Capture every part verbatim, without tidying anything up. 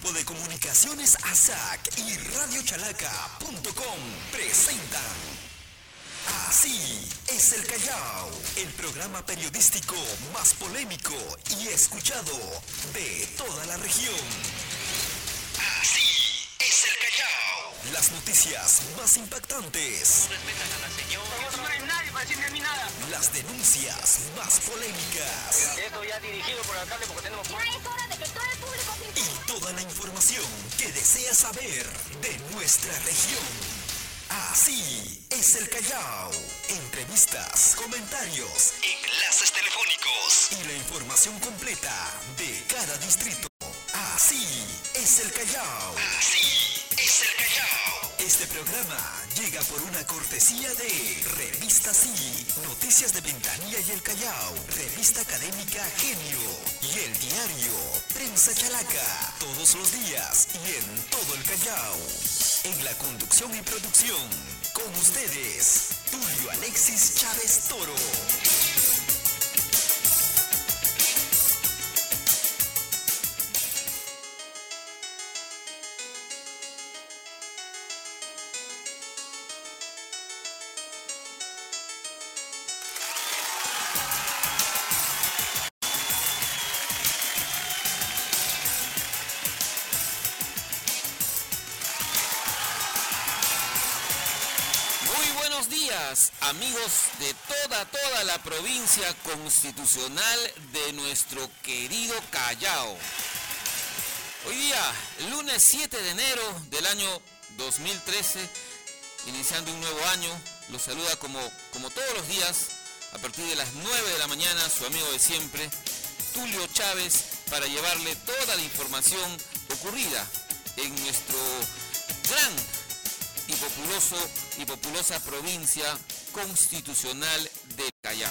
Grupo de Comunicaciones ASAC y radio chalaca punto com presentan Así es el Callao, el programa periodístico más polémico y escuchado de toda la región. Así es el Callao. Las noticias más impactantes. No respetan a la señora. No hay nadie para decirme a mí nada. Las denuncias más polémicas. Esto ya dirigido por el alcalde porque tenemos... Ya es hora de que todo el público se... Y toda la información que deseas saber de nuestra región. Así es el Callao. Entrevistas, comentarios, enlaces telefónicos y la información completa de cada distrito. Así es el Callao. Así es el Callao. Este programa llega por una cortesía de Revista Sí, Noticias de Ventanilla y el Callao, Revista Académica Genio y el diario Prensa Chalaca, todos los días y en todo el Callao. En la conducción y producción, con ustedes, Tulio Alexis Chávez Toro. Amigos de toda, toda la provincia constitucional de nuestro querido Callao. Hoy día, lunes siete de enero del año dos mil trece, iniciando un nuevo año, los saluda como, como todos los días, a partir de las nueve de la mañana, su amigo de siempre, Tulio Chávez, para llevarle toda la información ocurrida en nuestro gran y populoso y populosa provincia constitucional del Callao.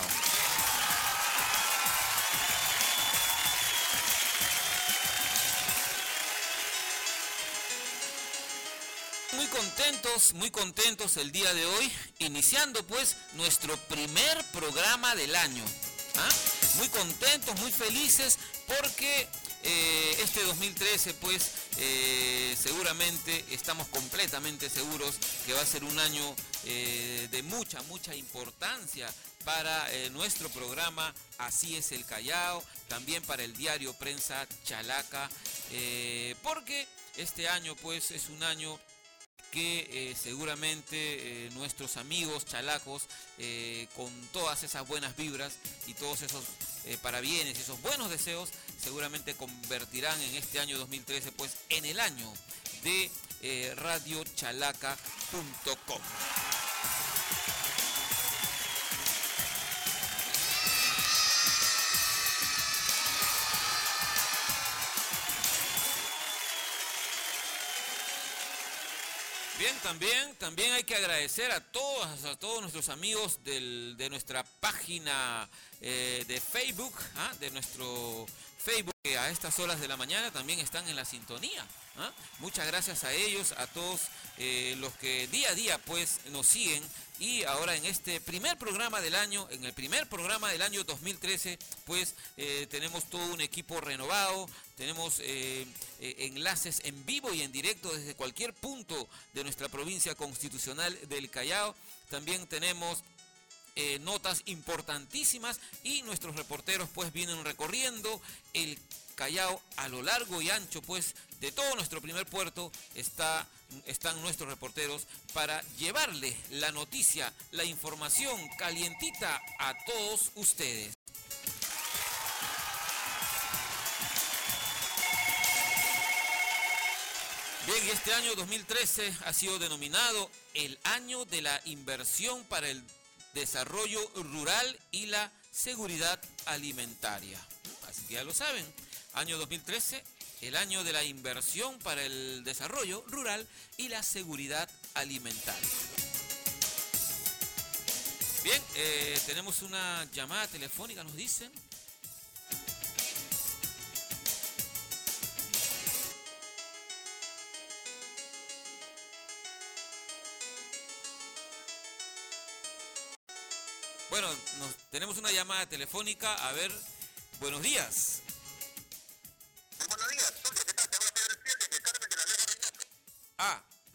Muy contentos, muy contentos el día de hoy, iniciando pues nuestro primer programa del año. ¿Ah? Muy contentos, muy felices porque eh, este dos mil trece pues eh, seguramente estamos completamente seguros que va a ser un año eh, de mucha, mucha importancia para eh, nuestro programa Así es el Callao, también para el diario Prensa Chalaca, eh, porque este año pues es un año que eh, seguramente eh, nuestros amigos chalacos, eh, con todas esas buenas vibras y todos esos eh, parabienes y esos buenos deseos, seguramente convertirán en este año dos mil trece pues en el año de eh, radio chalaca punto com. Bien, también, también hay que agradecer a todos, a todos nuestros amigos del, de nuestra página eh, de Facebook, ¿ah? de nuestro Facebook, que a estas horas de la mañana también están en la sintonía. ¿Ah? Muchas gracias a ellos, a todos eh, los que día a día pues nos siguen, y ahora en este primer programa del año, en el primer programa del año dos mil trece, pues eh, tenemos todo un equipo renovado, tenemos eh, eh, enlaces en vivo y en directo desde cualquier punto de nuestra provincia constitucional del Callao. También tenemos Eh, notas importantísimas y nuestros reporteros pues vienen recorriendo el Callao a lo largo y ancho pues de todo nuestro primer puerto. Está, están nuestros reporteros para llevarle la noticia, la información calientita a todos ustedes. Bien, y este año dos mil trece ha sido denominado el año de la inversión para el desarrollo rural y la seguridad alimentaria. Así que ya lo saben, año dos mil trece, el año de la inversión para el desarrollo rural y la seguridad alimentaria. Bien, eh, tenemos una llamada telefónica, nos dicen. Bueno, nos, tenemos una llamada telefónica. A ver, buenos días. Buenos días, Tulio, ¿qué tal? Te habla Pedro Estiende,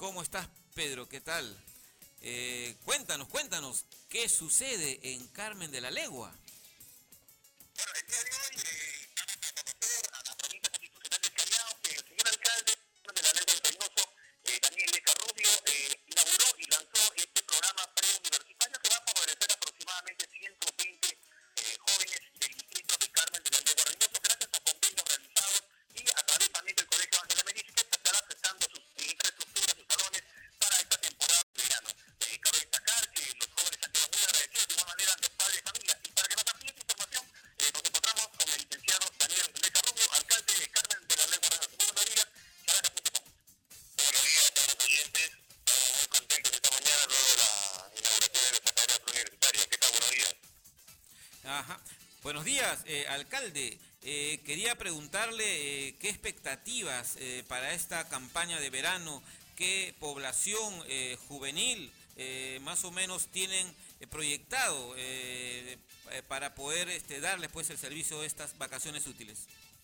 ¿Cómo estás, Pedro? ¿Qué tal? Eh, cuéntanos, cuéntanos, ¿qué sucede en Carmen de la Legua? Bueno, el día de hoy eh, vamos a conocer a la provincia constitucional del Callao que el señor alcalde de la Legua del Reynoso, eh, Daniel Leca Rubio, eh, inauguró y lanzó este programa preuniversitario que va a favorecer aproximadamente ciento veinte eh, jóvenes del distrito de Carmen de la Legua Reynoso, gracias a convenios realizados y a través también del Colegio Ángela Merici, que estará prestando sus infraestructuras, sus salones para esta temporada de verano. Eh, cabe destacar que los jóvenes han quedado muy agradecidos de igual manera los padres de familia. Y para que nos amplíe esta información, eh, nos encontramos con el licenciado Daniel Leca Rubio, alcalde de Carmen de la Legua Reynoso. Muy buenos días, chalaca punto com. Buenos días a todos los oyentes. Estamos muy contentos esta mañana luego de la inauguración de nuestra carrera preuniversitaria. ¿Qué tal? Buenos días. Ajá. Buenos días, eh, alcalde. Eh, quería preguntarle eh, qué expectativas eh, para esta campaña de verano, qué población eh, juvenil eh, más o menos tienen eh, proyectado eh, eh, para poder este, darles pues el servicio de estas vacaciones útiles.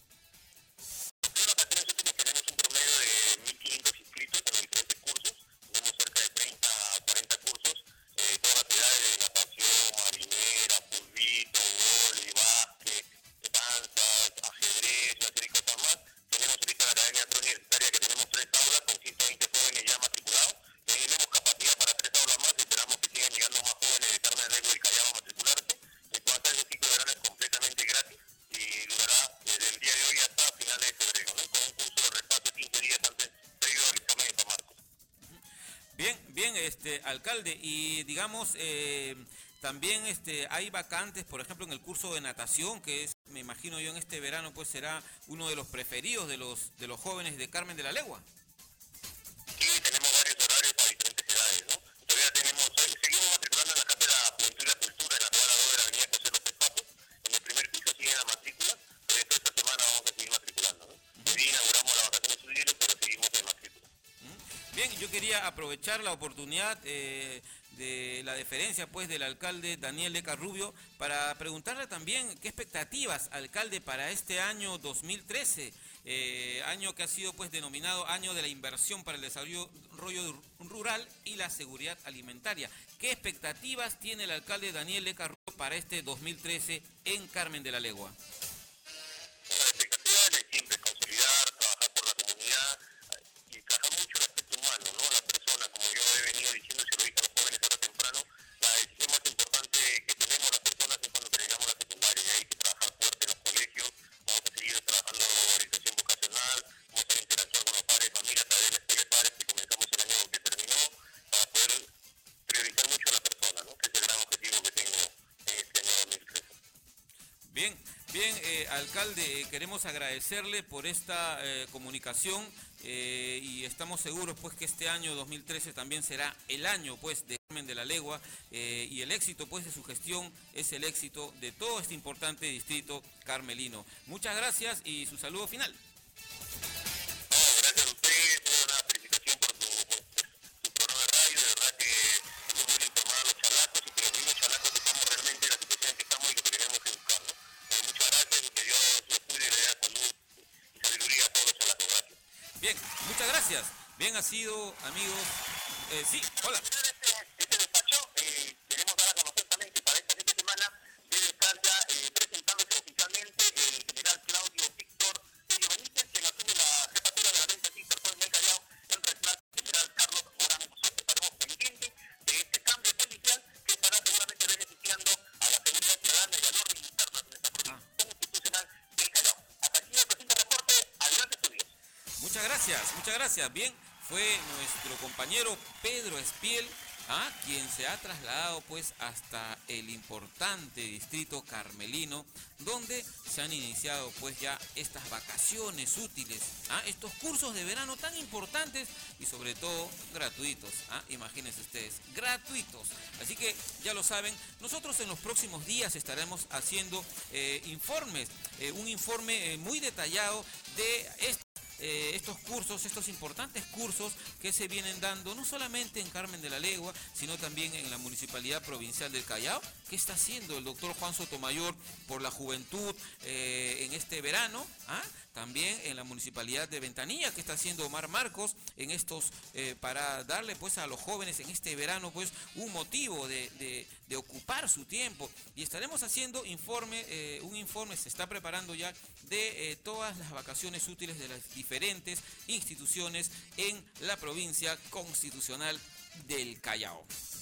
Tenemos un promedio de mil quinientos inscritos en los diferentes cursos. Tenemos cerca de treinta a cuarenta cursos, eh, todas las edades de natación, marinera, fulbito, vóley, básquet, danzas, ajedrez, una serie de cosas más. Tenemos ahorita la academia preuniversitaria que tenemos tres aulas con ciento veinte jóvenes ya matriculados. Eh, tenemos capacidad para tres aulas más y esperamos que sigan llegando más jóvenes de Carmen de la Legua y Callao a matricularse. En cuanto a ese ciclo de verano es completamente gratis y durará desde el día de hoy hasta finales de febrero, ¿no? Con un curso de repaso quince días antes previo al examen de San Marcos. Bien, bien, este alcalde, y digamos eh, también este hay vacantes, por ejemplo, en el curso de natación, que es, me imagino yo, en este verano pues será uno de los preferidos de los de los jóvenes de Carmen de la Legua. Sí, tenemos varios horarios para diferentes edades, ¿no? Todavía tenemos, eh, seguimos matriculando en la cátedra Juventud y la Cultura en la cuadra dos de la avenida José López Paso. En el primer piso siguen las matrículas, pero esta semana vamos a seguir matriculando, ¿no? Hoy día inauguramos las vacaciones civiles, pero seguimos en matrícula. Bien, yo quería aprovechar la oportunidad eh, de la deferencia pues del alcalde Daniel Leca Rubio para preguntarle también qué expectativas, alcalde, para este año dos mil trece, eh, año que ha sido pues denominado año de la inversión para el desarrollo rural y la seguridad alimentaria. ¿Qué expectativas tiene el alcalde Daniel Leca Rubio para este dos mil trece en Carmen de la Legua? La expectativa es siempre consolidar, trabajar por la comunidad y trabajar mucho el aspecto humano, ¿no? La persona, como yo he venido diciendo, se lo dije a los jóvenes ahora temprano, la decisión más importante que tenemos las personas es cuando terminamos la secundaria y hay que trabajar fuerte en los colegios. Vamos a seguir trabajando orientación vocacional, vamos a interactuar con los padres de familia a través de la escuela de padres que comenzamos el año que terminó, para poder priorizar mucho a la persona, ¿no? Que es el gran objetivo que tengo en este año dos mil trece. Bien, bien, eh, alcalde, eh, queremos agradecerle por esta eh, comunicación eh, y estamos seguros pues que este año dos mil trece también será el año pues de Carmen de la Legua eh, y el éxito pues de su gestión es el éxito de todo este importante distrito carmelino. Muchas gracias y su saludo final. No, gracias a ustedes, una felicitación por su, su programa de radio, de verdad que es muy informar a los chalacos y que los mismos chalacos estamos realmente en la situación en que estamos y lo que tenemos que buscar, ¿no? Eh, muchas gracias y que Dios los cuide y le dé salud y sabiduría a todos los chalacos. Gracias. Bien, muchas gracias. Bien ha sido, amigos. Eh, sí, hola. Este, este despacho, eh, queremos dar a conocer también que para esta siguiente semana debe estar ya eh, presentándose oficialmente el general Claudio Víctor Elio Benítez, quien asume la jefatura de la venta Víctor Juan del Callao en reemplazo del general Carlos Morán José. Estaremos pendientes de este cambio policial que estará seguramente beneficiando a la seguridad ciudadana y al orden interno de esta provincia constitucional del Callao. Hasta aquí el presente reporte. Adelante, estudios. Muchas gracias, muchas gracias. Bien, fue nuestro compañero Pedro Espiel, ¿ah? quien se ha trasladado pues hasta el importante distrito carmelino, donde se han iniciado pues ya estas vacaciones útiles, ¿ah? estos cursos de verano tan importantes y sobre todo gratuitos, ¿ah? imagínense ustedes, gratuitos. Así que ya lo saben, nosotros en los próximos días estaremos haciendo eh, informes, eh, un informe eh, muy detallado de este Eh, estos cursos, estos importantes cursos que se vienen dando no solamente en Carmen de la Legua, sino también en la Municipalidad Provincial del Callao. ¿Qué está haciendo el doctor Juan Sotomayor por la juventud eh, en este verano? ¿Ah? también en la municipalidad de Ventanilla, que está haciendo Omar Marcos en estos, eh, para darle pues a los jóvenes en este verano pues un motivo de, de, de ocupar su tiempo. Y estaremos haciendo informe, eh, un informe se está preparando ya de eh, todas las vacaciones útiles de las diferentes instituciones en la provincia constitucional del Callao.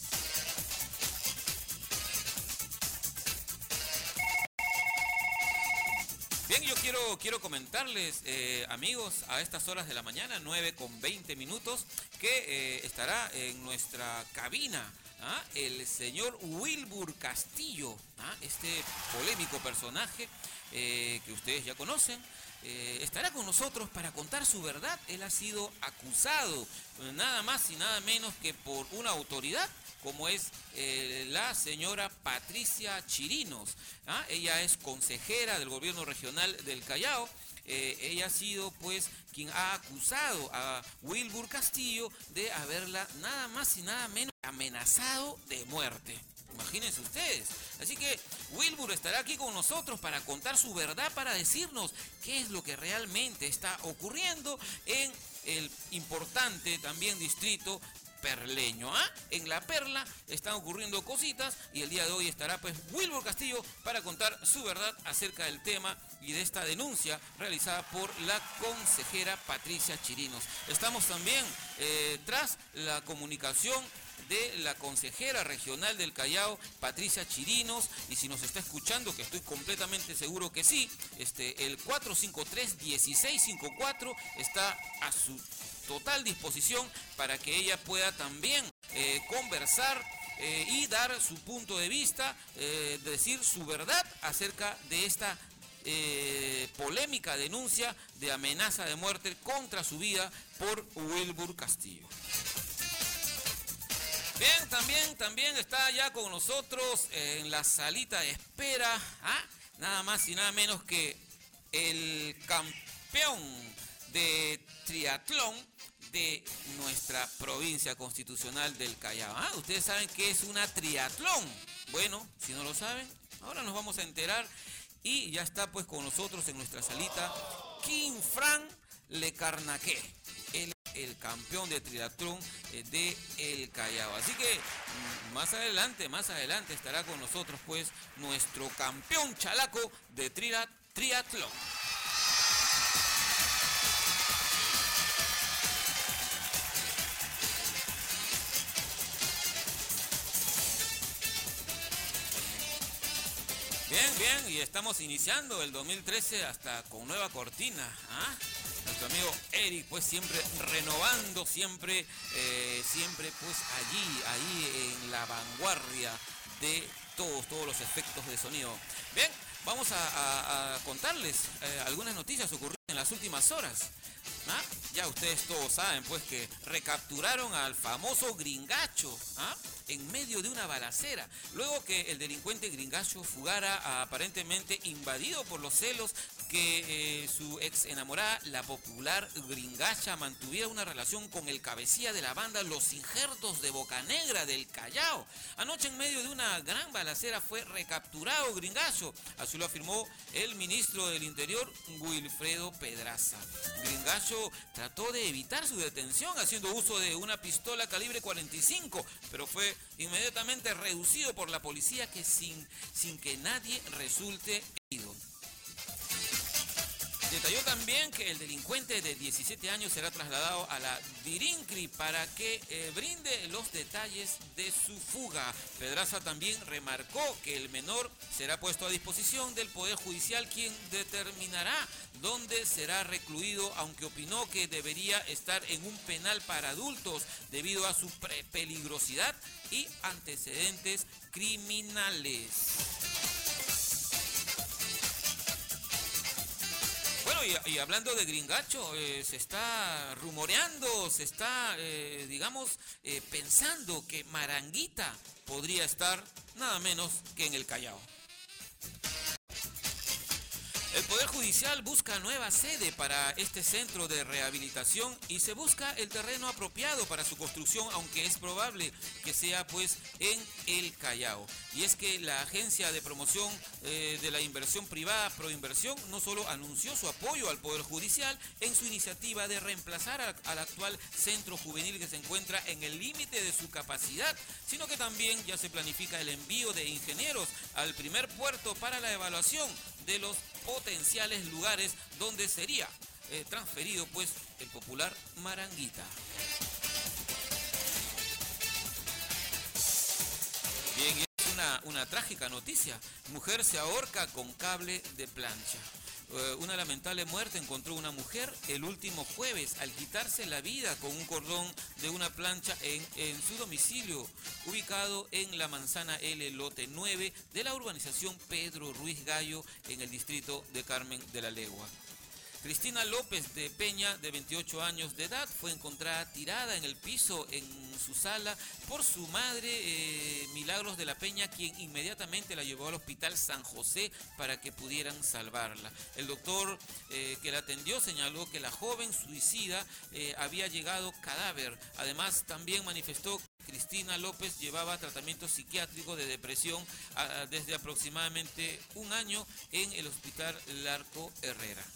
Bien, yo quiero, quiero comentarles, eh, amigos, a estas horas de la mañana, nueve con veinte minutos, que eh, estará en nuestra cabina ¿ah? el señor Wilbur Castillo, ¿ah? este polémico personaje eh, que ustedes ya conocen. Eh, estará con nosotros para contar su verdad. Él ha sido acusado nada más y nada menos que por una autoridad como es eh, la señora Patricia Chirinos. ¿ah? Ella es consejera del gobierno regional del Callao. Eh, ella ha sido pues quien ha acusado a Wilbur Castillo de haberla nada más y nada menos amenazado de muerte. Imagínense ustedes. Así que Wilbur estará aquí con nosotros para contar su verdad, para decirnos qué es lo que realmente está ocurriendo en el importante también distrito perleño. ¿ah? En La Perla están ocurriendo cositas y el día de hoy estará pues Wilbur Castillo para contar su verdad acerca del tema y de esta denuncia realizada por la consejera Patricia Chirinos. Estamos también eh, tras la comunicación de la consejera regional del Callao, Patricia Chirinos, y si nos está escuchando, que estoy completamente seguro que sí, este, el cuatro cinco tres, uno seis cinco cuatro está a su total disposición para que ella pueda también eh, conversar eh, y dar su punto de vista, eh, decir su verdad acerca de esta eh, polémica denuncia de amenaza de muerte contra su vida por Wilbur Castillo. Bien, también, también está ya con nosotros en la salita de espera, ¿ah? nada más y nada menos que el campeón de triatlón de nuestra provincia constitucional del Callao. ¿Ah? Ustedes saben qué es una triatlón. Bueno, si no lo saben, ahora nos vamos a enterar. Y ya está pues con nosotros en nuestra salita King Fran Lecarnaque, el, el campeón de triatlón de El Callao. Así que más adelante, más adelante estará con nosotros pues nuestro campeón chalaco de tri- triatlón. Bien, bien, y estamos iniciando el dos mil trece hasta con nueva cortina. ¿ah? Nuestro amigo Eric, pues siempre renovando, siempre, eh, siempre pues allí, ahí en la vanguardia de todos, todos los efectos de sonido. Bien, vamos a, a, a contarles eh, algunas noticias ocurridas en las últimas horas. ¿Ah? Ya ustedes todos saben pues que recapturaron al famoso Gringacho ¿ah? en medio de una balacera, luego que el delincuente Gringacho fugara aparentemente invadido por los celos que eh, su ex enamorada, la popular Gringacha, mantuviera una relación con el cabecilla de la banda Los Injertos de Bocanegra del Callao. Anoche en medio de una gran balacera fue recapturado Gringacho, así lo afirmó el ministro del Interior Wilfredo Pedraza. Gringacho trató de evitar su detención haciendo uso de una pistola calibre cuarenta y cinco, pero fue inmediatamente reducido por la policía que sin, sin que nadie resulte herido. Detalló también que el delincuente de diecisiete años será trasladado a la Dirincri para que eh, brinde los detalles de su fuga. Pedraza también remarcó que el menor será puesto a disposición del Poder Judicial, quien determinará dónde será recluido, aunque opinó que debería estar en un penal para adultos debido a su peligrosidad y antecedentes criminales. Bueno, y, y hablando de Gringacho, eh, se está rumoreando, se está, eh, digamos, eh, pensando que Maranguita podría estar nada menos que en el Callao. El Poder Judicial busca nueva sede para este centro de rehabilitación y se busca el terreno apropiado para su construcción, aunque es probable que sea pues en el Callao. Y es que la Agencia de Promoción eh, de la Inversión Privada, Proinversión, no solo anunció su apoyo al Poder Judicial en su iniciativa de reemplazar a, al actual centro juvenil que se encuentra en el límite de su capacidad, sino que también ya se planifica el envío de ingenieros al primer puerto para la evaluación de los potenciales lugares donde sería eh, transferido pues el popular Maranguita. Bien, es una, una trágica noticia. Mujer se ahorca con cable de plancha. Uh, una lamentable muerte encontró una mujer el último jueves al quitarse la vida con un cordón de una plancha en, en su domicilio, ubicado en la Manzana L, lote nueve de la urbanización Pedro Ruiz Gallo, en el distrito de Carmen de la Legua. Cristina López de Peña, de veintiocho años de edad, fue encontrada tirada en el piso en su sala por su madre, eh, Milagros de la Peña, quien inmediatamente la llevó al Hospital San José para que pudieran salvarla. El doctor eh, que la atendió señaló que la joven suicida eh, había llegado cadáver. Además, también manifestó que Cristina López llevaba tratamiento psiquiátrico de depresión a, desde aproximadamente un año en el Hospital Larco Herrera.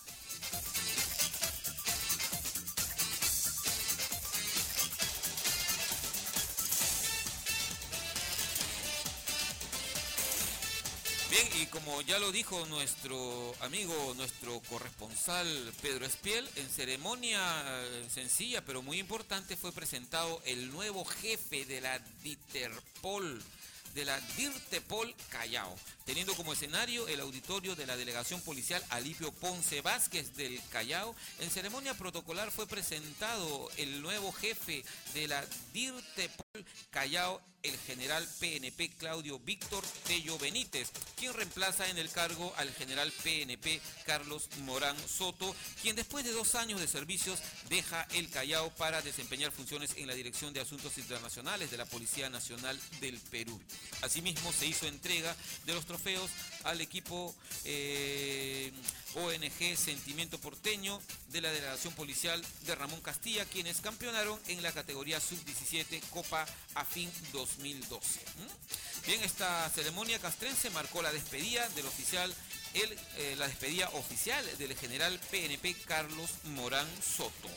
Bien, y como ya lo dijo nuestro amigo, nuestro corresponsal Pedro Espiel, en ceremonia sencilla pero muy importante fue presentado el nuevo jefe de la Diterpol, de la Dirtepol Callao, teniendo como escenario el auditorio de la Delegación Policial Alipio Ponce Vázquez del Callao. En ceremonia protocolar fue presentado el nuevo jefe de la Dirtepol Callao, el general P N P Claudio Víctor Tello Benítez, quien reemplaza en el cargo al general P N P Carlos Morán Soto, quien después de dos años de servicios deja el Callao para desempeñar funciones en la Dirección de Asuntos Internacionales de la Policía Nacional del Perú. Asimismo, se hizo entrega de los trofeos al equipo eh, O N G Sentimiento Porteño de la Delegación Policial de Ramón Castilla, quienes campeonaron en la categoría sub diecisiete Copa AFIN dos mil doce. ¿Mm? Bien, esta ceremonia castrense marcó la despedida del oficial, el, eh, la despedida oficial del general P N P Carlos Morán Soto.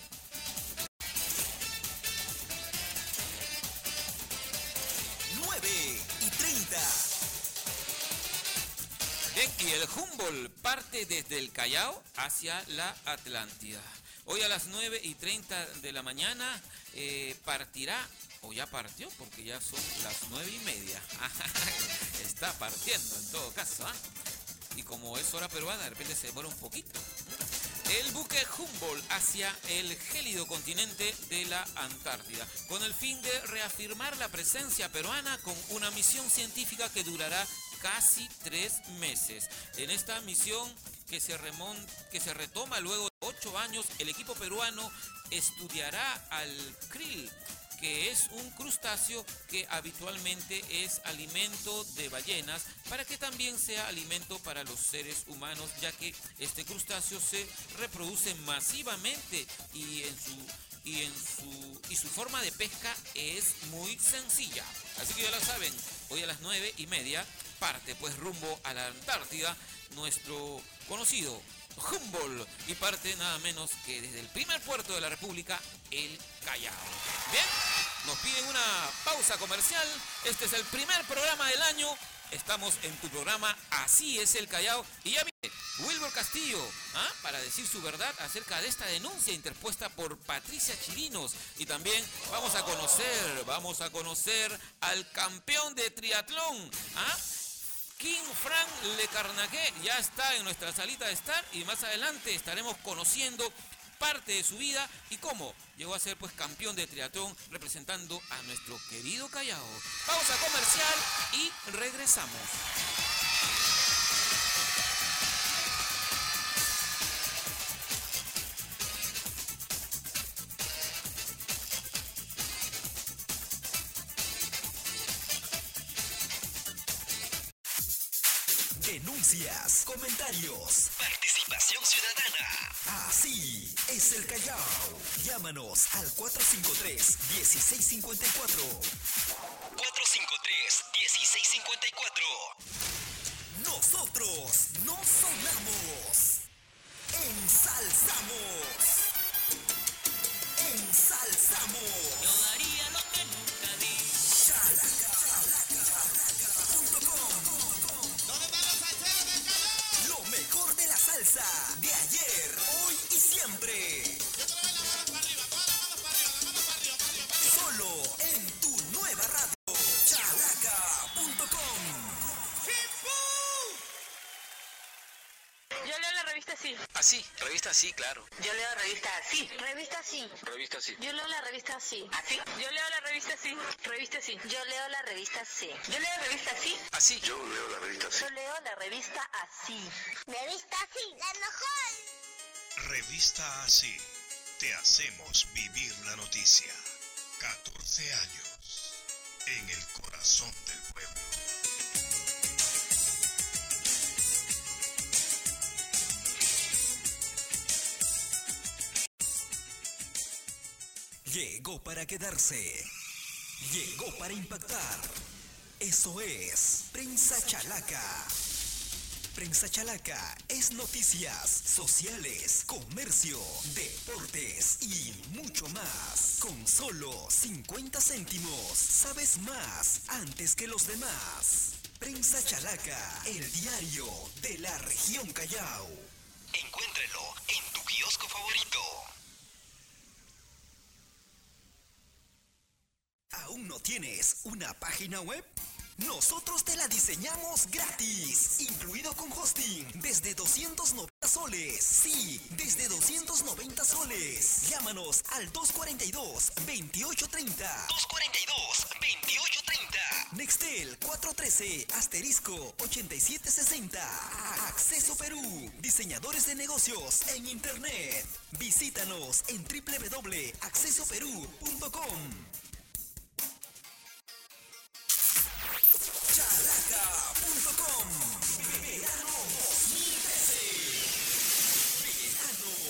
nueve y treinta. Bien, y el Humboldt parte desde el Callao hacia la Atlántida. Hoy a las nueve y treinta de la mañana eh, partirá, o ya partió, porque ya son las nueve y media. Está partiendo en todo caso, ¿eh? Y como es hora peruana, de repente se demora un poquito. El buque Humboldt hacia el gélido continente de la Antártida, con el fin de reafirmar la presencia peruana con una misión científica que durará casi tres meses. En esta misión que se, remont, que se retoma luego de ocho años, el equipo peruano estudiará al krill, que es un crustáceo que habitualmente es alimento de ballenas, para que también sea alimento para los seres humanos, ya que este crustáceo se reproduce masivamente y en su y en su y su forma de pesca es muy sencilla. Así que ya lo saben, hoy a las nueve y media parte pues rumbo a la Antártida nuestro conocido Humboldt, y parte nada menos que desde el primer puerto de la República, el Callao. Bien, nos piden una pausa comercial. Este es el primer programa del año. Estamos en tu programa Así es el Callao. Y ya viene Wilber Castillo, ¿ah? para decir su verdad acerca de esta denuncia interpuesta por Patricia Chirinos. Y también vamos a conocer, vamos a conocer al campeón de triatlón, ¿ah? King Frank Lecarnaqué ya está en nuestra salita de estar, y más adelante estaremos conociendo parte de su vida y cómo llegó a ser pues campeón de triatlón representando a nuestro querido Callao. Pausa comercial y regresamos. Denuncias, comentarios, participación. Participación ciudadana. Así es el Callao. Llámanos al cuatro cinco tres, uno seis cinco cuatro. cuatro cinco tres, uno seis cinco cuatro. Nosotros no sonamos. Ensalzamos. Ensalzamos. Yo daría lo que nunca di. Chalaca, chalaca, chalaca punto com. ¿Dónde están los salseros del Callao? Lo mejor de la salsa de ayer, hoy y siempre. Yo quiero ver las manos para arriba, todas las manos para arriba, las manos para arriba, para arriba, para arriba. Solo en tu nueva radio, chalaca punto com. Yo leo la revista Sí. Así, revista sí, claro. Yo leo la revista Sí. Revista Sí. Revista sí. Yo leo la revista Sí. ¿Así? Yo leo la revista Sí. Revista Sí. Yo leo la revista Sí. Yo leo la revista Sí. Así. Yo leo la revista Yo leo la revista Así. Revista Sí, la mejor. Revista Así. Te hacemos vivir la noticia. catorce años. En el corazón del pueblo. Llegó para quedarse. Llegó para impactar. Eso es Prensa Chalaca. Prensa Chalaca es noticias, sociales, comercio, deportes y mucho más. Con solo cincuenta céntimos, sabes más antes que los demás. Prensa Chalaca, el diario de la región Callao. Encuéntralo en tu kiosco favorito. ¿Aún no tienes una página web? Nosotros te la diseñamos gratis, incluido con hosting, desde doscientos noventa soles. Sí, desde doscientos noventa soles. Llámanos al dos cuarenta y dos, veintiocho treinta. dos cuarenta y dos, veintiocho treinta. Nextel cuatrocientos trece, asterisco ochenta y siete sesenta. Acceso Perú, diseñadores de negocios en internet. Visítanos en doble u doble u doble u punto acceso perú punto com. chalaca punto com. Verano dos mil trece. Verano.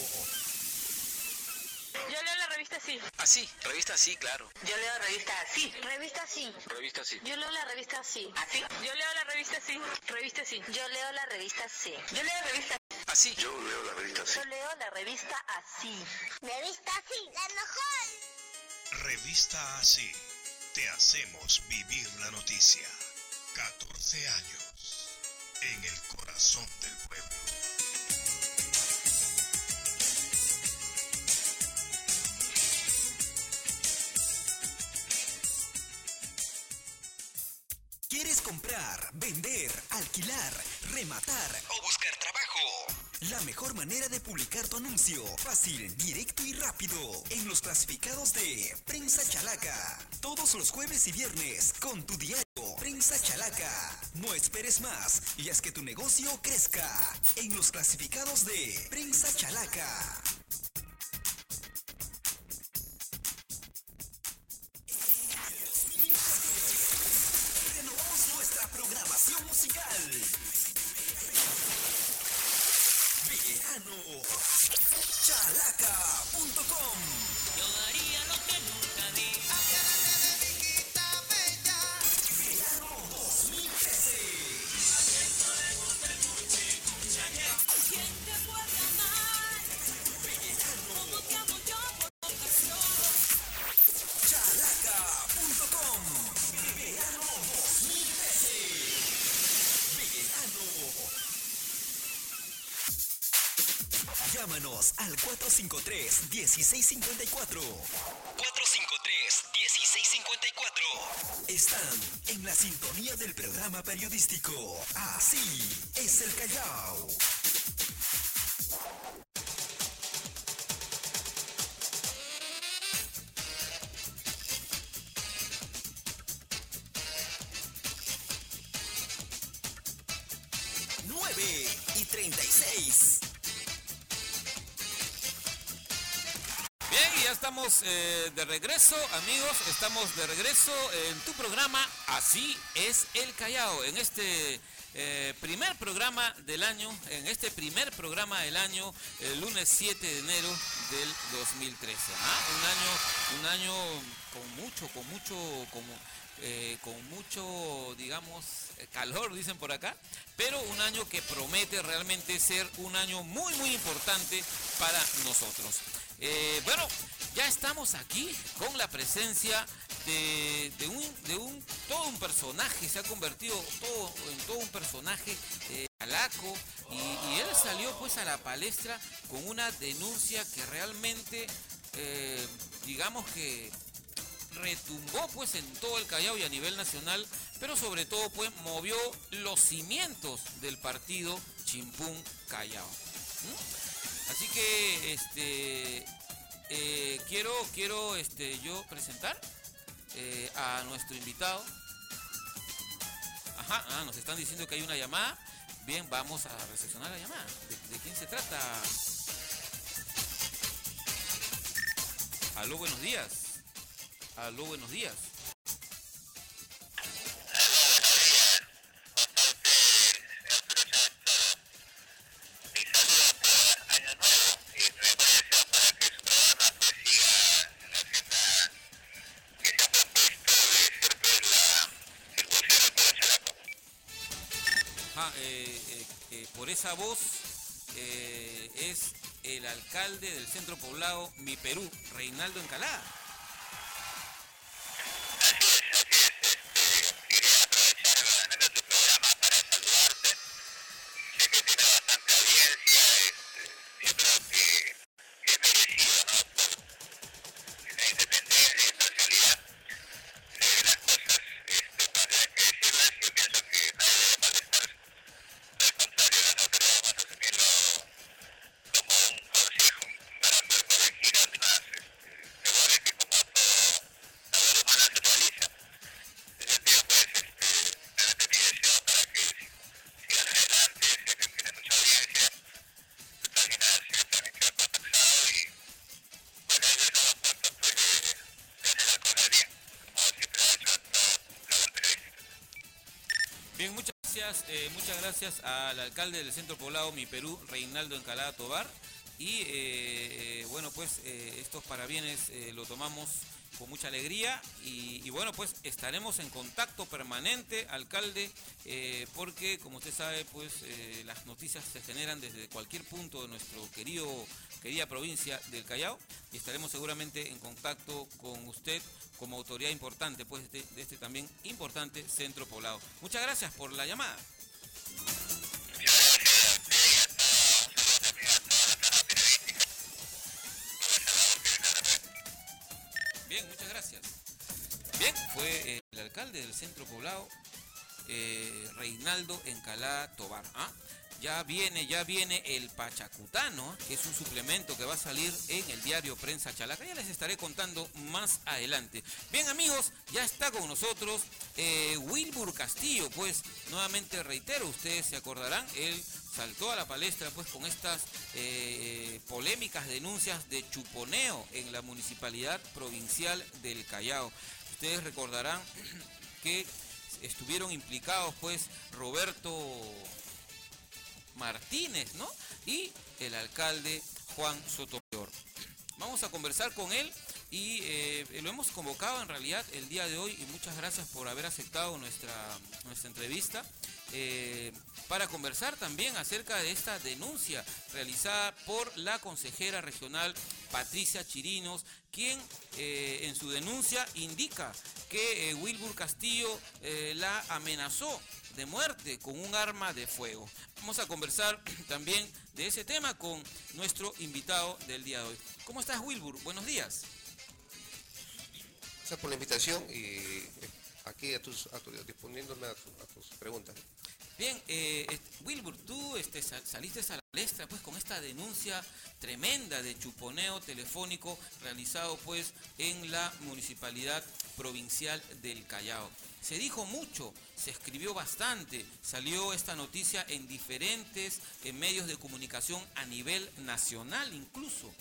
Yo leo la revista Sí. Así, revista sí, claro. Yo leo la revista Sí. Revista Sí. Revista sí. Yo leo la revista Sí. ¿Así? Yo leo la revista Sí. Revista Sí. Yo leo la revista Sí. Yo leo la revista Así. Yo leo la revista sí. Yo leo la revista Así. Revista Sí, la mejor. Revista Así. Te hacemos vivir la noticia. catorce años. En el corazón del pueblo. ¿Quieres comprar, vender, alquilar, rematar o buscar trabajo? La mejor manera de publicar tu anuncio, fácil, directo y rápido, en los clasificados de Prensa Chalaca. Todos los jueves y viernes, con tu diario Prensa Chalaca. No esperes más y haz que tu negocio crezca. En los clasificados de Prensa Chalaca. Renovamos nuestra programación musical. Verano. chalaca punto com. Yo daría lo que nunca di. Verano dos mil trece. ¿Quién te puede amar? Como te amo yo por vocación. chalaca punto com. Verano dos mil trece. Verano. Llámanos al cuatro cinco tres, uno seis cinco cuatro. cuatro cinco tres, uno seis cinco cuatro. Están en la sintonía del programa periodístico. Así es el Callao. nueve y treinta y seis. Bien, y ya estamos eh, de regreso, amigos, estamos de regreso en tu programa Así es el Callao, en este Eh, primer programa del año, en este primer programa del año, el lunes siete de enero del dos mil trece. ¿Ah? Un año, un año con mucho, con mucho, como, eh, con mucho, digamos, calor, dicen por acá, pero un año que promete realmente ser un año muy, muy importante para nosotros. Eh, bueno, ya estamos aquí con la presencia de, de, un, de un, todo un personaje, se ha convertido todo, en todo un personaje eh, calaco, y, y él salió pues a la palestra con una denuncia que realmente, eh, digamos que retumbó pues en todo el Callao y a nivel nacional, pero sobre todo pues movió los cimientos del partido Chimpún Callao. ¿Mm? Así que este eh, quiero quiero este yo presentar eh, a nuestro invitado. Ajá, ah, nos están diciendo que hay una llamada. Bien, vamos a recepcionar la llamada. ¿De, de quién se trata? Aló, buenos días. Aló, buenos días. Ajá, eh, eh, eh, por esa voz eh, es el alcalde del centro poblado Mi Perú, Reinaldo Encalada. Bien, muchas gracias, eh, muchas gracias al alcalde del centro poblado Mi Perú, Reinaldo Encalada Tobar. Y eh, bueno, pues eh, estos parabienes eh, lo tomamos con mucha alegría y, y bueno, pues estaremos en contacto permanente, alcalde, eh, porque como usted sabe, pues eh, las noticias se generan desde cualquier punto de nuestro querido, querida provincia del Callao, y estaremos seguramente en contacto con usted como autoridad importante pues de, de este también importante centro poblado. Muchas gracias por la llamada. Bien, muchas gracias. Bien, fue eh, el alcalde del centro poblado, eh, Reinaldo Encalada Tobar. ¿Ah? Ya viene, ya viene el Pachacutano, que es un suplemento que va a salir en el diario Prensa Chalaca. Ya les estaré contando más adelante. Bien, amigos, ya está con nosotros eh, Wilbur Castillo. Pues nuevamente reitero, ustedes se acordarán, él saltó a la palestra pues con estas eh, polémicas denuncias de chuponeo en la municipalidad provincial del Callao. Ustedes recordarán que estuvieron implicados pues Roberto Martínez, ¿no? Y el alcalde Juan Sotomayor. Vamos a conversar con él y eh, lo hemos convocado en realidad el día de hoy, y muchas gracias por haber aceptado nuestra, nuestra entrevista, eh, para conversar también acerca de esta denuncia realizada por la consejera regional Patricia Chirinos, quien eh, en su denuncia indica que eh, Wilbur Castillo eh, la amenazó de muerte con un arma de fuego. Vamos a conversar también de ese tema con nuestro invitado del día de hoy. ¿Cómo estás, Wilbur? Buenos días. Gracias por la invitación y aquí a tus, a tu, disponiéndome a, tu, a tus preguntas. Bien, eh, Wilbur, tú este, saliste a la palestra pues con esta denuncia tremenda de chuponeo telefónico realizado pues en la municipalidad provincial del Callao. Se dijo mucho, se escribió bastante, salió esta noticia en diferentes en medios de comunicación a nivel nacional incluso.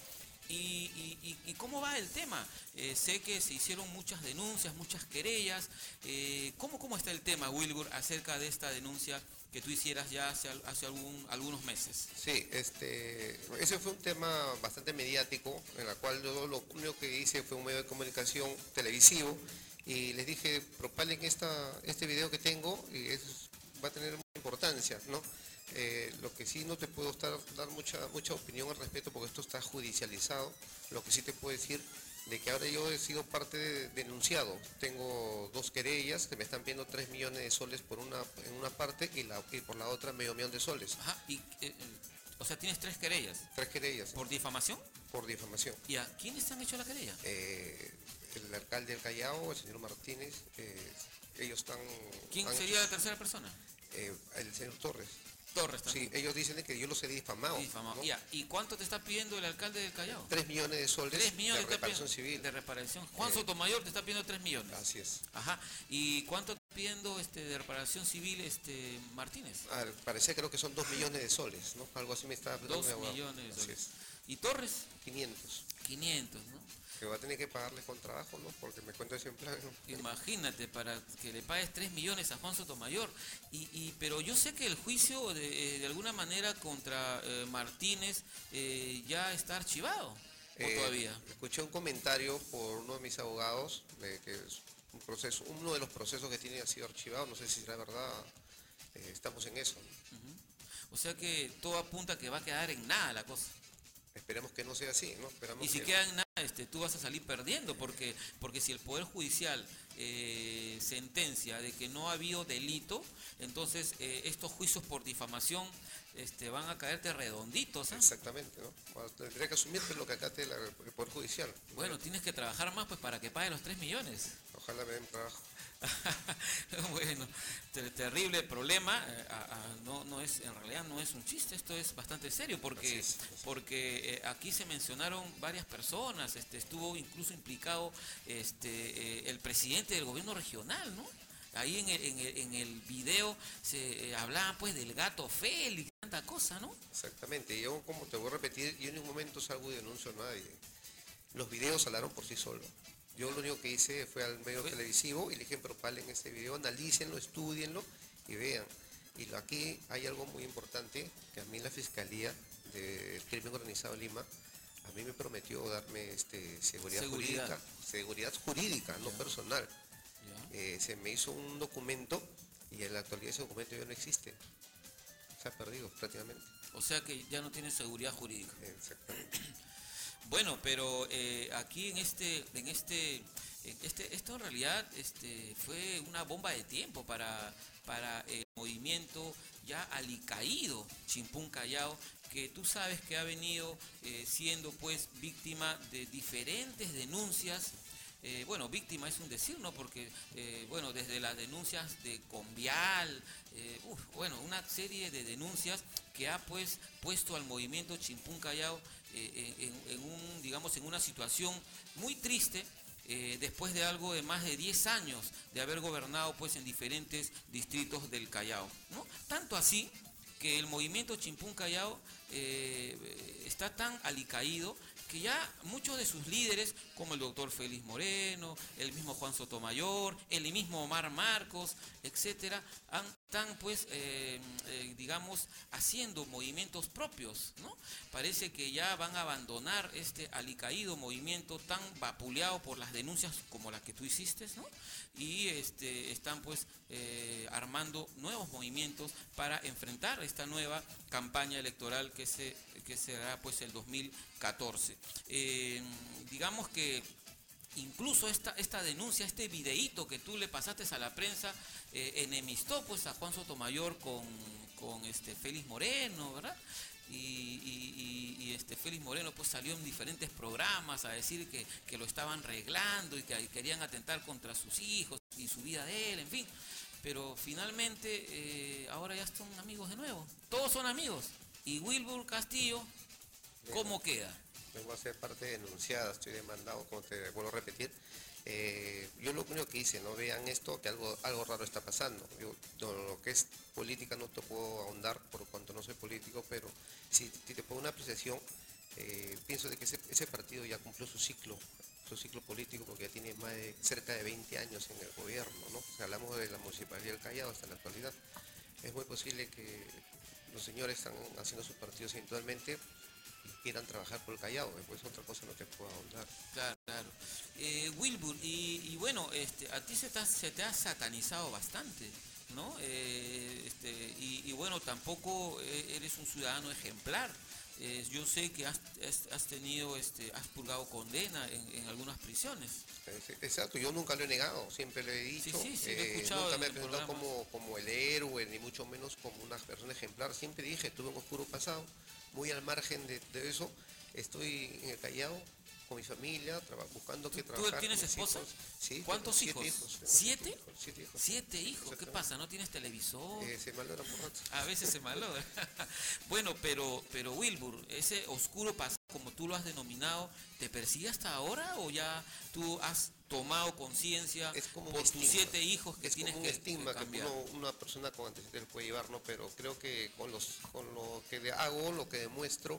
¿Y, y, y, y cómo va el tema? Eh, sé que se hicieron muchas denuncias, muchas querellas. Eh, ¿cómo, ¿Cómo está el tema, Wilbur, acerca de esta denuncia que tú hicieras ya hace, hace algún, algunos meses? Sí, este, ese fue un tema bastante mediático, en la cual yo lo único que hice fue un medio de comunicación televisivo y les dije, propalen esta, este video que tengo y es, va a tener mucha importancia, ¿no? Eh, lo que sí no te puedo estar, dar mucha, mucha opinión al respecto porque esto está judicializado. Lo que sí te puedo decir de que ahora yo he sido parte de, denunciado. Tengo dos querellas que me están pidiendo tres millones de soles por una, en una parte y, la, y por la otra medio millón de soles. Ajá, y, eh, o sea, tienes tres querellas. Tres querellas. ¿Por difamación? Por difamación. ¿Y a quiénes te han hecho la querella? Eh, el alcalde del Callao, el señor Martínez, eh, ellos están... ¿Quién han sería hecho, la tercera persona? Eh, el señor Torres. Torres también. Sí, ellos dicen que yo los he difamado. Difamado. ¿no? Ya. ¿Y cuánto te está pidiendo el alcalde del Callao? Tres millones de soles Tres millones de reparación civil. De reparación. Juan Eh, Sotomayor te está pidiendo tres millones. Así es. Ajá. ¿Y cuánto está pidiendo este, de reparación civil este Martínez? Al parecer creo que son dos millones de soles, ¿no? Algo así me está... Dos millones de soles. ¿Y Torres? quinientos. quinientos, ¿no? Que va a tener que pagarles con trabajo, ¿no? Porque me cuento ese plan, ¿no? Imagínate, para que le pagues tres millones a Juan Sotomayor. Y, y, pero yo sé que el juicio de, de alguna manera contra eh, Martínez eh, ya está archivado. ¿O Eh, todavía? Escuché un comentario por uno de mis abogados de que es un proceso, uno de los procesos que tiene ha sido archivado, no sé si será verdad, eh, estamos en eso, ¿no? Uh-huh. O sea que todo apunta a que va a quedar en nada la cosa. Esperemos que no sea así, ¿no? Esperamos Y si que... queda en nada, este, tú vas a salir perdiendo, porque, porque si el Poder Judicial eh, sentencia de que no ha habido delito, entonces eh, estos juicios por difamación este, van a caerte redonditos. ¿eh? Exactamente, ¿no? Bueno, tendría que asumir lo que acá te la, el Poder Judicial. Bueno, tienes que trabajar más pues para que pague los tres millones. Ojalá me den trabajo. Bueno, ter terrible problema, eh, a, a, no, no es, en realidad no es un chiste, esto es bastante serio porque, es, porque eh, aquí se mencionaron varias personas, este, estuvo incluso implicado este, eh, el presidente del gobierno regional, ¿no? Ahí en el, en el, en el video se eh, hablaba pues del gato Félix, tanta cosa, ¿no? Exactamente, y yo como te voy a repetir, yo en ningún momento salgo y denuncio a nadie. Los videos hablaron por sí solos. Yo lo único que hice fue al medio ¿Fue? televisivo y le dije, propalen este video, analícenlo, estudienlo y vean. Y lo, aquí hay algo muy importante, que a mí la Fiscalía del Crimen Organizado de Lima, a mí me prometió darme este, seguridad, seguridad jurídica, seguridad jurídica, yeah. no personal. Yeah. Eh, se me hizo un documento y en la actualidad ese documento ya no existe. Se ha perdido prácticamente. O sea que ya no tiene seguridad jurídica. Exactamente. Bueno, pero eh, aquí en este, en este, en este, esto en realidad este, fue una bomba de tiempo para, para el movimiento ya alicaído Chimpún Callao, que tú sabes que ha venido eh, siendo pues víctima de diferentes denuncias. Eh, bueno, víctima es un decir, ¿no? Porque, eh, bueno, desde las denuncias de Convial, eh, uf, bueno, una serie de denuncias que ha pues puesto al movimiento Chimpún Callao eh, en, en un, digamos, en una situación muy triste, eh, después de algo de más de diez años de haber gobernado pues en diferentes distritos del Callao, ¿no? Tanto así que el movimiento Chimpún Callao eh, está tan alicaído que ya muchos de sus líderes, como el doctor Félix Moreno, el mismo Juan Sotomayor, el mismo Omar Marcos, etcétera, han, están pues, eh, eh, digamos, haciendo movimientos propios, ¿no? Parece que ya van a abandonar este alicaído movimiento tan vapuleado por las denuncias como las que tú hiciste, ¿no? Y este, están pues eh, armando nuevos movimientos para enfrentar esta nueva campaña electoral que se que será pues el dos mil catorce. Eh, digamos que incluso esta, esta denuncia, este videíto que tú le pasaste a la prensa, eh, enemistó pues a Juan Sotomayor con, con este Félix Moreno, ¿verdad? Y, y, y, y este Félix Moreno pues salió en diferentes programas a decir que, que lo estaban arreglando y que querían atentar contra sus hijos y su vida de él, en fin. Pero finalmente eh, ahora ya son amigos de nuevo. Todos son amigos. Y Wilbur Castillo, ¿cómo Vengo, queda? Vengo a ser parte denunciada, estoy demandado, como te vuelvo a repetir. Eh, yo lo único que hice, no vean esto, que algo, algo raro está pasando. Yo, no, lo que es política no te puedo ahondar por cuanto no soy político, pero si, si te pongo una apreciación, Eh, pienso de que ese, ese partido ya cumplió su ciclo, su ciclo político, porque ya tiene más de, cerca de veinte años en el gobierno, ¿no? Si hablamos de la Municipalidad del Callao hasta la actualidad, es muy posible que los señores están haciendo sus partidos eventualmente y quieran trabajar por el Callao, después otra cosa no te puedo ahondar. Claro, claro. Eh, Wilbur, y, y bueno, este, a ti se te, ha, se te ha satanizado bastante, ¿no? Eh, este, y, y bueno, tampoco eh, eres un ciudadano ejemplar. Eh, yo sé que has, has, has tenido, este, has purgado condena en, en algunas prisiones. Exacto, yo nunca lo he negado, siempre lo he dicho. Sí, sí, sí, lo he eh, escuchado nunca en me he el presentado programa. como, como el héroe, ni mucho menos como una persona ejemplar. Siempre dije, tuve un oscuro pasado, muy al margen de, de eso. Estoy en el Callao con mi familia, traba- buscando que ¿Tú trabajar. tienes con mis esposa? hijos. Sí, ¿Cuántos tengo hijos? siete hijos? tengo ¿Siete? Siete hijos. Siete hijos. Siete hijos, ¿qué Exactamente. pasa? ¿No tienes televisor? Eh, se maloran por rato. A veces se malogra. Bueno, pero, pero Wilbur, ese oscuro pasado, como tú lo has denominado, ¿te persigue hasta ahora o ya tú has tomado conciencia Es como un por tus estigma. siete hijos que Es tienes como un que, estigma que que, cambiar? uno- una persona con antecedentes puede llevar, ¿no? Pero creo que con, los, con lo que de- hago, lo que demuestro,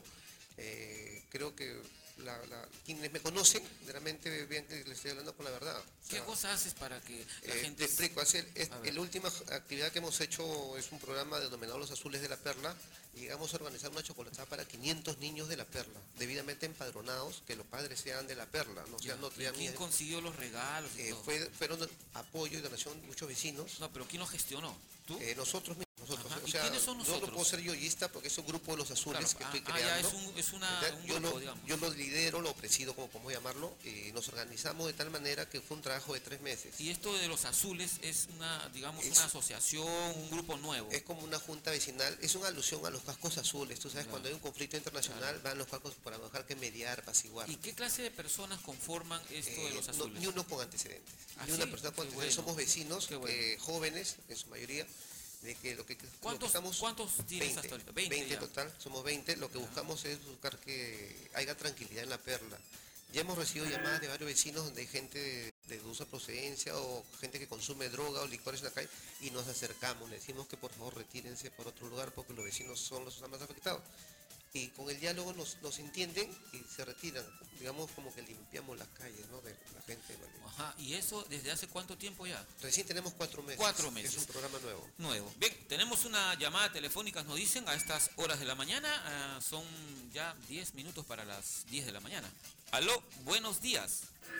eh, creo que la, la- quienes me conocen realmente vean que les estoy hablando con la verdad. O ¿Qué sea, cosa haces para que la eh, gente... te explico, es el- es- A ver. la última actividad que hemos hecho es un programa denominado Los Azules de la Perla. Y llegamos a organizar una chocolatada para quinientos niños de la Perla, debidamente empadronados, que los padres sean de la Perla, ¿no? O sea, Ya, no ¿y traían ¿Quién ni- consiguió los regalos y eh, todo? fue- fueron apoyo y donación de muchos vecinos. No, pero ¿quién lo gestionó? ¿Tú? Eh, nosotros mismos, nosotros. Ajá, O ¿y sea, quiénes son yo nosotros? no puedo ser yoísta porque es un grupo de los azules Claro, que ah, estoy ah, ya, creando. es un- es una- ¿verdad? un yo, grupo, lo, digamos. yo lo lidero, lo presido, como podemos llamarlo, y nos organizamos de tal manera que fue un trabajo de tres meses. Y esto de los azules es una, digamos, Es- una asociación, un grupo nuevo. Es como una junta vecinal, es una alusión a los cascos azules. Tú sabes, Claro. cuando hay un conflicto internacional, van los cascos para dejar que mediar, apaciguar. ¿Y qué clase de personas conforman esto de Eh, los no- azules? ni uno con antecedentes. ¿Ah, ni una sí? persona con Qué antecedentes. bueno. Somos vecinos, Qué bueno. eh, jóvenes, en su mayoría. De que lo que, lo que ¿Cuántos- estamos, cuántos tienes veinte, hasta ahorita? veinte veinte ya. total, somos veinte. Lo que Ya. buscamos es buscar que haya tranquilidad en la Perla. Ya hemos recibido llamadas de varios vecinos donde hay gente de, de dudosa procedencia o gente que consume droga o licores en la calle y nos acercamos, le decimos que por favor retírense por otro lugar porque los vecinos son los más afectados. Y con el diálogo nos, nos entienden y se retiran. Digamos como que limpiamos las calles, ¿no? De la gente. ¿vale? Ajá, ¿y eso desde hace cuánto tiempo ya? Recién tenemos cuatro meses. Cuatro meses. Es un programa nuevo. Nuevo. Bien, tenemos una llamada telefónica, nos dicen, a estas horas de la mañana. ah, son ya diez minutos para las diez de la mañana. Aló, buenos días.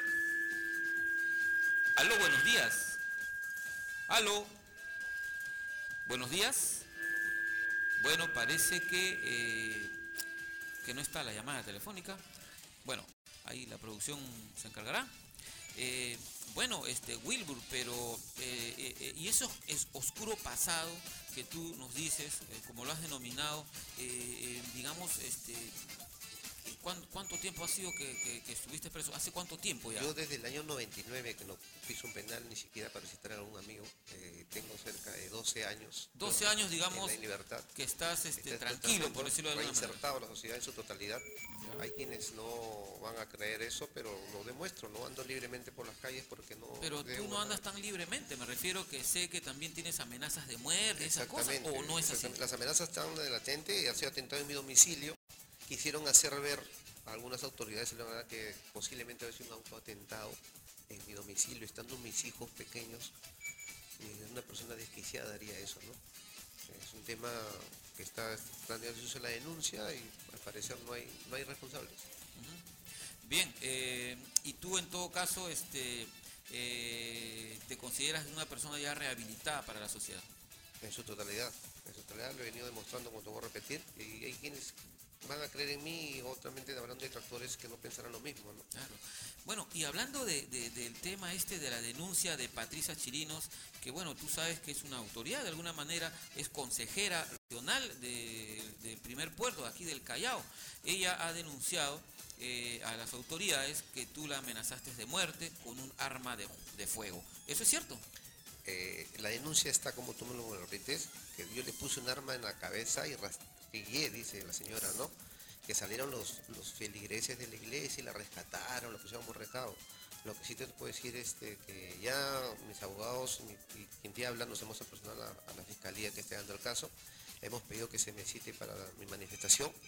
Aló, buenos días. Aló. Buenos días. Bueno, parece que, eh, que no está la llamada telefónica. Bueno, ahí la producción se encargará. Eh, bueno, este Wilbur, pero eh, eh, eh, y eso es oscuro pasado que tú nos dices, eh, como lo has denominado, eh, eh, digamos, este, ¿cuán- ¿cuánto tiempo ha sido que, que- que estuviste preso? ¿Hace cuánto tiempo ya? Yo desde el año noventa y nueve, que no piso un penal ni siquiera para visitar a algún amigo, eh, tengo cerca de doce años. doce ¿no? años, digamos, en libertad. que estás este, Está tranquilo, por totalmente decirlo de alguna manera. insertado en la sociedad en su totalidad. Hay quienes no van a creer eso, pero lo demuestro, no ando libremente por las calles porque no... Pero tú debo no nada. andas tan libremente, me refiero que sé que también tienes amenazas de muerte, esas cosas, Exactamente, o no es así. exactamente. Las amenazas están de latente y ha sido atentado en mi domicilio. Quisieron hacer ver a algunas autoridades la verdad que posiblemente había sido un autoatentado en mi domicilio, estando mis hijos pequeños. Y una persona desquiciada haría eso, ¿no? Es un tema que está planteándose la denuncia y al parecer no hay, no hay responsables. Bien, eh, y tú en todo caso este, eh, te consideras una persona ya rehabilitada para la sociedad. En su totalidad, en su totalidad lo he venido demostrando, como te voy a repetir, y hay quienes van a creer en mí y obviamente habrán detractores que no pensarán lo mismo, ¿no? Claro. Bueno, y hablando de, de- del tema este de la denuncia de Patricia Chirinos, que bueno, tú sabes que es una autoridad, de alguna manera es consejera regional de- del primer puerto, aquí del Callao. Ella ha denunciado eh, a las autoridades que tú la amenazaste de muerte con un arma de, de fuego. ¿Eso es cierto? Eh, la denuncia está como tú me lo repites, que yo le puse un arma en la cabeza y rastreé, dice la señora, ¿no? Que salieron los, los feligreses de la iglesia y la rescataron, la pusieron por recado. Lo que sí te puedo decir es este, que ya mis abogados mi- y quien te habla nos hemos apersonado a, a la fiscalía que esté dando el caso. Hemos pedido que se me cite para mi manifestación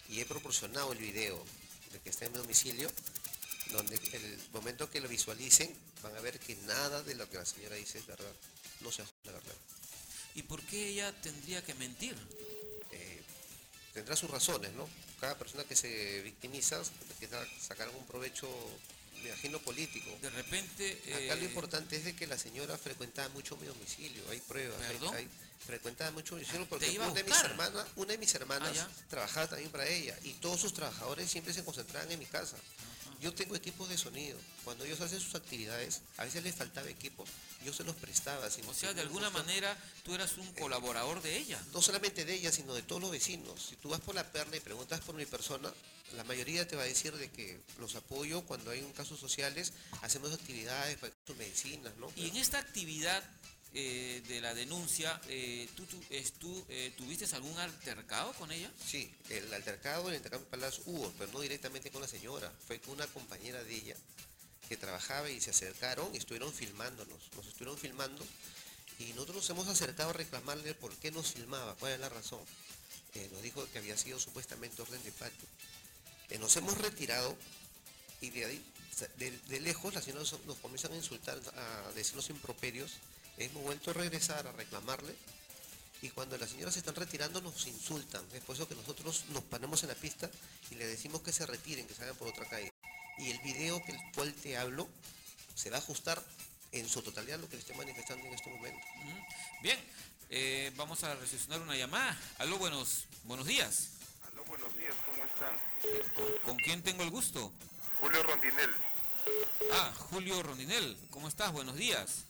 y he proporcionado el video de que está en mi domicilio, donde el momento que lo visualicen van a ver que nada de lo que la señora dice es verdad, no se hace la verdad. ¿Y por qué ella tendría que mentir? Eh, tendrá sus razones, ¿no? Cada persona que se victimiza quiere sacar algún provecho, me imagino, político. De repente... Eh... Acá lo importante es de que la señora frecuentaba mucho mi domicilio, hay pruebas, hay, hay, frecuentaba mucho mi domicilio porque una de, mis hermanas, una de mis hermanas ah, trabajaba también para ella y todos sus trabajadores siempre se concentraban en mi casa. Yo tengo equipos de sonido. Cuando ellos hacen sus actividades, a veces les faltaba equipos, yo se los prestaba. Si o sea, de alguna gusta, manera, tú eras un colaborador de ella. No solamente de ella, sino de todos los vecinos. Si tú vas por la Perla y preguntas por mi persona, la mayoría te va a decir de que los apoyo cuando hay un casos sociales, hacemos actividades para sus medicinas, ¿no? Y en esta actividad eh, de la denuncia, eh, ¿tú, tú, es, tú eh, tuviste algún altercado con ella? Sí, el altercado, el intercambio de palabras hubo, pero no directamente con la señora, fue con una compañera de ella que trabajaba y se acercaron y estuvieron filmándonos, nos estuvieron filmando y nosotros nos hemos acercado a reclamarle por qué nos filmaba, cuál es la razón. Eh, nos dijo que había sido supuestamente orden de patio. Eh, nos hemos retirado y de ahí, de, de lejos, las señoras nos, nos comienzan a insultar, a decirnos improperios. Hemos vuelto a regresar a reclamarle y cuando las señoras se están retirando nos insultan. Es por eso que nosotros nos paramos en la pista y le decimos que se retiren, que salgan por otra calle. Y el video del cual te hablo se va a ajustar en su totalidad a lo que le estoy manifestando en este momento. Bien, eh, vamos a recepcionar una llamada. Aló, buenos, buenos días. Aló, buenos días, ¿cómo están? ¿Con, ¿Con quién tengo el gusto? Julio Rondinel. Ah, Julio Rondinel, ¿cómo estás? Buenos días.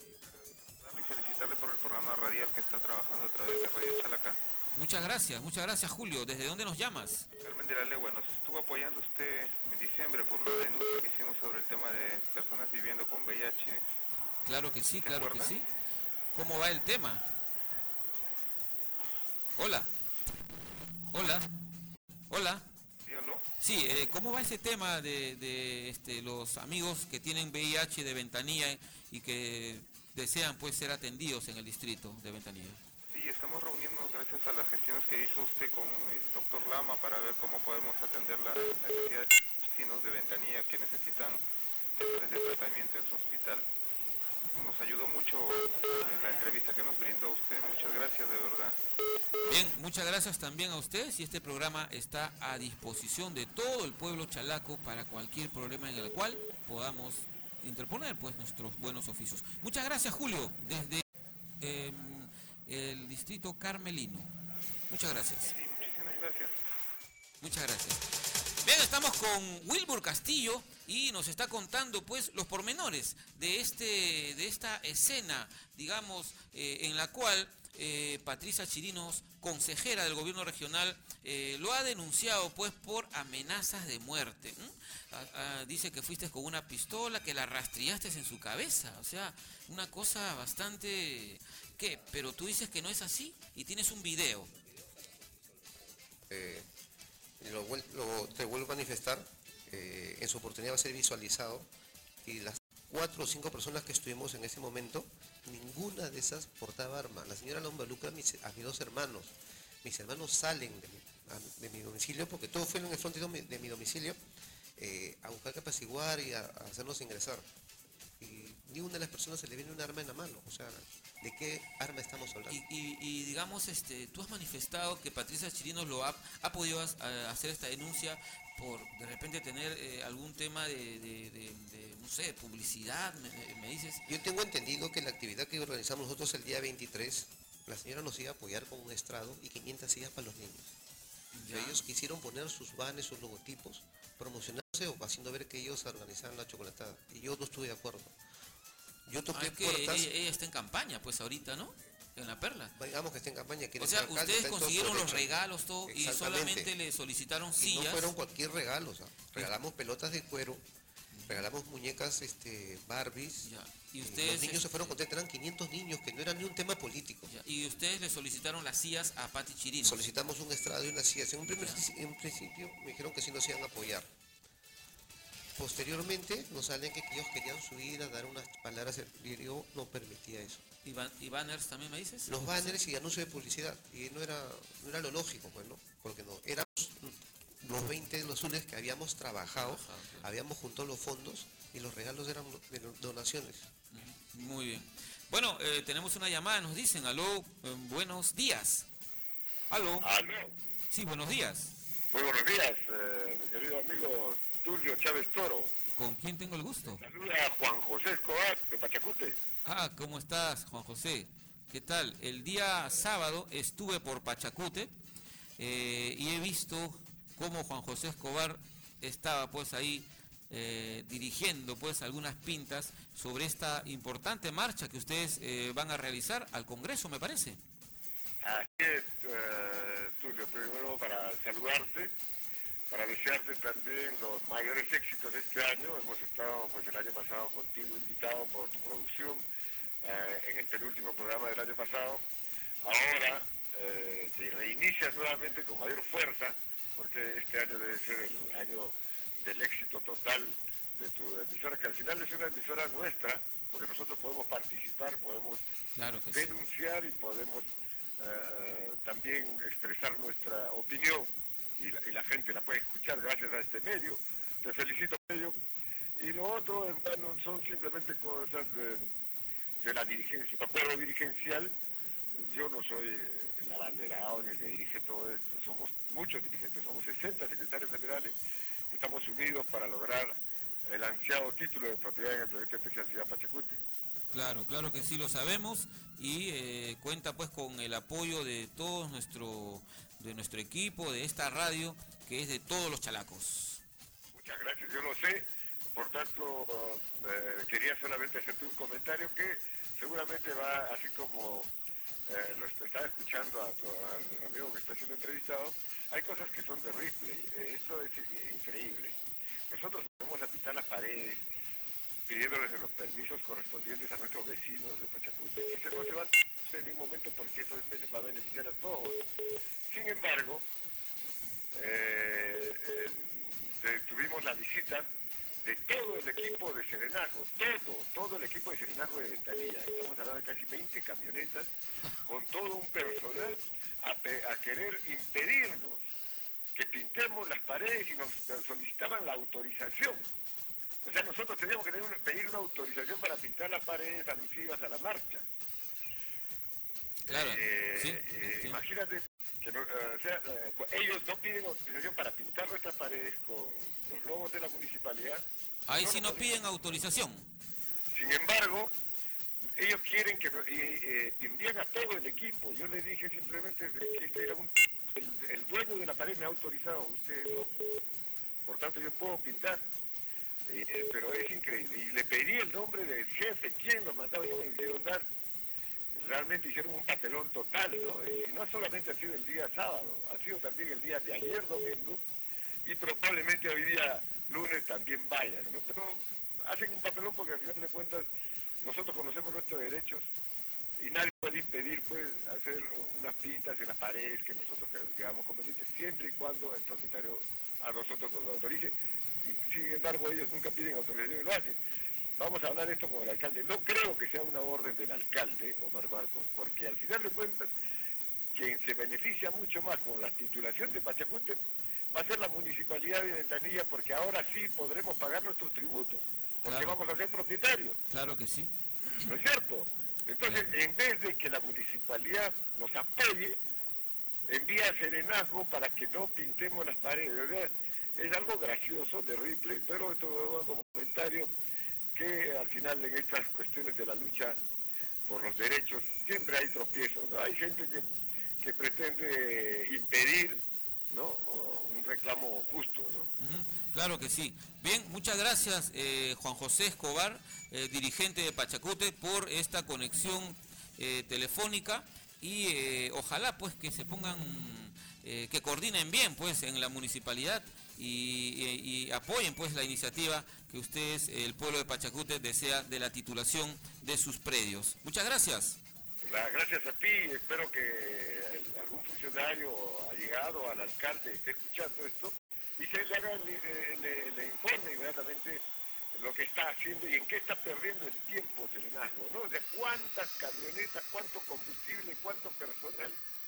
Y felicitarle por el programa radial que está trabajando a través de Radio Chalaca. Muchas gracias, muchas gracias, Julio. ¿Desde dónde nos llamas? Carmen de la Legua, nos estuvo apoyando usted en diciembre por la denuncia que hicimos sobre el tema de personas viviendo con V I H. Claro que sí, claro que sí. ¿Cómo va el tema? Hola. Hola. Hola. ¿Sí, aló? Sí, eh, ¿cómo va ese tema de, de este, los amigos que tienen V I H de Ventanilla y que desean pues ser atendidos en el distrito de Ventanilla? Sí, estamos reuniéndonos gracias a las gestiones que hizo usted con el doctor Lama para ver cómo podemos atender las necesidades de los vecinos de Ventanilla que necesitan que se les dé tratamiento en su hospital. Nos ayudó mucho en la entrevista que nos brindó usted. Muchas gracias, de verdad. Bien, muchas gracias también a ustedes y este programa está a disposición de todo el pueblo chalaco para cualquier problema en el cual podamos interponer pues nuestros buenos oficios. Muchas gracias, Julio, desde eh, el distrito Carmelino. Muchas gracias. Sí, muchísimas gracias. Muchas gracias. Bien, estamos con Wilbur Castillo y nos está contando pues los pormenores de este de esta escena, digamos, eh, en la cual eh, Patricia Chirinos, consejera del gobierno regional, eh, lo ha denunciado pues por amenazas de muerte. ¿Mm? A, a, dice que fuiste con una pistola, que la rastreaste en su cabeza, o sea, una cosa bastante... ¿Qué? Pero tú dices que no es así y tienes un video. Eh... Lo, lo, te vuelvo a manifestar, eh, en su oportunidad va a ser visualizado y las cuatro o cinco personas que estuvimos en ese momento, ninguna de esas portaba arma. La señora lo involucra a mis, a mis dos hermanos. Mis hermanos salen de mi, a, de mi domicilio, porque todos fueron en el frente de mi, de mi domicilio, eh, a buscar que apaciguar y a, a hacernos ingresar. Y ni una de las personas se le viene un arma en la mano, o sea, ¿de qué arma estamos hablando? Y, y, y digamos, este, tú has manifestado que Patricia Chirinos lo ha, ha podido a, hacer esta denuncia por de repente tener eh, algún tema de, de, de, de, no sé, publicidad, me, me dices. Yo tengo entendido que la actividad que organizamos nosotros el día veintitrés, la señora nos iba a apoyar con un estrado y quinientas sillas para los niños. Ellos quisieron poner sus banners, sus logotipos, promocionarse o haciendo ver que ellos organizaban la chocolatada. Y yo no estuve de acuerdo. Yo toqué ah, es que puertas. Ella, ella está en campaña, pues ahorita, ¿no? En la Perla. Digamos que está en campaña. O sea, alcalde, ustedes consiguieron los regalos todo y solamente le solicitaron sillas. Y no fueron cualquier regalo, o sea, regalamos pelotas de cuero, regalamos muñecas, este, Barbies. Ya. Y ustedes, los niños se fueron contentos, eran quinientos niños, que no era ni un tema político. Ya. Y ustedes le solicitaron las sillas a Pati Chirinos. Solicitamos un estrado y unas sillas. En un, primer, en un principio me dijeron que sí nos iban a apoyar. Posteriormente nos salen que ellos querían subir a dar unas palabras, y yo no permitía eso. ¿Y, ban ¿Y banners también me dices? Los banners y anuncios de publicidad, y no era, no era lo lógico, pues, ¿no? Porque no, éramos los veinte de los azules que habíamos trabajado, Ajá, okay. habíamos juntado los fondos y los regalos eran de donaciones. Muy bien. Bueno, eh, tenemos una llamada, nos dicen, aló, eh, buenos días. Aló. Aló. Sí, buenos días. Muy buenos días, eh, mi querido amigo Tulio Chávez Toro. ¿Con quién tengo el gusto? Saluda a Juan José Escobar, de Pachacute. Ah, ¿cómo estás, Juan José? ¿Qué tal? El día sábado estuve por Pachacute eh, y he visto cómo Juan José Escobar estaba pues ahí eh, dirigiendo pues algunas pintas sobre esta importante marcha que ustedes eh, van a realizar al Congreso, me parece. Así es, uh, Tulio, primero para saludarte, para desearte también los mayores éxitos de este año. Hemos estado pues el año pasado contigo invitado por tu producción uh, en el penúltimo programa del año pasado. Ahora uh, te reinicias nuevamente con mayor fuerza, porque este año debe ser el año del éxito total de tu emisora, que al final es una emisora nuestra, porque nosotros podemos participar, podemos claro que denunciar sí. y podemos uh, también expresar nuestra opinión, y la, y la gente la puede escuchar gracias a este medio. Te felicito por ello. Y lo otro, hermano, son simplemente cosas de, de la dirigencia, acuerdo dirigencial. Yo no soy el abanderado ni el que dirige todo esto, somos muchos dirigentes, somos sesenta secretarios generales que estamos unidos para lograr el ansiado título de propiedad en el proyecto especial Ciudad Pachacute. Claro, claro que sí lo sabemos y eh, cuenta pues con el apoyo de todo nuestro, de nuestro equipo, de esta radio que es de todos los chalacos. Muchas gracias, yo lo sé, por tanto eh, quería solamente hacerte un comentario que seguramente va así como eh, lo estaba escuchando a tu, al amigo que está siendo entrevistado. Hay cosas que son de replay, eh, esto es eh, increíble. Nosotros vamos a pintar las paredes pidiéndoles los permisos correspondientes a nuestros vecinos de Pachacute. Eso no se va a hacer en ningún momento porque eso les va a beneficiar a todos. Sin embargo, eh, eh, tuvimos la visita de todo el equipo de Serenazgo, todo, todo el equipo de Serenazgo de Ventanilla. Estamos hablando de casi veinte camionetas con todo un personal a, a querer impedirnos que pintemos las paredes y nos solicitaban la autorización. O sea, nosotros teníamos que tener, pedir una autorización para pintar las paredes alusivas a la marcha. Claro, eh, sí, eh, sí. Imagínate que no, uh, o sea, uh, ellos no piden autorización para pintar nuestras paredes con los logos de la municipalidad. Ahí no sí no piden autorización. Sin embargo, ellos quieren que eh, eh, envíen a todo el equipo. Yo les dije simplemente que este era un... El, el dueño de la pared me ha autorizado, ustedes no. Por tanto, yo puedo pintar. Eh, pero es increíble. Y le pedí el nombre del jefe, quién lo mandaba y no me hicieron dar. Realmente hicieron un papelón total, ¿no? Y no solamente ha sido el día sábado, ha sido también el día de ayer domingo, y probablemente hoy día lunes también vayan, ¿no? Pero hacen un papelón porque al final de cuentas nosotros conocemos nuestros derechos y nadie puede impedir pues hacer unas pintas en las paredes que nosotros creamos convenientes, siempre y cuando el propietario a nosotros nos lo autorice. Y, sin embargo, ellos nunca piden autorización y lo hacen. Vamos a hablar esto con el alcalde. No creo que sea una orden del alcalde, Omar Marcos, porque al final de cuentas, quien se beneficia mucho más con la titulación de Pachacute va a ser la municipalidad de Ventanilla, porque ahora sí podremos pagar nuestros tributos, porque claro. Vamos a ser propietarios. Claro que sí. ¿No es cierto? Entonces, claro. En vez de que la municipalidad nos apoye, envía a Serenazgo para que no pintemos las paredes. O sea, es algo gracioso, terrible, pero esto como comentario que al final en estas cuestiones de la lucha por los derechos siempre hay tropiezos, ¿no? Hay gente que, que pretende impedir, ¿no? un reclamo justo, ¿no? Uh-huh. Claro que sí. Bien, muchas gracias eh, Juan José Escobar, eh, dirigente de Pachacute, por esta conexión eh, telefónica y eh, ojalá pues que se pongan, eh, que coordinen bien pues en la municipalidad y, y, y apoyen pues la iniciativa que ustedes, el pueblo de Pachacute, desea de la titulación de sus predios. Muchas gracias. La, gracias a ti, espero que el, algún funcionario allegado al alcalde esté escuchando esto y se le haga, le, le, le informe inmediatamente lo que está haciendo y en qué está perdiendo el tiempo Serenazgo, ¿no? De cuántas camionetas, cuánto combustible, cuánto personal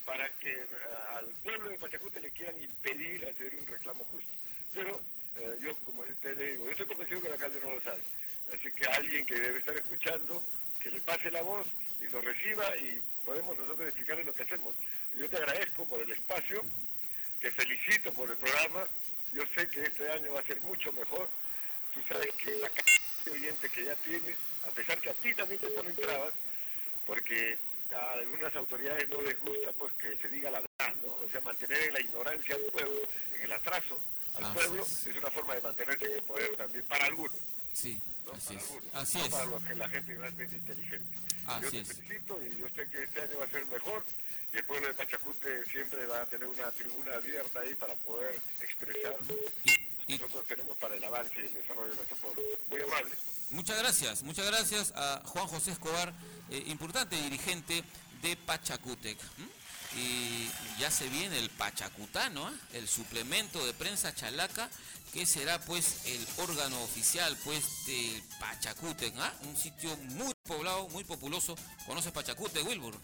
para que eh, al pueblo de Pachacute le quieran impedir hacer un reclamo justo. Pero eh, yo, como usted le digo, yo estoy convencido que el alcalde no lo sabe. Así que alguien que debe estar escuchando, que le pase la voz y lo reciba y podemos nosotros explicarle lo que hacemos. Yo te agradezco por el espacio, te felicito por el programa. Yo sé que este año va a ser mucho mejor. Tú sabes que la cantidad de oyentes que ya tienes, a pesar que a ti también te ponen trabas, porque a algunas autoridades no les gusta pues que se diga la verdad, ¿no? O sea, mantener en la ignorancia al pueblo, en el atraso al Así pueblo, es. es una forma de mantenerse en el poder también, para algunos. Sí, ¿no? así Para es. algunos, Así no es. para los que la gente realmente inteligente. Así yo te es. felicito y yo sé que este año va a ser mejor y el pueblo de Pachacute siempre va a tener una tribuna abierta ahí para poder expresar lo que nosotros tenemos para el avance y el desarrollo de nuestro pueblo. Muy amable. Muchas gracias, muchas gracias a Juan José Escobar, eh, importante dirigente de Pachacútec. ¿m? Y ya se viene el Pachacutano, ¿eh? El suplemento de prensa Chalaca, que será pues el órgano oficial pues del Pachacútec, ¿ah? Un sitio muy poblado, muy populoso. ¿Conoces Pachacútec, Wilbur?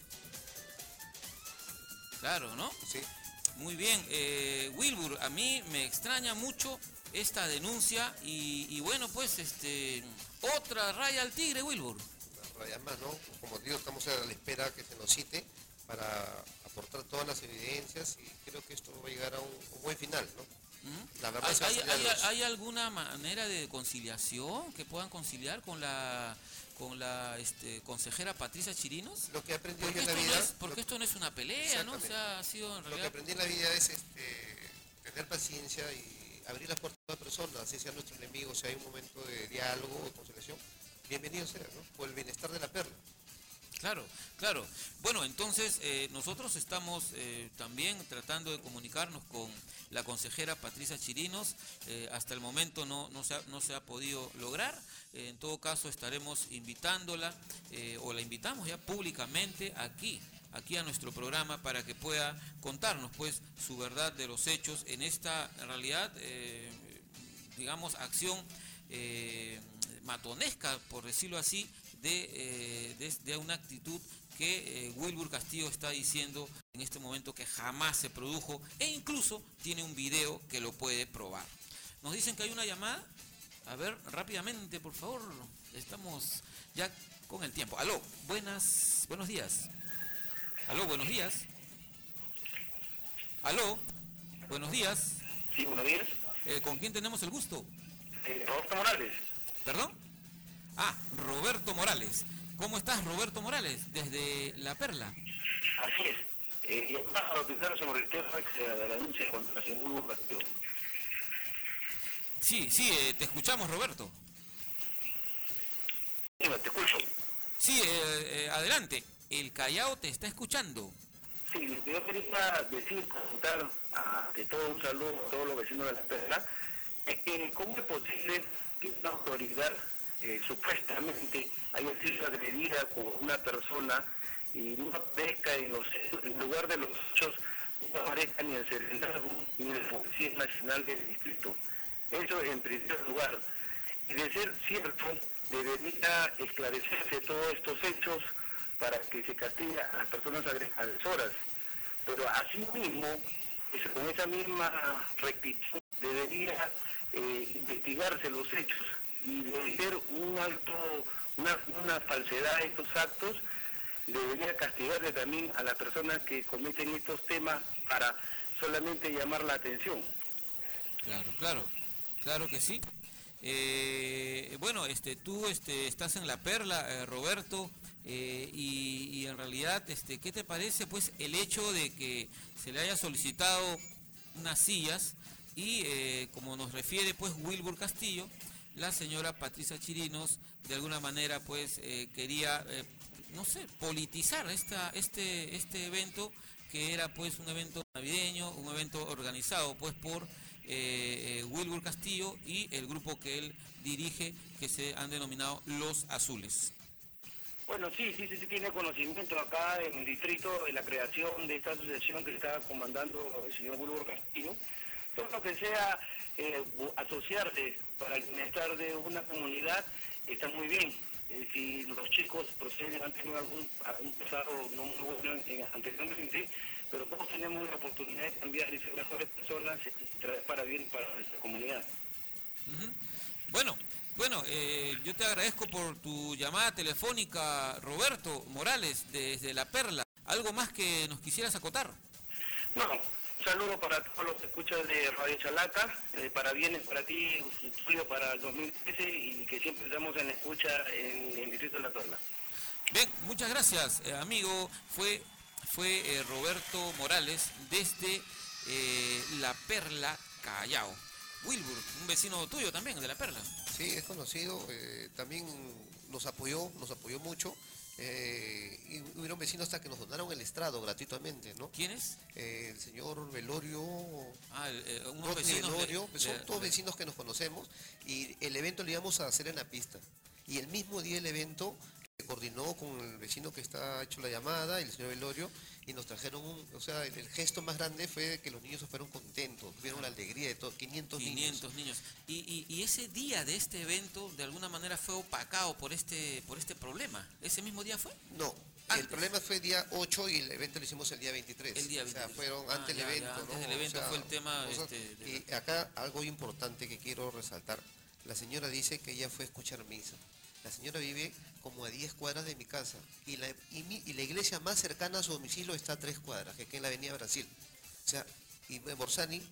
Claro, ¿no? Sí. Muy bien, eh, Wilbur, a mí me extraña mucho esta denuncia y, y bueno, pues este otra raya al tigre, Wilbur. Una raya más, ¿no? Como digo, estamos a la espera que se nos cite para aportar todas las evidencias y creo que esto va a llegar a un, un buen final, ¿no? ¿Mm? La verdad ¿Hay, se va a hay, salir a hay- luz. hay alguna manera de conciliación que puedan conciliar con la con la este, consejera Patricia Chirinos? Lo que he aprendido Porque, yo en la esto, vida... no es, porque lo- esto no es una pelea, ¿no? O Exactamente. sea, ha sido en Lo que realidad... aprendí en la vida es este, tener paciencia y abrir las puertas a las personas, así sea nuestro enemigo, si hay un momento de diálogo o conciliación, bienvenido sea, ¿no? Por el bienestar de la perla. Claro, claro. Bueno, entonces eh, nosotros estamos eh, también tratando de comunicarnos con la consejera Patricia Chirinos. Eh, hasta el momento no, no, se ha, no se ha podido lograr. Eh, en todo caso estaremos invitándola eh, o la invitamos ya públicamente aquí, aquí a nuestro programa para que pueda contarnos pues su verdad de los hechos en esta en realidad, eh, digamos, acción eh, matonesca, por decirlo así, de, eh, de, de una actitud que eh, Wilbur Castillo está diciendo en este momento que jamás se produjo e incluso tiene un video que lo puede probar. Nos dicen que hay una llamada. A ver, rápidamente, por favor. Estamos ya con el tiempo. Aló, buenas, buenos días. Aló, buenos días. Aló, buenos días. Sí, buenos días. Eh, ¿Con quién tenemos el gusto? Eh, Roberto Morales. ¿Perdón? Ah, Roberto Morales. ¿Cómo estás, Roberto Morales? Desde La Perla. Así es. Eh, y además a opinar sobre el tema de la denuncia contra el señor Hugo Castillo. Sí, sí, eh, te escuchamos, Roberto. Sí, te escucho. Sí, eh, eh, adelante. El Callao te está escuchando. Sí, lo que yo quería decir, preguntar a que todo un saludo a todos los vecinos de La Perla, es que cómo es posible que una autoridad eh, supuestamente haya sido agredida por una persona y no aparezca en, los, en lugar de los hechos, no aparezca ni el Serenazgo ni el Policía Nacional del Distrito. Eso en primer lugar. Y de ser cierto, debería esclarecerse todos estos hechos para que se castigue a las personas agresoras. Pero asimismo, es- con esa misma rectitud, debería eh, investigarse los hechos y de ser un alto, una, una falsedad de estos actos, debería castigarse también a las personas que cometen estos temas para solamente llamar la atención. Claro, claro, claro que sí. Eh, bueno, este, tú este, estás en La Perla, eh, Roberto, eh, y, y en realidad, este, ¿qué te parece pues el hecho de que se le haya solicitado unas sillas y eh, como nos refiere pues Wilbur Castillo, la señora Patricia Chirinos de alguna manera pues eh, quería, eh, no sé, politizar esta, este, este evento que era pues un evento navideño, un evento organizado pues por eh, eh, Wilbur Castillo y el grupo que él dirige, que se han denominado Los Azules. Bueno, sí, sí, sí, sí tiene conocimiento acá en el distrito de la creación de esta asociación que está comandando el señor Wilbur Castillo. Todo lo que sea eh, asociarse para el bienestar de una comunidad está muy bien. Eh, si los chicos proceden, han tenido algún, algún pasado no muy bueno en- anteriormente, pero todos tenemos la oportunidad de cambiar y ser mejores personas y traer para bien para nuestra comunidad. Uh-huh. Bueno, bueno, eh, yo te agradezco por tu llamada telefónica, Roberto Morales, desde La Perla. ¿Algo más que nos quisieras acotar? No, un saludo para todos los que escuchan de Radio Chalaca, eh, para bienes para ti, Julio, para el dos mil trece y que siempre estamos en escucha en el Distrito de La Perla. Bien, muchas gracias, eh, amigo. Fue, fue eh, Roberto Morales desde eh, La Perla, Callao. Wilbur, un vecino tuyo también, de La Perla. Sí, es conocido, eh, también nos apoyó, nos apoyó mucho. Eh, y hubieron vecinos hasta que nos donaron el estrado gratuitamente, ¿no? ¿Quiénes? Eh, el señor Velorio, ah, eh, unos Rodney vecinos Velorio, de, son de, todos de... vecinos que nos conocemos y el evento lo íbamos a hacer en la pista. Y el mismo día del evento se coordinó con el vecino que está hecho la llamada y el señor Velorio y nos trajeron un, o sea, el, el gesto más grande fue que los niños se fueron contentos, tuvieron la alegría de todos, quinientos, quinientos niños. Y, y, y ese día de este evento de alguna manera fue opacado por este por este problema. ¿Ese mismo día fue? No. Antes. El problema fue el día ocho y el evento lo hicimos el día veintitrés. El día veintitrés. O sea, fueron ah, antes ya, del evento, ya, antes ¿no? del evento o sea, fue el tema. O sea, este, de y acá algo importante que quiero resaltar. La señora dice que ella fue a escuchar misa. La señora vive como a diez cuadras de mi casa y la, y, mi, y la iglesia más cercana a su domicilio está a tres cuadras, que es en la avenida Brasil. O sea, y Borsani...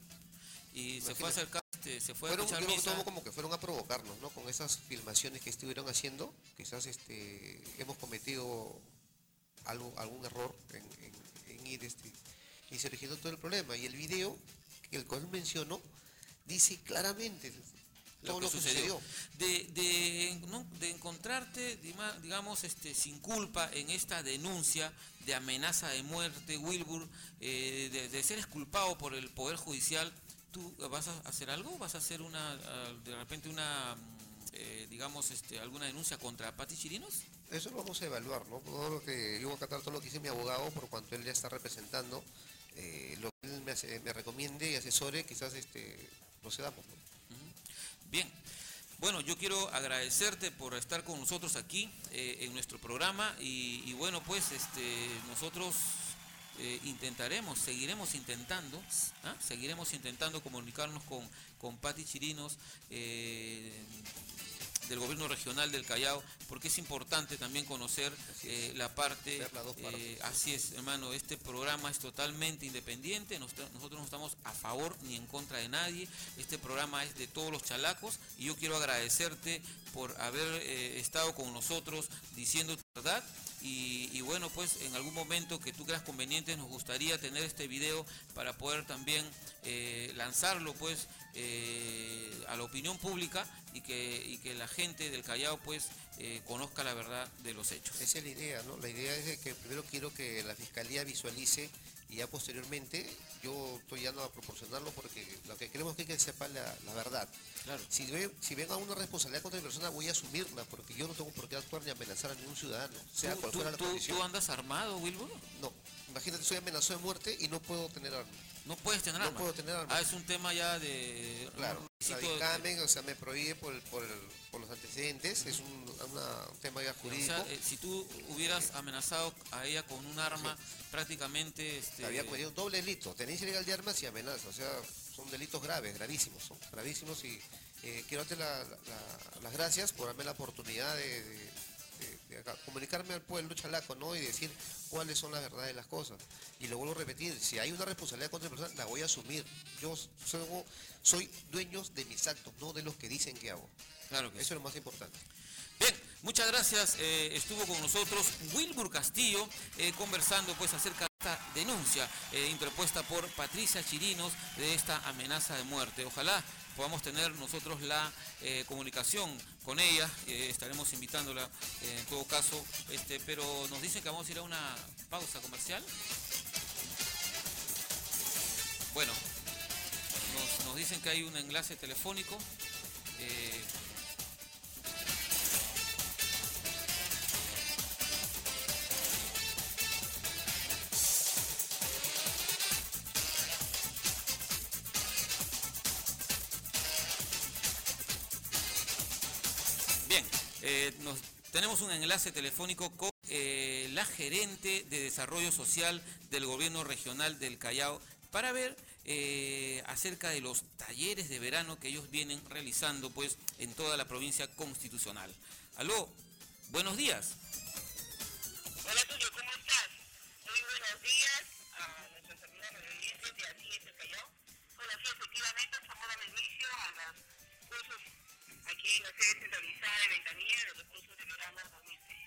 Y se fue a acercar, este, se fue fueron, a escuchar yo misa. Tomo como que fueron a provocarnos, ¿no? Con esas filmaciones que estuvieron haciendo, quizás este, hemos cometido algo, algún error en, en, en ir este, y se originó todo el problema. Y el video, que el cual mencionó, dice claramente todo lo que, lo que sucedió. De, de, ¿no? de encontrarte, digamos, este, sin culpa en esta denuncia de amenaza de muerte, Wilbur, eh, de, de ser exculpado por el Poder Judicial, ¿tú vas a hacer algo? ¿Vas a hacer una, de repente una, eh, digamos, este, alguna denuncia contra Pati Chirinos? Eso lo vamos a evaluar, ¿no? Todo lo que, yo voy a acatar todo lo que dice mi abogado, por cuanto él ya está representando, eh, lo que él me, hace, me recomiende y asesore, quizás este, procedamos, ¿no? Bien, bueno, yo quiero agradecerte por estar con nosotros aquí eh, en nuestro programa y, y bueno, pues este, nosotros eh, intentaremos, seguiremos intentando, ¿ah? seguiremos intentando comunicarnos con, con Pati Chirinos eh, del gobierno regional del Callao, porque es importante también conocer eh, la parte, eh, así es, hermano, este programa es totalmente independiente, nosotros, nosotros no estamos a favor ni en contra de nadie, este programa es de todos los chalacos y yo quiero agradecerte por haber eh, estado con nosotros diciendo tu verdad y, y bueno, pues en algún momento que tú creas conveniente nos gustaría tener este video para poder también eh, lanzarlo pues eh, a la opinión pública y que, y que la gente del Callao pues eh, conozca la verdad de los hechos. Esa es la idea, ¿no? La idea es de que primero quiero que la Fiscalía visualice y ya posteriormente yo estoy yendo a proporcionarlo porque lo que queremos es que él sepa la, la verdad. Claro. Si, ve, si venga una responsabilidad contra mi persona voy a asumirla porque yo no tengo por qué actuar ni amenazar a ningún ciudadano, sea ¿Tú, cual tú, fuera la tú, condición. ¿Tú andas armado, Wilbur? No, imagínate, soy amenazado de muerte y no puedo tener arma. No puedes tener no arma. No puedo tener arma. Ah, es un tema ya de... Claro, la dictamen, de... o sea, me prohíbe por, el, por, el, por los antecedentes, uh-huh. es un, una, un tema ya jurídico. O sea, eh, si tú hubieras amenazado a ella con un arma, sí. prácticamente... Este... Había cometido doble delito, tenencia ilegal de armas y amenaza, o sea, son delitos graves, gravísimos, son gravísimos y eh, quiero darte la, la, las gracias por darme la oportunidad de... de De, de comunicarme al pueblo chalaco, ¿no? Y decir cuáles son las verdades de las cosas. Y lo vuelvo a repetir, si hay una responsabilidad contra la persona, la voy a asumir. Yo soy, soy dueño de mis actos, no de los que dicen que hago. Claro que Eso sí. es lo más importante. Bien, muchas gracias. Eh, estuvo con nosotros Wilbur Castillo eh, conversando pues acerca de esta denuncia eh, interpuesta por Patricia Chirinos de esta amenaza de muerte. Ojalá podamos tener nosotros la eh, comunicación con ella, eh, estaremos invitándola eh, en todo caso, este, pero nos dicen que vamos a ir a una pausa comercial. Bueno, nos, nos dicen que hay un enlace telefónico. Eh, Eh, nos, tenemos un enlace telefónico con eh, la gerente de Desarrollo Social del Gobierno Regional del Callao para ver eh, acerca de los talleres de verano que ellos vienen realizando pues en toda la provincia constitucional. Aló, buenos días. Hola Tulio, ¿cómo estás? Muy buenos días a nuestros amigos televidentes de Así es el Callao. Bueno, sí, efectivamente estamos dando inicio a los cursos aquí en la sede centralizada de Ventanilla de los cursos de verano dos mil seis.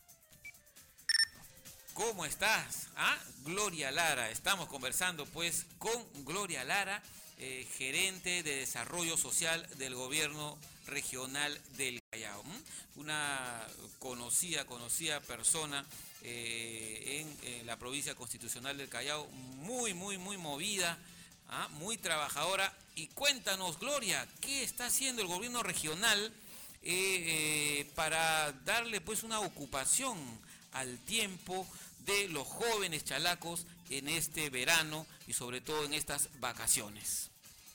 ¿Cómo estás? ¿Ah? Gloria Lara, estamos conversando pues con Gloria Lara, eh, gerente de Desarrollo Social del Gobierno Regional del Callao. ¿Mm? Una conocida, conocida persona eh, en, en la provincia constitucional del Callao, muy, muy, muy movida, ¿ah? Muy trabajadora. Y cuéntanos, Gloria, ¿qué está haciendo el gobierno regional eh, eh, para darle pues una ocupación al tiempo de los jóvenes chalacos en este verano y sobre todo en estas vacaciones?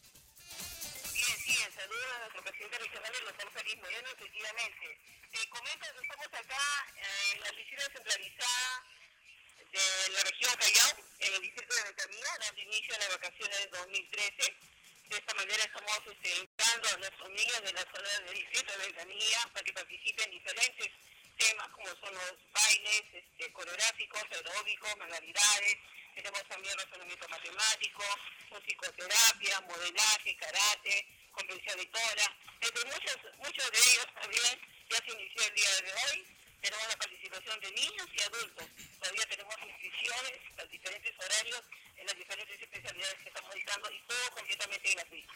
Bien, sí, en saludo a nuestro presidente regional, el doctor Feliz Moreno, efectivamente. Te comento que estamos acá eh, en la oficina centralizada de la región Callao, en el distrito de Ventanilla, dando inicio a las vacaciones de dos mil trece. De esta manera estamos este, invitando a nuestros niños de la zona del distrito de Ventanilla para que participen en diferentes temas como son los bailes este, coreográficos, aeróbicos, manualidades. Tenemos también razonamiento matemático, musicoterapia, modelaje, karate, comprensión lectora. Entre muchos, muchos de ellos también ya se inició el día de hoy. Tenemos la participación de niños y adultos. Todavía tenemos inscripciones a diferentes horarios en las diferentes especialidades que estamos dictando y todo completamente gratuito.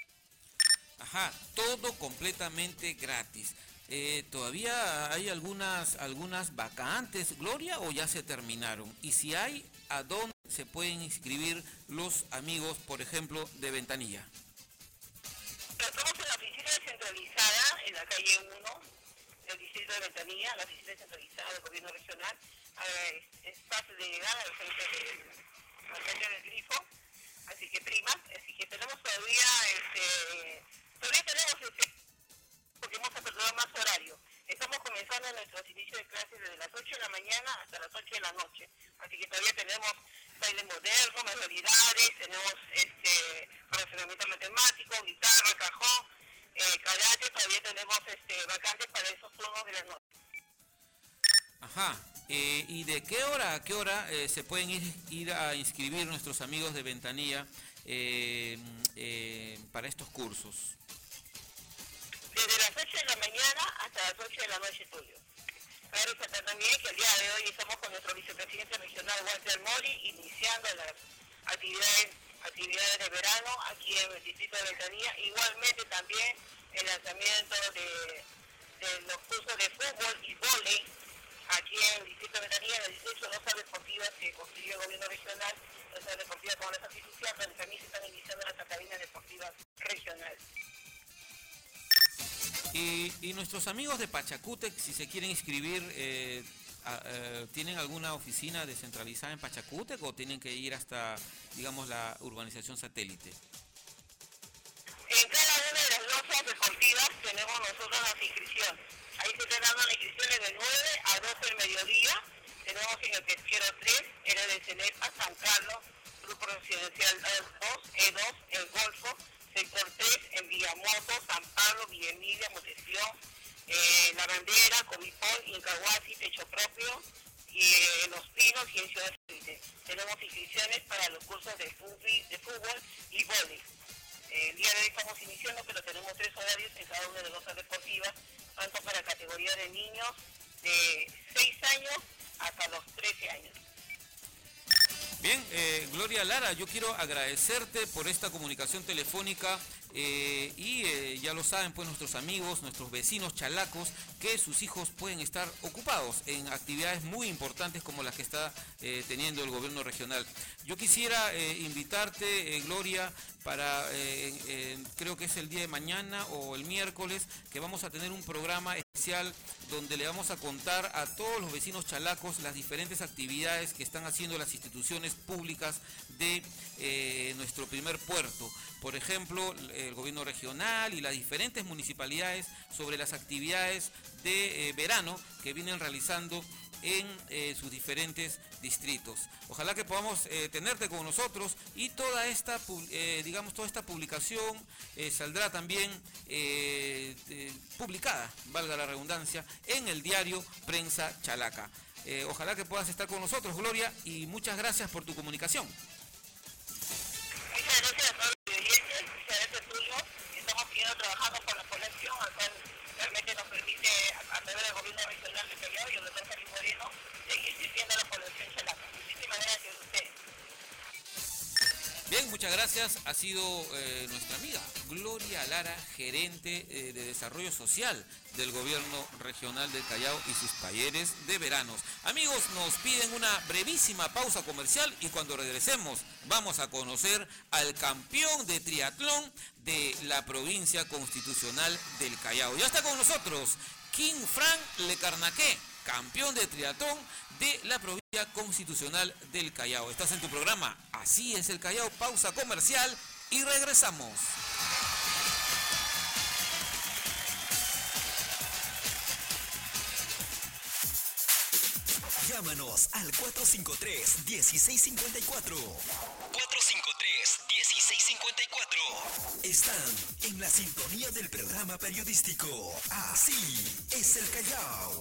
Ajá, todo completamente gratis. Eh, ¿Todavía hay algunas algunas vacantes, Gloria, o ya se terminaron? Y si hay, ¿a dónde se pueden inscribir los amigos, por ejemplo, de Ventanilla? Estamos en la oficina centralizada, en la calle uno, del distrito de Ventanilla, la oficina centralizada del gobierno regional. Eh, es fácil de llegar al frente del, al frente del grifo, así que prima, así que tenemos todavía, este, todavía tenemos este, porque hemos aperturado más horario. Estamos comenzando nuestros inicios de clases desde las ocho de la mañana hasta las ocho de la noche. Así que todavía tenemos baile moderno, manualidades, tenemos este, razonamiento matemático, guitarra, cajón, eh, karate, todavía tenemos este, vacantes para esos turnos de la noche. Ajá, eh, ¿y de qué hora a qué hora eh, se pueden ir, ir a inscribir nuestros amigos de Ventanilla eh, eh, para estos cursos? Desde las ocho de la mañana hasta las ocho de la noche, Tulio. Cabe resaltar también que el día de hoy estamos con nuestro vicepresidente regional, Walter Mori, iniciando las actividades, actividades de verano aquí en el distrito de Ventanilla. Igualmente también el lanzamiento de, de los cursos de fútbol y vóley aquí en el distrito de Ventanilla, en el distrito de Losa Deportivas que construyó el gobierno regional, Losa Deportivas como las artificiales, donde también se están iniciando las academias deportivas regionales. Y, y nuestros amigos de Pachacútec, si se quieren inscribir, eh, a, eh, ¿tienen alguna oficina descentralizada en Pachacútec o tienen que ir hasta, digamos, la urbanización satélite? En cada una de las losas deportivas tenemos nosotros las inscripciones. Ahí se están dando las inscripciones de nueve a doce del mediodía. Tenemos en el Pesquero tres, en el de Cenepa, San Carlos, Grupo Residencial dos, E dos, El Golfo, Sector tres, en Villamoto, San Pablo, Villa Emilia, Montesión, eh, La Bandera, Comipol, Incahuasi, Techo Propio, y eh, en Los Pinos y en Ciudad Satélite. Tenemos inscripciones para los cursos de fútbol, de fútbol y vóley. Eh, el día de hoy estamos iniciando, pero tenemos tres horarios en cada una de las deportivas, tanto para categoría de niños de seis años hasta los trece años. Bien, eh, Gloria Lara, yo quiero agradecerte por esta comunicación telefónica eh, y eh, ya lo saben pues nuestros amigos, nuestros vecinos chalacos, que sus hijos pueden estar ocupados en actividades muy importantes como las que está eh, teniendo el gobierno regional. Yo quisiera eh, invitarte, eh, Gloria, para, eh, eh, creo que es el día de mañana o el miércoles, que vamos a tener un programa especial donde le vamos a contar a todos los vecinos chalacos las diferentes actividades que están haciendo las instituciones públicas de eh, nuestro primer puerto. Por ejemplo, el gobierno regional y las diferentes municipalidades sobre las actividades de eh, verano que vienen realizando en eh, sus diferentes distritos. Ojalá que podamos eh, tenerte con nosotros y toda esta, eh, digamos, toda esta publicación eh, saldrá también eh, eh, publicada, valga la redundancia, en el diario Prensa Chalaca. Eh, ojalá que puedas estar con nosotros, Gloria, y muchas gracias por tu comunicación. Muchas gracias a todos los oyentes, muchas gracias tuyo. Estamos siguiendo trabajando por la población, al cual realmente nos permite, a través del gobierno regional de Callao y el doctor Felipe Moreno, seguir sirviendo a la población chalaca. Muchísimas gracias a ustedes. Bien, muchas gracias. Ha sido eh, nuestra amiga Gloria Lara, gerente eh, de desarrollo social del gobierno regional del Callao y sus talleres de veranos. Amigos, nos piden una brevísima pausa comercial y cuando regresemos vamos a conocer al campeón de triatlón de la provincia constitucional del Callao. Ya está con nosotros King Frank Lecarnaqué, campeón de triatlón de la provincia constitucional del Callao. Estás en tu programa Así es el Callao. Pausa comercial y regresamos. Llámanos al cuatro cinco tres, uno seis cinco cuatro. cuatro cinco tres, uno seis cinco cuatro. Están en la sintonía del programa periodístico Así es el Callao.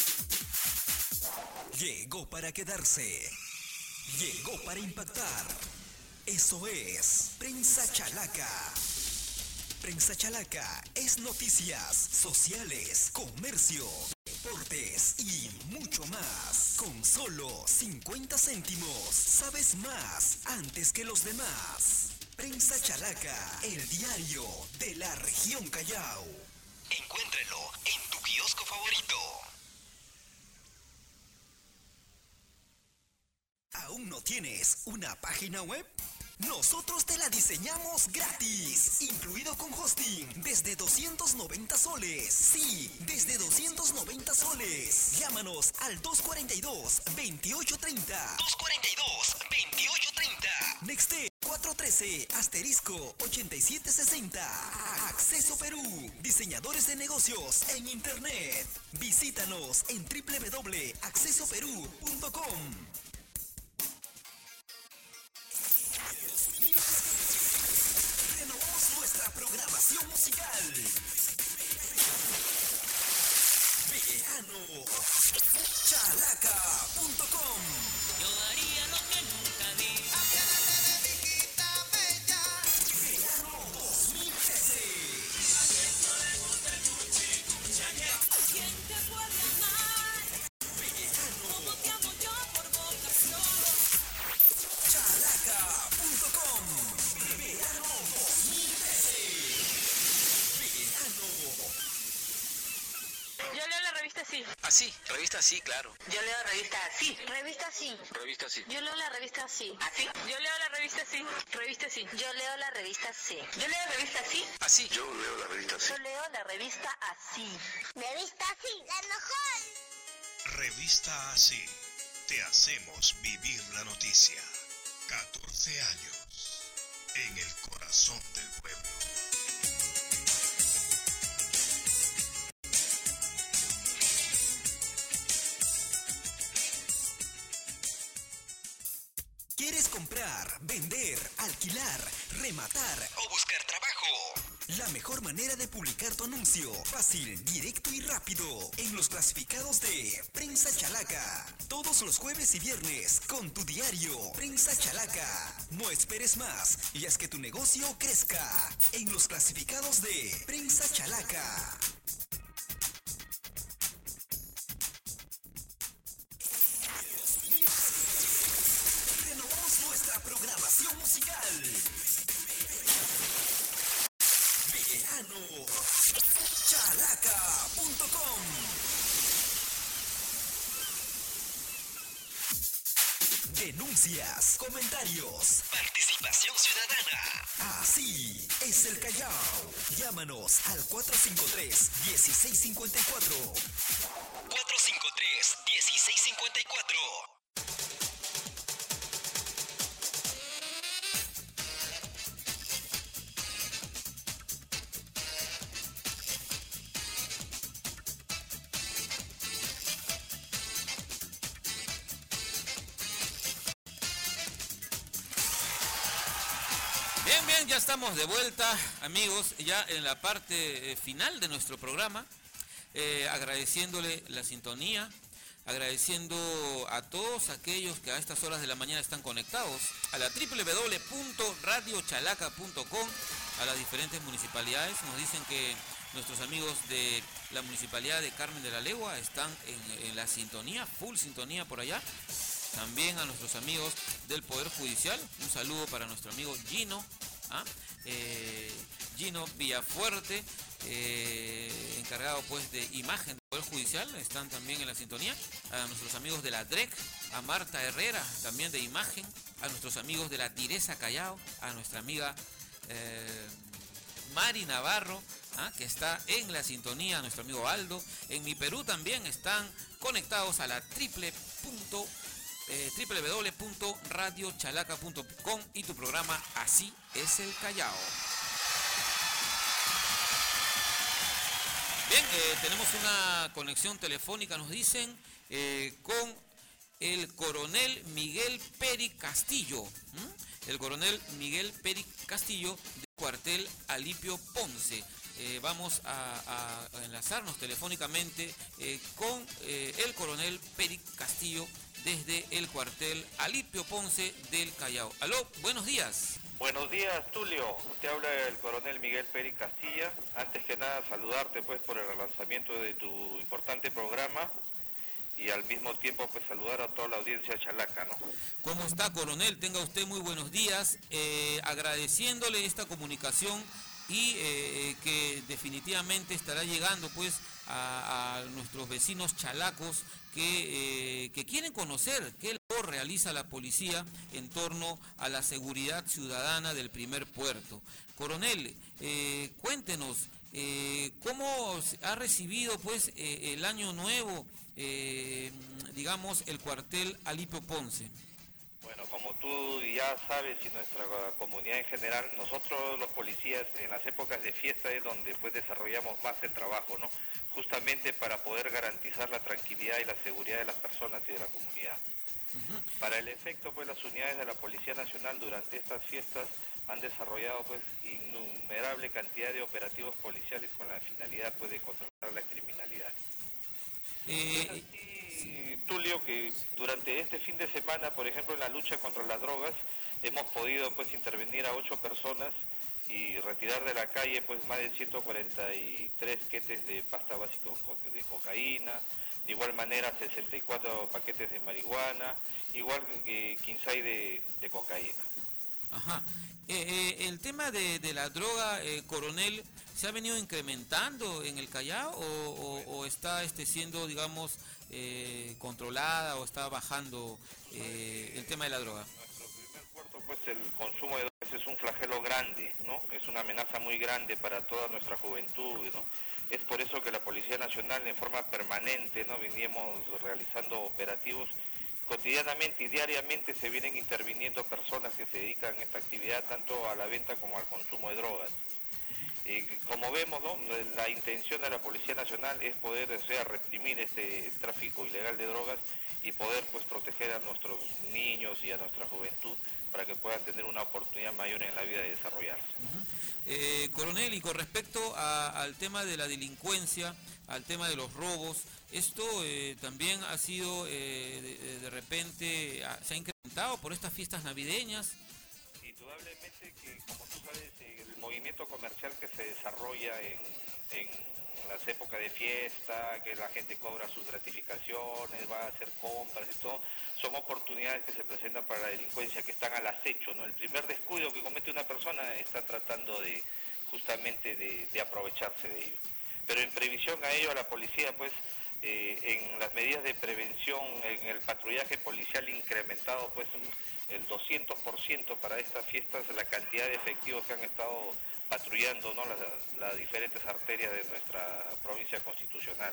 Llegó para quedarse. Llegó para impactar. Eso es Prensa Chalaca. Prensa Chalaca es noticias, sociales, comercio, deportes y mucho más. Con solo cincuenta céntimos, sabes más antes que los demás. Prensa Chalaca, el diario de la región Callao. Encuéntralo en tu kiosco favorito. ¿Aún no tienes una página web? Nosotros te la diseñamos gratis, incluido con hosting, desde doscientos noventa soles. Sí, desde doscientos noventa soles. Llámanos al dos cuarenta y dos, veintiocho treinta. dos cuarenta y dos, veintiocho treinta. Nextel cuatrocientos trece, asterisco ochenta y siete sesenta. Acceso Perú, diseñadores de negocios en internet. Visítanos en doble u doble u doble punto acceso perú punto com. Renovamos nuestra programación musical. Verano Chalaca punto com. Yo daría lo que nunca di. Verano dos mil trece. ¿Quién te puede amar? Como te amo yo por vocación. Chalaca punto com. Verano dos mil trece. Verano. Yo leo la revista Sí. Así, revista sí, claro. Yo leo la revista Sí. Revista Sí. Revista sí. Yo leo la revista Sí. ¿Así? Yo leo la revista Sí. Revista Sí. Yo leo la revista Sí. Yo leo la revista Sí. Así. Yo leo la revista Yo leo la revista Así. Revista Sí, la mejor. Revista Así. Te hacemos vivir la noticia. catorce años. En el corazón del pueblo. ¿Quieres comprar, vender, alquilar, rematar o buscar trabajo? La mejor manera de publicar tu anuncio, fácil, directo y rápido, en los clasificados de Prensa Chalaca. Todos los jueves y viernes, con tu diario Prensa Chalaca. No esperes más y haz que tu negocio crezca. En los clasificados de Prensa Chalaca. Renovamos nuestra programación musical. Verano Chalaca punto com. Denuncias, comentarios, participación ciudadana. Así es el Callao. Llámanos al cuatro cinco tres, uno seis cinco cuatro. cuatro cinco tres, uno seis cinco cuatro. Bien, bien, ya estamos de vuelta, amigos, ya en la parte eh, final de nuestro programa, eh, agradeciéndole la sintonía, agradeciendo a todos aquellos que a estas horas de la mañana están conectados a la doble u doble u doble u punto radio chalaca punto com, a las diferentes municipalidades. Nos dicen que nuestros amigos de la municipalidad de Carmen de la Legua están en, en la sintonía, full sintonía por allá. También a nuestros amigos del Poder Judicial, un saludo para nuestro amigo Gino, ¿ah? eh, Gino Villafuerte, eh, encargado pues de imagen del Poder Judicial, están también en la sintonía. A nuestros amigos de la D R E C, a Marta Herrera, también de imagen, a nuestros amigos de la Direza Callao, a nuestra amiga eh, Mari Navarro, ¿ah? que está en la sintonía, a nuestro amigo Aldo. En Mi Perú también están conectados a la triple punto Eh, doble u doble u doble u punto radio chalaca punto com y tu programa Así es el Callao. Bien, eh, tenemos una conexión telefónica, nos dicen, eh, con el coronel Miguel Peri Castillo. ¿Mm? El coronel Miguel Peri Castillo del cuartel Alipio Ponce. Eh, vamos a, a enlazarnos telefónicamente eh, con eh, el coronel Peri Castillo desde el cuartel Alipio Ponce del Callao. Aló, buenos días. Buenos días, Tulio. Te habla el coronel Miguel Peri Castilla. Antes que nada, saludarte pues por el relanzamiento de tu importante programa y al mismo tiempo pues saludar a toda la audiencia chalaca, ¿no? ¿Cómo está, coronel? Tenga usted muy buenos días. Eh, agradeciéndole esta comunicación y eh, que definitivamente estará llegando pues a, a nuestros vecinos chalacos que, eh, que quieren conocer qué labor realiza la policía en torno a la seguridad ciudadana del primer puerto. Coronel, eh, cuéntenos eh, cómo ha recibido pues eh, el año nuevo, eh, digamos, el cuartel Alipio Ponce. Bueno, como tú ya sabes y nuestra comunidad en general, nosotros los policías en las épocas de fiesta es donde pues desarrollamos más el trabajo, ¿no? Justamente para poder garantizar la tranquilidad y la seguridad de las personas y de la comunidad. Uh-huh. Para el efecto, pues las unidades de la Policía Nacional durante estas fiestas han desarrollado pues innumerable cantidad de operativos policiales con la finalidad pues de controlar la criminalidad. Eh... Tulio, que durante este fin de semana, por ejemplo, en la lucha contra las drogas, hemos podido pues intervenir a ocho personas y retirar de la calle pues más de ciento cuarenta y tres quetes de pasta básica de cocaína, de igual manera sesenta y cuatro paquetes de marihuana, igual que quince de, de cocaína. Ajá. Eh, eh, el tema de, de la droga, eh, coronel, ¿se ha venido incrementando en el Callao o, o, o está este siendo, digamos, eh, controlada o está bajando eh, el tema de la droga? Nuestro primer puerto, pues el consumo de drogas es un flagelo grande, ¿no? Es una amenaza muy grande para toda nuestra juventud, ¿no? Es por eso que la Policía Nacional en forma permanente, ¿no? Veníamos realizando operativos. Cotidianamente y diariamente se vienen interviniendo personas que se dedican a esta actividad tanto a la venta como al consumo de drogas. Y como vemos, ¿no? La intención de la Policía Nacional es poder, o sea, reprimir este tráfico ilegal de drogas y poder pues proteger a nuestros niños y a nuestra juventud para que puedan tener una oportunidad mayor en la vida de desarrollarse. Uh-huh. eh, coronel, y con respecto a, al tema de la delincuencia, al tema de los robos, esto eh, también ha sido, eh, de, de repente, se ha incrementado por estas fiestas navideñas. Indudablemente que, como tú sabes, el movimiento comercial que se desarrolla en, en las épocas de fiesta, que la gente cobra sus gratificaciones, va a hacer compras y todo, son oportunidades que se presentan para la delincuencia, que están al acecho, ¿no? El primer descuido que comete una persona está tratando de, justamente, de, de aprovecharse de ello. Pero en previsión a ello, a la policía, pues, eh, en las medidas de prevención, en el patrullaje policial incrementado, pues, el doscientos por ciento para estas fiestas, la cantidad de efectivos que han estado patrullando, ¿no? las, las diferentes arterias de nuestra provincia constitucional.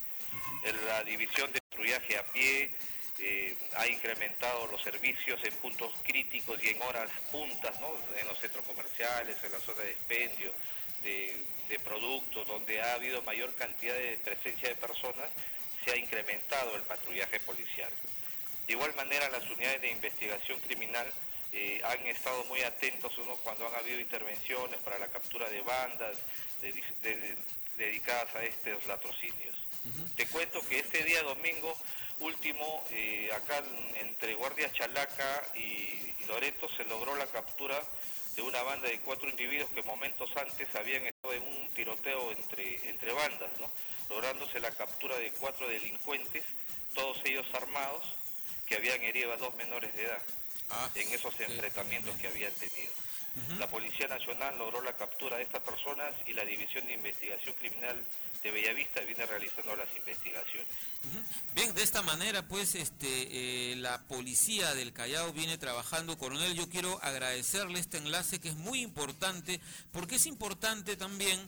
En la división de patrullaje a pie eh, ha incrementado los servicios en puntos críticos y en horas puntas, ¿no? En los centros comerciales, en la zona de expendio de, de productos, donde ha habido mayor cantidad de presencia de personas, se ha incrementado el patrullaje policial. De igual manera, las unidades de investigación criminal eh, han estado muy atentos, ¿no?, cuando han habido intervenciones para la captura de bandas de, de, de, dedicadas a estos latrocinios. Uh-huh. Te cuento que este día domingo último, eh, acá entre Guardia Chalaca y, y Loreto se logró la captura de una banda de cuatro individuos que momentos antes habían estado en un tiroteo entre, entre bandas, ¿no?, lográndose la captura de cuatro delincuentes, todos ellos armados, que habían herido a dos menores de edad ah, en esos enfrentamientos que habían tenido. Uh-huh. La Policía Nacional logró la captura de estas personas y la División de Investigación Criminal de Bellavista viene realizando las investigaciones. Uh-huh. Bien, de esta manera, pues, este, eh, la policía del Callao viene trabajando. Coronel, yo quiero agradecerle este enlace que es muy importante, porque es importante también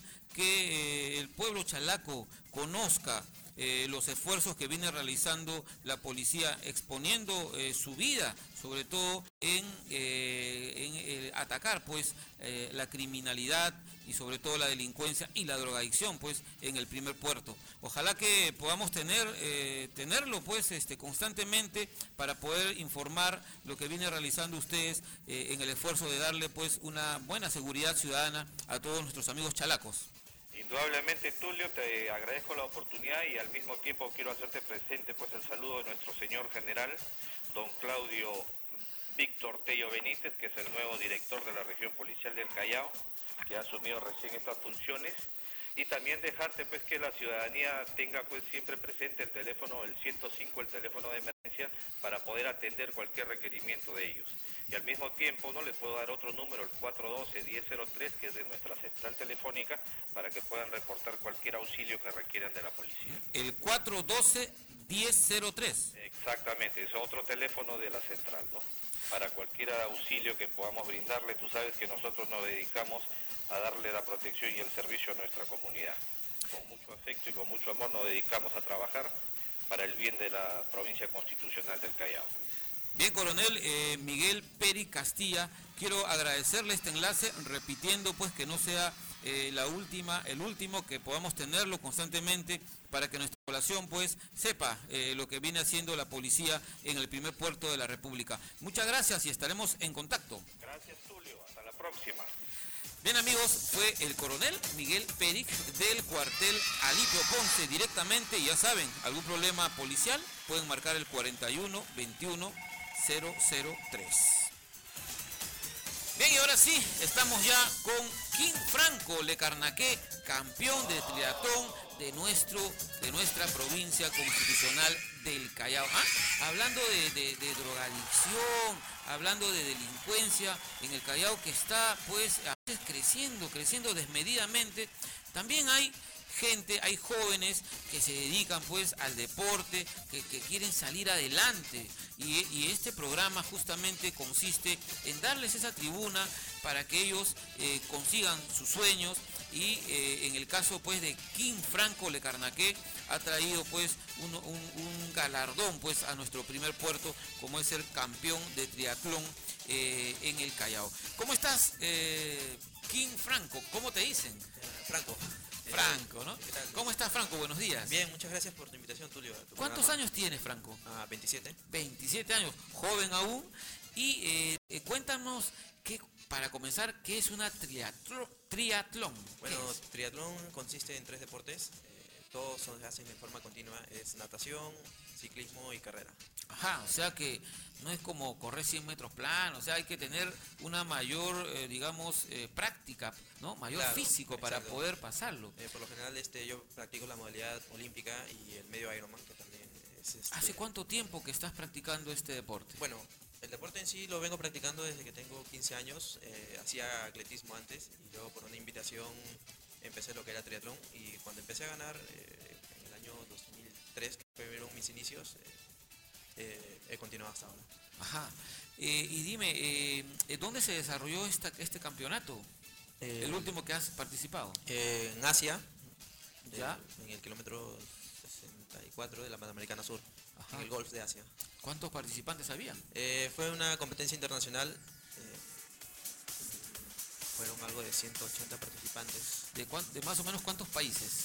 que eh, el pueblo chalaco conozca Eh, los esfuerzos que viene realizando la policía, exponiendo eh, su vida, sobre todo en, eh, en eh, atacar pues eh, la criminalidad y sobre todo la delincuencia y la drogadicción pues en el primer puerto. Ojalá que podamos tener eh, tenerlo pues este constantemente para poder informar lo que viene realizando ustedes eh, en el esfuerzo de darle pues una buena seguridad ciudadana a todos nuestros amigos chalacos. Indudablemente, Tulio, te agradezco la oportunidad y al mismo tiempo quiero hacerte presente pues el saludo de nuestro señor general, don Claudio Víctor Tello Benítez, que es el nuevo director de la región policial del Callao, que ha asumido recién estas funciones, y también dejarte pues que la ciudadanía tenga pues siempre presente el teléfono, el ciento cinco, el teléfono de emergencia, para poder atender cualquier requerimiento de ellos. Y al mismo tiempo no les puedo dar otro número, el cuatro uno dos, uno cero cero tres, que es de nuestra central telefónica, para que puedan reportar cualquier auxilio que requieran de la policía. El cuatro uno dos, uno cero cero tres. Exactamente, es otro teléfono de la central, ¿no? Para cualquier auxilio que podamos brindarle, tú sabes que nosotros nos dedicamos a darle la protección y el servicio a nuestra comunidad. Con mucho afecto y con mucho amor nos dedicamos a trabajar para el bien de la provincia constitucional del Callao. Bien, coronel eh, Miguel Peri Castilla, quiero agradecerle este enlace, repitiendo pues que no sea eh, la última, el último, que podamos tenerlo constantemente para que nuestra población pues sepa eh, lo que viene haciendo la policía en el primer puerto de la República. Muchas gracias y estaremos en contacto. Gracias, Tulio, hasta la próxima. Bien, amigos, fue el coronel Miguel Peric del cuartel Alipio Ponce directamente. Ya saben, algún problema policial pueden marcar el cuarenta y uno veintiuno cero cero tres. Bien, y ahora sí, estamos ya con King Franco Lecarnaqué, campeón de triatlón de, nuestro, de nuestra provincia constitucional del Callao. Ah, hablando de, de, de drogadicción, hablando de delincuencia en el Callao, que está pues a veces creciendo, creciendo desmedidamente. También hay gente, hay jóvenes que se dedican pues al deporte, que, que quieren salir adelante, y, y este programa justamente consiste en darles esa tribuna para que ellos eh, consigan sus sueños. Y eh, en el caso pues de King Franco Lecarnaqué ha traído pues un, un, un galardón pues a nuestro primer puerto, como es ser campeón de triatlón eh, en el Callao. ¿Cómo estás, eh, King Franco? ¿Cómo te dicen? Franco. Franco, ¿no? ¿Qué tal? ¿Cómo estás, Franco? Buenos días. Bien, muchas gracias por tu invitación, Tulio. Tu ¿Cuántos programa. años tienes, Franco? Ah, veintisiete. veintisiete años, joven aún. Y eh, eh, cuéntanos, que, para comenzar, ¿qué es una triatlo, triatlón? Bueno, triatlón consiste en tres deportes. Eh, todos se hacen de forma continua. Es natación, ciclismo y carrera. Ajá, o sea que no es como correr cien metros planos, o sea, hay que tener una mayor, eh, digamos, eh, práctica, ¿no? Mayor Claro, físico para exacto. poder pasarlo. Eh, por lo general, este, yo practico la modalidad olímpica y el medio Ironman, que también es... Este... ¿Hace cuánto tiempo que estás practicando este deporte? Bueno, el deporte en sí lo vengo practicando desde que tengo quince años. Eh, hacía atletismo antes y luego por una invitación empecé lo que era triatlón. Y cuando empecé a ganar, eh, en el año dos mil tres, que fueron mis inicios, eh, eh, he continuado hasta ahora. Ajá. Eh, y dime, eh, ¿dónde se desarrolló esta, este campeonato? Eh, el último que has participado. Eh, en Asia, ¿Ya? De, en el kilómetro sesenta y cuatro de la Panamericana Sur, Ajá. en el Golf de Asia. ¿Cuántos participantes había? Eh, fue una competencia internacional. Eh, fueron algo de ciento ochenta participantes. ¿De, cuán, ¿De más o menos cuántos países?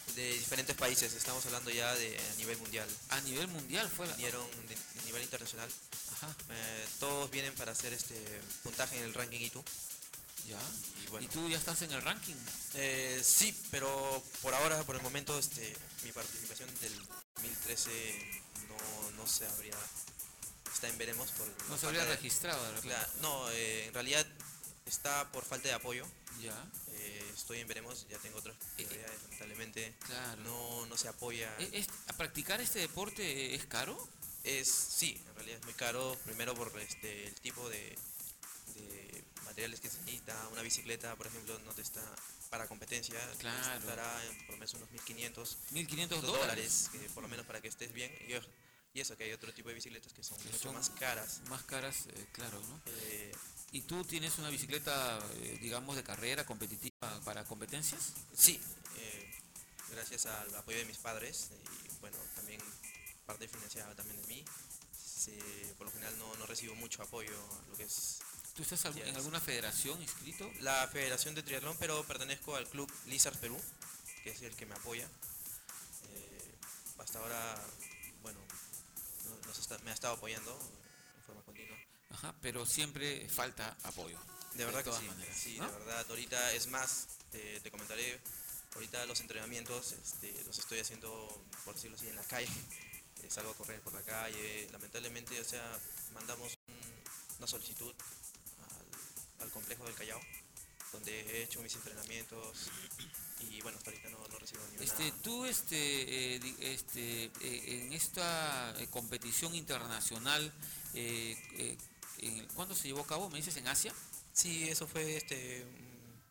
de diferentes países, estamos hablando ya de a nivel mundial. A nivel mundial fue la... Vinieron de, de nivel internacional. Ajá. Eh, todos vienen para hacer este puntaje en el ranking I T U. Ya. Y, bueno, ¿Y tú ya estás en el ranking? Eh, sí, pero por ahora, por el momento, este, mi participación del dos mil trece no, no se habría, está en veremos. Por No la se habría falta de- registrado, de repente. Claro, no, eh, en realidad está por falta de apoyo. Ya. Eh, estoy en veremos, ya tengo otras prioridades, lamentablemente. Claro. No, no se apoya. ¿E- es- ¿A practicar este deporte es caro? Es, sí, en realidad es muy caro, primero por este el tipo de, de materiales que se necesita. Una bicicleta, por ejemplo, no te está para competencia, Claro. estará en por lo menos unos mil quinientos mil quinientos dólares, dólares. que por lo menos para que estés bien. Y, y eso, que hay otro tipo de bicicletas que son Que mucho son más caras. Más caras, eh, claro, ¿no? Eh, ¿Y tú tienes una bicicleta, eh, digamos, de carrera competitiva para competencias? sí, eh, gracias al apoyo de mis padres y bueno, también parte financiada también de mí. Sí, por lo general no, no recibo mucho apoyo a lo que es ¿Tú estás al- en alguna federación inscrito? la Federación de Triatlón, pero pertenezco al club Lizard Perú, que es el que me apoya. Eh, hasta ahora, bueno, no- nos está- me ha estado apoyando en forma continua. Ajá, pero siempre falta apoyo. De verdad que todas sí, maneras, sí, ¿no? de verdad. Ahorita es más, te, te comentaré, ahorita los entrenamientos este, los estoy haciendo, por decirlo así, en la calle. Eh, salgo a correr por la calle. Lamentablemente, o sea, mandamos un- una solicitud al, al complejo del Callao, donde he hecho mis entrenamientos y bueno, hasta ahorita no, no recibo ni una... Este, tú, este, eh, di- este, eh, en esta eh, competición internacional, eh, eh, en- ¿cuándo se llevó a cabo? ¿Me dices en Asia? Sí, eso fue este mm,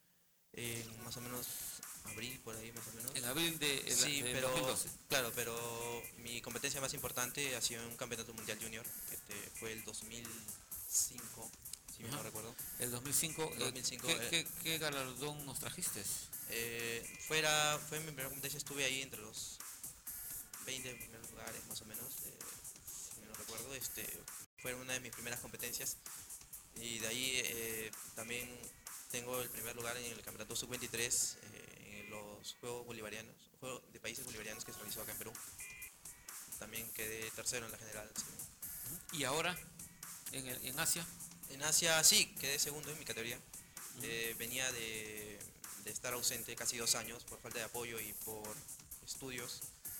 en más o menos abril, por ahí más o menos. En abril de, el- sí, del pero, dos mil doce. Claro, pero mi competencia más importante ha sido un campeonato mundial junior, que este, fue el dos mil cinco, si bien Ajá. no recuerdo. El dos mil cinco, eh, dos mil cinco, ¿qué, eh, qué- qué galardón nos trajiste? Eh, fuera, fue mi primera competencia, estuve ahí entre los veinte primeros lugares más o menos, eh, si no recuerdo. Este, fue una de mis primeras competencias y de ahí eh, también tengo el primer lugar en el campeonato sub veintitrés eh, en los Juegos Bolivarianos, Juegos de Países Bolivarianos que se realizó acá en Perú. También quedé tercero en la general. Sí. ¿Y ahora en, el- en Asia? En Asia sí, quedé segundo en mi categoría. Eh, venía de, de estar ausente casi dos años por falta de apoyo y por estudios.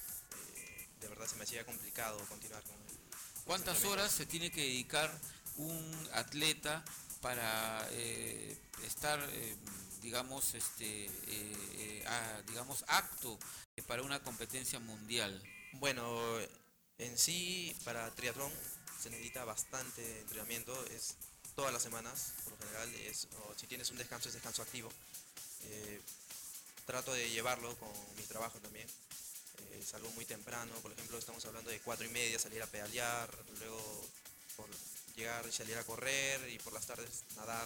Eh, de verdad se me hacía complicado continuar con el... ¿Cuántas entrenamientos. horas se tiene que dedicar un atleta para eh, estar, eh, digamos, este, eh, eh, a- digamos, apto para una competencia mundial? Bueno, en sí para triatlón se necesita bastante entrenamiento, es todas las semanas, por lo general, es, o si tienes un descanso es descanso activo. Eh, trato de llevarlo con mi trabajo también. Eh, salgo muy temprano, por ejemplo, estamos hablando de cuatro y media, salir a pedalear, luego por llegar y salir a correr y por las tardes nadar.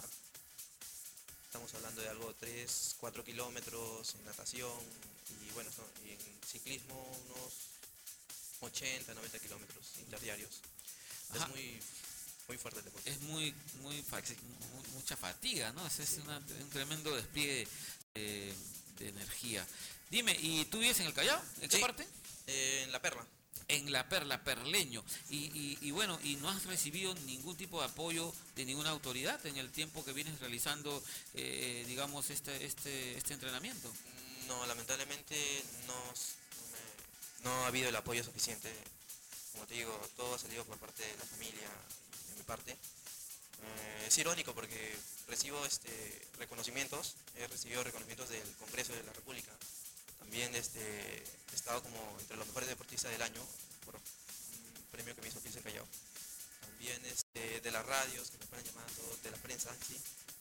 Estamos hablando de algo tres, cuatro kilómetros en natación y bueno, so- y en ciclismo unos ochenta, noventa kilómetros interdiarios. Ajá. Es muy, muy fuerte el deporte. Es muy, muy, fati- mu- mucha fatiga, ¿no? Es, es una- un tremendo despliegue de, de energía. Dime, ¿y tú vives en el Callao? ¿En qué Sí. parte? Eh, en La Perla. En La Perla, Perleño. Y, y, y bueno, ¿y no has recibido ningún tipo de apoyo de ninguna autoridad en el tiempo que vienes realizando, eh, digamos, este, este, este entrenamiento? No, lamentablemente no, s- no, me- no ha habido el apoyo suficiente. Como te digo, todo ha salido por parte de la familia, de mi parte. Eh, es irónico porque recibo este, reconocimientos, he recibido reconocimientos del Congreso de la República. También este, he estado como entre los mejores deportistas del año por un premio que me hizo Pilsen Callao. También este, de las radios que me fueron llamando, de la prensa, sí.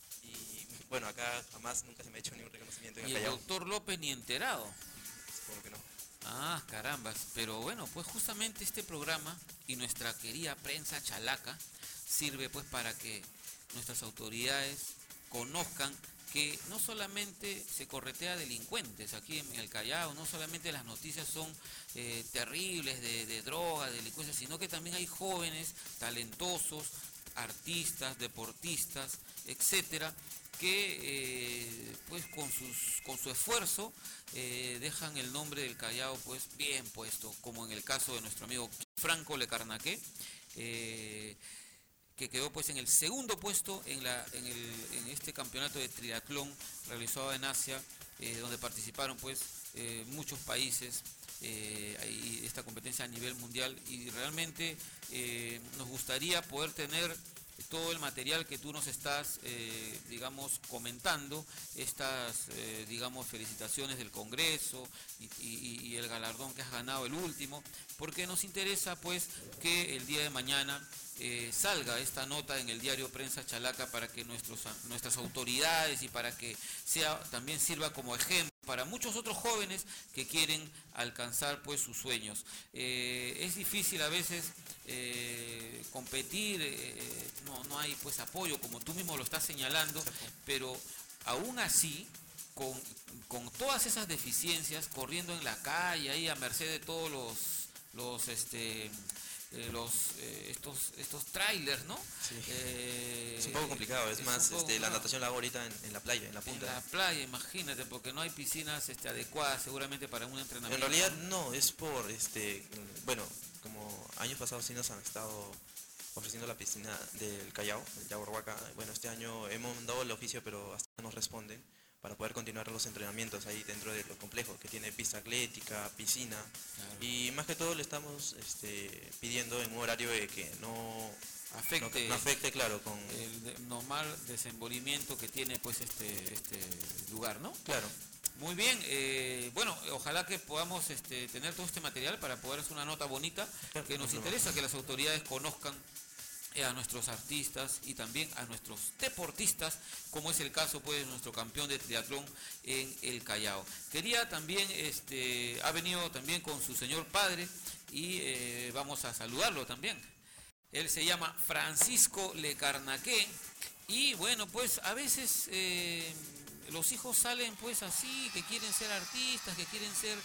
Y bueno, acá jamás nunca se me ha hecho ningún reconocimiento en Y el el Callao. doctor López ni enterado. Supongo que no. Ah, carambas. Pero bueno, pues justamente este programa y nuestra querida prensa chalaca sirve pues para que nuestras autoridades conozcan que no solamente se corretea delincuentes aquí en el Callao, no solamente las noticias son eh, terribles de, de droga, de delincuencia, sino que también hay jóvenes talentosos, artistas, deportistas, etcétera, que eh, pues con, sus, con su esfuerzo eh, dejan el nombre del Callao pues bien puesto, como en el caso de nuestro amigo Franco Lecarnaque, eh, que quedó pues en el segundo puesto en, la, en, el, en este campeonato de triatlón realizado en Asia, eh, donde participaron pues eh, muchos países, eh, ahí esta competencia a nivel mundial, y realmente eh, nos gustaría poder tener todo el material que tú nos estás, eh, digamos, comentando, estas, eh, digamos, felicitaciones del Congreso y, y, y el galardón que has ganado el último, porque nos interesa pues que el día de mañana eh, salga esta nota en el diario Prensa Chalaca para que nuestros, nuestras autoridades y para que sea también sirva como ejemplo para muchos otros jóvenes que quieren alcanzar pues sus sueños. Eh, es difícil a veces eh, competir, eh, no, no hay pues apoyo, como tú mismo lo estás señalando, pero aún así, con, con todas esas deficiencias, corriendo en la calle, ahí a merced de todos los, los este, eh, los eh, estos estos trailers, ¿no? Sí. Eh, es un poco complicado, es, es más, poco, este, la no. natación la hago ahorita en, en la playa, en la punta. En la playa, imagínate, porque no hay piscinas este, adecuadas seguramente para un entrenamiento. En realidad no, es por, este, bueno, como años pasados sí nos han estado ofreciendo la piscina del Callao, el Yaguarhuaca. Bueno, este año hemos dado el oficio, pero hasta no nos responden para poder continuar los entrenamientos ahí dentro de lo complejo, que tiene pista atlética, piscina, claro. Y más que todo le estamos este, pidiendo en un horario de que no afecte, no, no afecte claro, con el de, normal desenvolvimiento que tiene pues este, este lugar, ¿no? Claro. Muy bien, eh, bueno, ojalá que podamos este, tener todo este material para poder hacer una nota bonita, que nos interesa que las autoridades conozcan a nuestros artistas y también a nuestros deportistas, como es el caso pues de nuestro campeón de triatlón en el Callao. Quería también, este, ha venido también con su señor padre y eh, vamos a saludarlo también. Él se llama Francisco Lecarnaque y bueno, pues a veces eh, los hijos salen pues así, que quieren ser artistas, que quieren ser,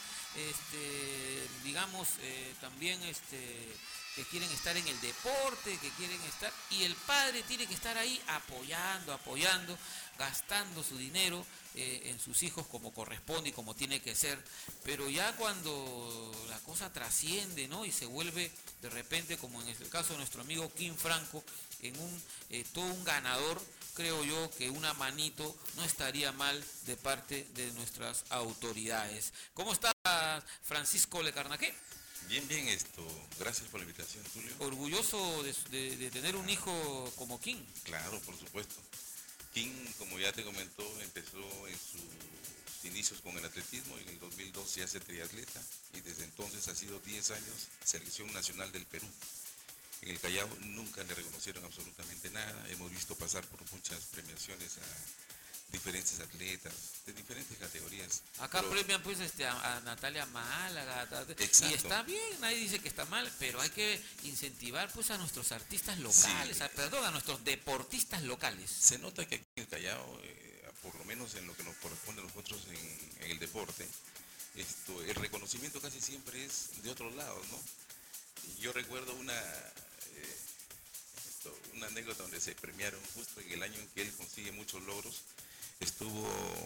este, digamos, eh, también este que quieren estar en el deporte, que quieren estar, y el padre tiene que estar ahí apoyando, apoyando, gastando su dinero eh, en sus hijos como corresponde y como tiene que ser, pero ya cuando la cosa trasciende, ¿no? Y se vuelve de repente, como en el caso de nuestro amigo Kim Franco, en un eh, todo un ganador, creo yo que una manito no estaría mal de parte de nuestras autoridades. ¿Cómo está Francisco Lecarnaque? Bien, bien, esto. Gracias por la invitación, Tulio. Orgulloso de, de, de tener un hijo como King. Claro, por supuesto. King, como ya te comentó, empezó en sus inicios con el atletismo. En el dos mil dos se hace triatleta y desde entonces ha sido diez años selección nacional del Perú. En el Callao nunca le reconocieron absolutamente nada. Hemos visto pasar por muchas premiaciones a diferentes atletas de diferentes categorías. Acá pero, premian pues este a, a Natalia Málaga, exacto. Y está bien, nadie dice que está mal, pero hay que incentivar pues a nuestros artistas locales, sí. a, perdón, a nuestros deportistas locales. Se nota que aquí en el Callao, eh, por lo menos en lo que nos corresponde a nosotros en, en el deporte, esto, el reconocimiento casi siempre es de otros lados, ¿no? Yo recuerdo una eh, esto, una anécdota donde se premiaron justo en el año en que él consigue muchos logros. Estuvo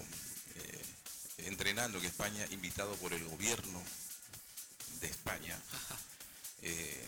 eh, entrenando en España, invitado por el gobierno de España. Eh,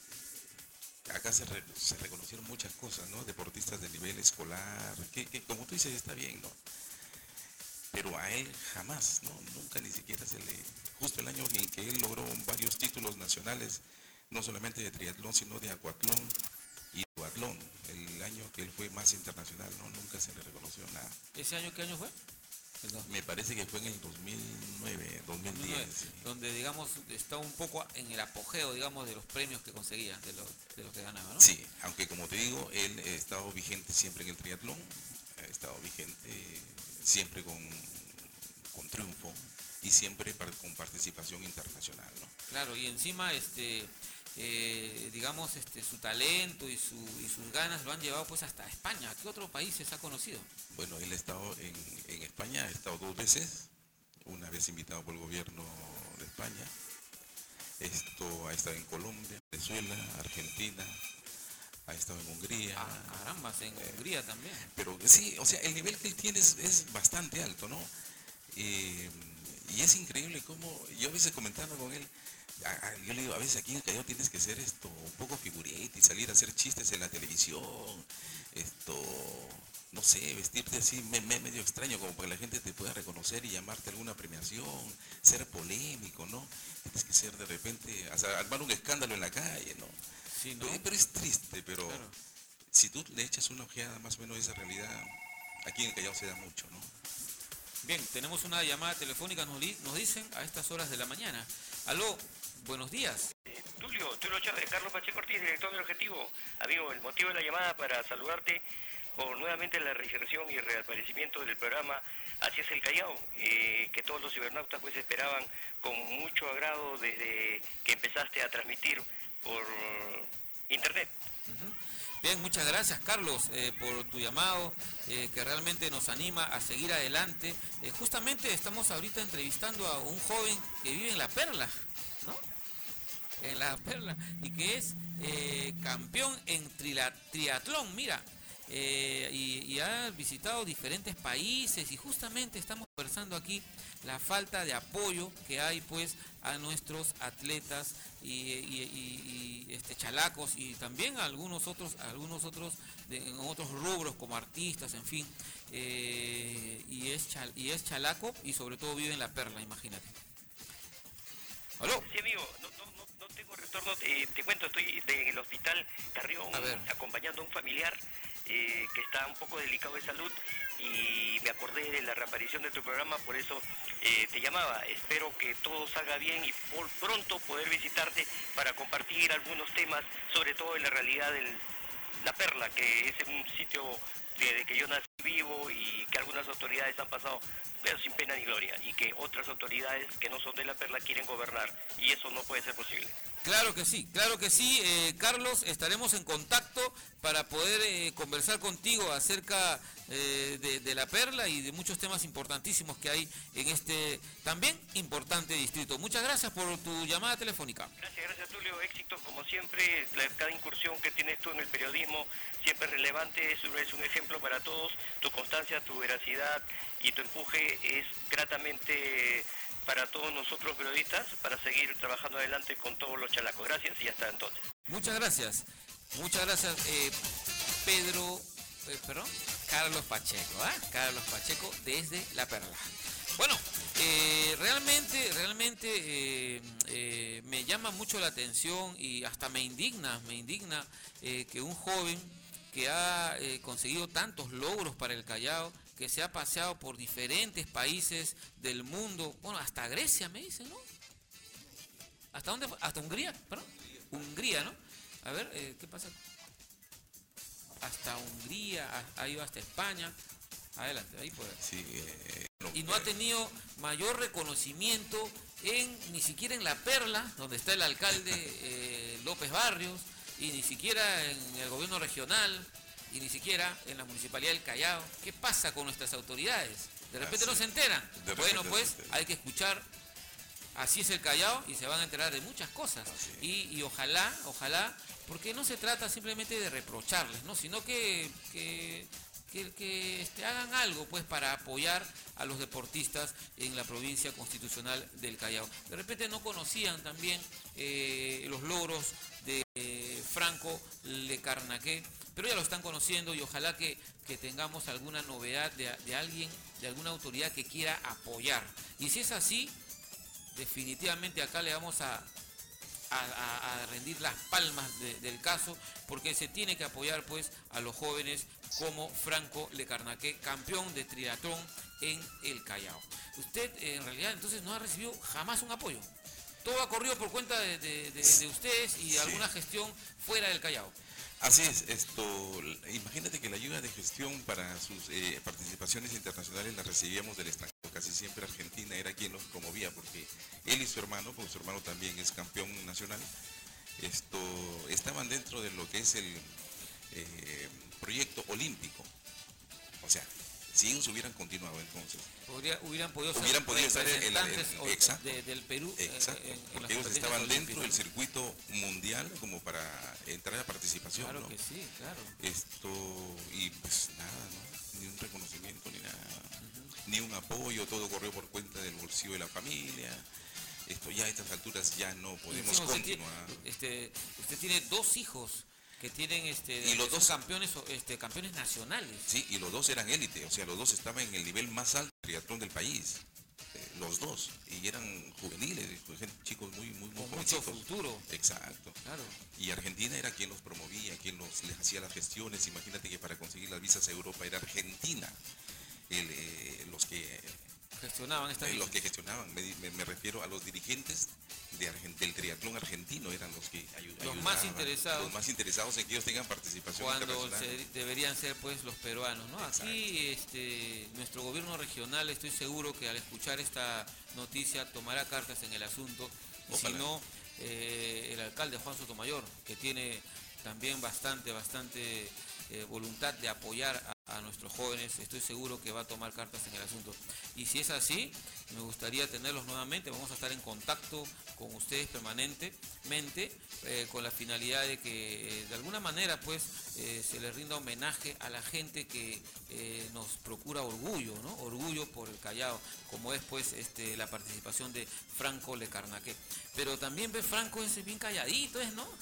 acá se, re, se reconocieron muchas cosas, ¿no? Deportistas de nivel escolar, que, que como tú dices está bien, ¿no? Pero a él jamás, ¿no? Nunca ni siquiera se le... Justo el año en que él logró varios títulos nacionales, no solamente de triatlón, sino de acuatlón y duatlón, el año que él fue más internacional, ¿no? Nunca se le reconoció nada. ¿Ese año qué año fue? Me parece que fue en el dos mil nueve, dos mil diez. Sí. Donde, digamos, está un poco en el apogeo, digamos, de los premios que conseguía, de los de lo que ganaba, ¿no? Sí, aunque como te digo, él ha estado vigente siempre en el triatlón, ha estado vigente siempre con, con triunfo y siempre con participación internacional, ¿no? Claro, y encima, este... Eh, digamos, este, su talento y, su, y sus ganas lo han llevado pues hasta España. ¿Qué otros países ha conocido? Bueno, él ha estado en, en España, ha estado dos veces, una vez invitado por el gobierno de España, esto ha estado en Colombia, Venezuela, Argentina, ha estado en Hungría. Ah, caramba, en eh, Hungría también. Pero sí, o sea, el nivel que él tiene es, es bastante alto, ¿no? Eh, y es increíble cómo, yo a veces comentando con él, a, a, yo le digo, a veces aquí en el Callao tienes que ser esto, un poco figurete y salir a hacer chistes en la televisión, esto, no sé, vestirte así me, me, medio extraño como para que la gente te pueda reconocer y llamarte a alguna premiación, ser polémico, ¿no? Tienes que ser de repente, o sea, armar un escándalo en la calle, ¿no? Sí, ¿no? Pero, pero es triste, pero Claro. si tú le echas una ojeada más o menos a esa realidad, aquí en el Callao se da mucho, ¿no? Bien, tenemos una llamada telefónica, nos, li- nos dicen a estas horas de la mañana. Aló, buenos días. Tulio, Tulio Chávez, Carlos Pacheco Ortiz, director del Objetivo. Amigo, el motivo de la llamada para saludarte por nuevamente la resurrección y reaparecimiento del programa Así es el Callao, eh, que todos los cibernautas pues esperaban con mucho agrado desde que empezaste a transmitir por internet. Bien, muchas gracias Carlos eh, por tu llamado, eh, que realmente nos anima a seguir adelante. Eh, justamente estamos ahorita entrevistando a un joven que vive en La Perla, ¿no? En La Perla, y que es eh, campeón en trila- triatlón, mira, eh, y, y ha visitado diferentes países, y justamente estamos conversando aquí la falta de apoyo que hay pues a nuestros atletas y, y, y, y, este chalacos, y también a algunos otros algunos otros de, en otros rubros como artistas, en fin, eh, y es chal, y es chalaco y sobre todo vive en La Perla, imagínate. ¿Aló? Sí, amigo, no, no, no, no tengo retorno, eh, te cuento, estoy de- en el hospital Carrión acompañando a un familiar eh, que está un poco delicado de salud y me acordé de la reaparición de tu programa, por eso eh, te llamaba. Espero que todo salga bien y por pronto poder visitarte para compartir algunos temas, sobre todo en la realidad de La Perla, que es un sitio desde que yo nací vivo y que algunas autoridades han pasado pero sin pena ni gloria, y que otras autoridades que no son de La Perla quieren gobernar, y eso no puede ser posible. Claro que sí, claro que sí, eh, Carlos, estaremos en contacto para poder eh, conversar contigo acerca eh, de, de La Perla y de muchos temas importantísimos que hay en este también importante distrito. Muchas gracias por tu llamada telefónica. Gracias, gracias Tulio, éxitos como siempre, la, cada incursión que tienes tú en el periodismo siempre es relevante, es, es un ejemplo para todos, tu constancia, tu veracidad y tu empuje es gratamente para todos nosotros periodistas para seguir trabajando adelante con todos los chalacos. Gracias y hasta entonces. Muchas gracias, muchas gracias eh, Pedro, eh, perdón, Carlos Pacheco, ¿ah? ¿eh? Carlos Pacheco desde La Perla. Bueno, eh, realmente, realmente eh, eh, me llama mucho la atención y hasta me indigna, me indigna eh, que un joven que ha eh, conseguido tantos logros para el Callao, que se ha paseado por diferentes países del mundo, bueno, hasta Grecia me dicen, ¿no? ¿Hasta dónde fue? Hasta Hungría, perdón. Hungría, ¿no? A ver, eh, ¿qué pasa? Hasta Hungría, ha, ha ido hasta España. Adelante, ahí puede. Sí, eh, no, y no ha tenido mayor reconocimiento en ni siquiera en La Perla, donde está el alcalde eh, López Barrios, y ni siquiera en el gobierno regional, y ni siquiera en la municipalidad del Callao. ¿Qué pasa con nuestras autoridades? De repente Así, no se enteran. de Bueno, repente pues no se enteran. hay que escuchar Así es el Callao y se van a enterar de muchas cosas. Y, y ojalá, ojalá, porque no se trata simplemente de reprocharles, ¿no? Sino que, que, que, que este, hagan algo pues para apoyar a los deportistas en la provincia constitucional del Callao. De repente no conocían también eh, los logros de eh, Franco Lecarnaque, pero ya lo están conociendo y ojalá que, que tengamos alguna novedad de, de alguien, de alguna autoridad que quiera apoyar. Y si es así, definitivamente acá le vamos a, a, a, a rendir las palmas de, del caso, porque se tiene que apoyar pues a los jóvenes como Franco Lecarnaque, campeón de triatlón en el Callao. Usted en realidad entonces no ha recibido jamás un apoyo. Todo ha corrido por cuenta de, de, de, de ustedes y de alguna gestión fuera del Callao. Así es, esto, imagínate que la ayuda de gestión para sus eh, participaciones internacionales la recibíamos del extranjero. Casi siempre Argentina era quien los promovía, porque él y su hermano, porque su hermano también es campeón nacional, esto, estaban dentro de lo que es el eh, proyecto olímpico. O sea, si ellos hubieran continuado entonces, Podría, hubieran podido ser hubieran podido estar en el, representantes el- o- exacto, de- del Perú eh, exacto, en- en las porque ellos competencias estaban dentro olímpicas, del ¿no? circuito mundial como para entrar a participación, Claro ¿no? que sí, claro. Esto, y pues nada, ¿no? Ni un reconocimiento, ni nada, ni un apoyo, todo corrió por cuenta del bolsillo de la familia. Esto ya a estas alturas ya no podemos Encima usted tiene- continuar. este, usted tiene dos hijos que tienen este Y los son dos- campeones o- este campeones nacionales. Sí, y los dos eran élite, o sea, los dos estaban en el nivel más alto del triatlón del país. Eh, los dos, y eran juveniles, pues, gente- chicos muy, muy, muy Con mucho jovencitos. futuro. Exacto. Claro. Y Argentina era quien los promovía, quien los, les hacía las gestiones. Imagínate que para conseguir las visas a Europa era Argentina el, eh, los que Gestionaban esta eh, visas. los que gestionaban. Me, me- me refiero a los dirigentes de Argen- del triatlón argentino, eran los que ayu- Los ayudaban, más interesados. los más interesados en que ellos tengan participación Cuando internacional. se- deberían ser pues los peruanos, ¿no? Aquí este nuestro gobierno regional, estoy seguro que al escuchar esta noticia tomará cartas en el asunto, y si Ojalá. no eh, el alcalde Juan Sotomayor, que tiene también bastante bastante eh, voluntad de apoyar a, a nuestros jóvenes, estoy seguro que va a tomar cartas en el asunto. Y si es así, me gustaría tenerlos nuevamente, vamos a estar en contacto con ustedes permanentemente eh, con la finalidad de que eh, de alguna manera pues eh, se les rinda homenaje a la gente que eh, nos procura orgullo, ¿no? Orgullo por el Callao, como es pues este, la participación de Franco Lecarnaque. Pero también ve Franco es bien calladito, ¿es, no?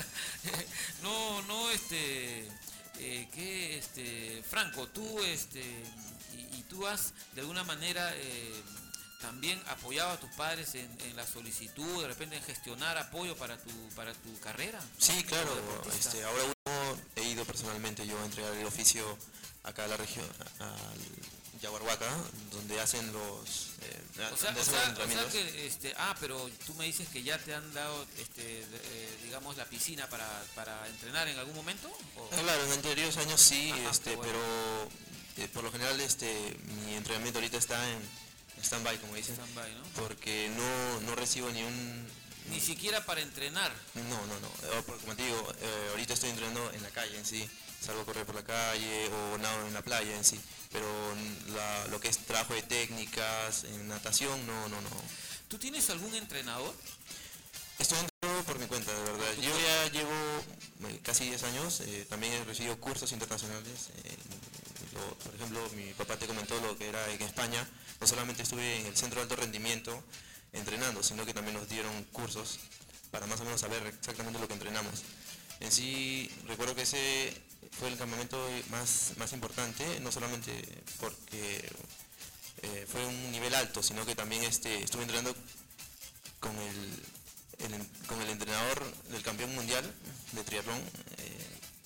no, no, este... Eh, que este Franco, tú este y, y tú has de alguna manera eh, también apoyado a tus padres en, en la solicitud, de repente en gestionar apoyo para tu para tu carrera. Sí, claro. como deportista. Este, ahora último he ido personalmente yo a entregar el oficio acá a la región, al Yaguarhuaca, donde hacen los, eh, O sea, donde o hacen sea, los o sea entrenamientos. que este ah, pero tú me dices que ya te han dado este de- eh, digamos la piscina para, para entrenar en algún momento. ¿O? Ah, claro, en anteriores años sí, Ajá, este, qué bueno. pero eh, por lo general este mi entrenamiento ahorita está en stand-by, como dicen, Stand-by, ¿no? porque no, no recibo ni un... Ni siquiera para entrenar. No, no, no, eh, porque como te digo, eh, ahorita estoy entrenando en la calle en sí, salgo a correr por la calle o nado en la playa en sí, pero la- lo que es trabajo de técnicas, en natación, no, no, no. ¿Tú tienes algún entrenador? Estoy entrenando por mi cuenta, de verdad. Yo ya llevo eh, casi diez años, eh, también he recibido cursos internacionales. eh, lo- por ejemplo, mi papá te comentó lo que era en España. No solamente estuve en el centro de alto rendimiento entrenando, sino que también nos dieron cursos para más o menos saber exactamente lo que entrenamos. En sí, recuerdo que ese fue el campamento más, más importante, no solamente porque eh, fue un nivel alto, sino que también este, estuve entrenando con el, el en- con el entrenador del campeón mundial de triatlón. eh,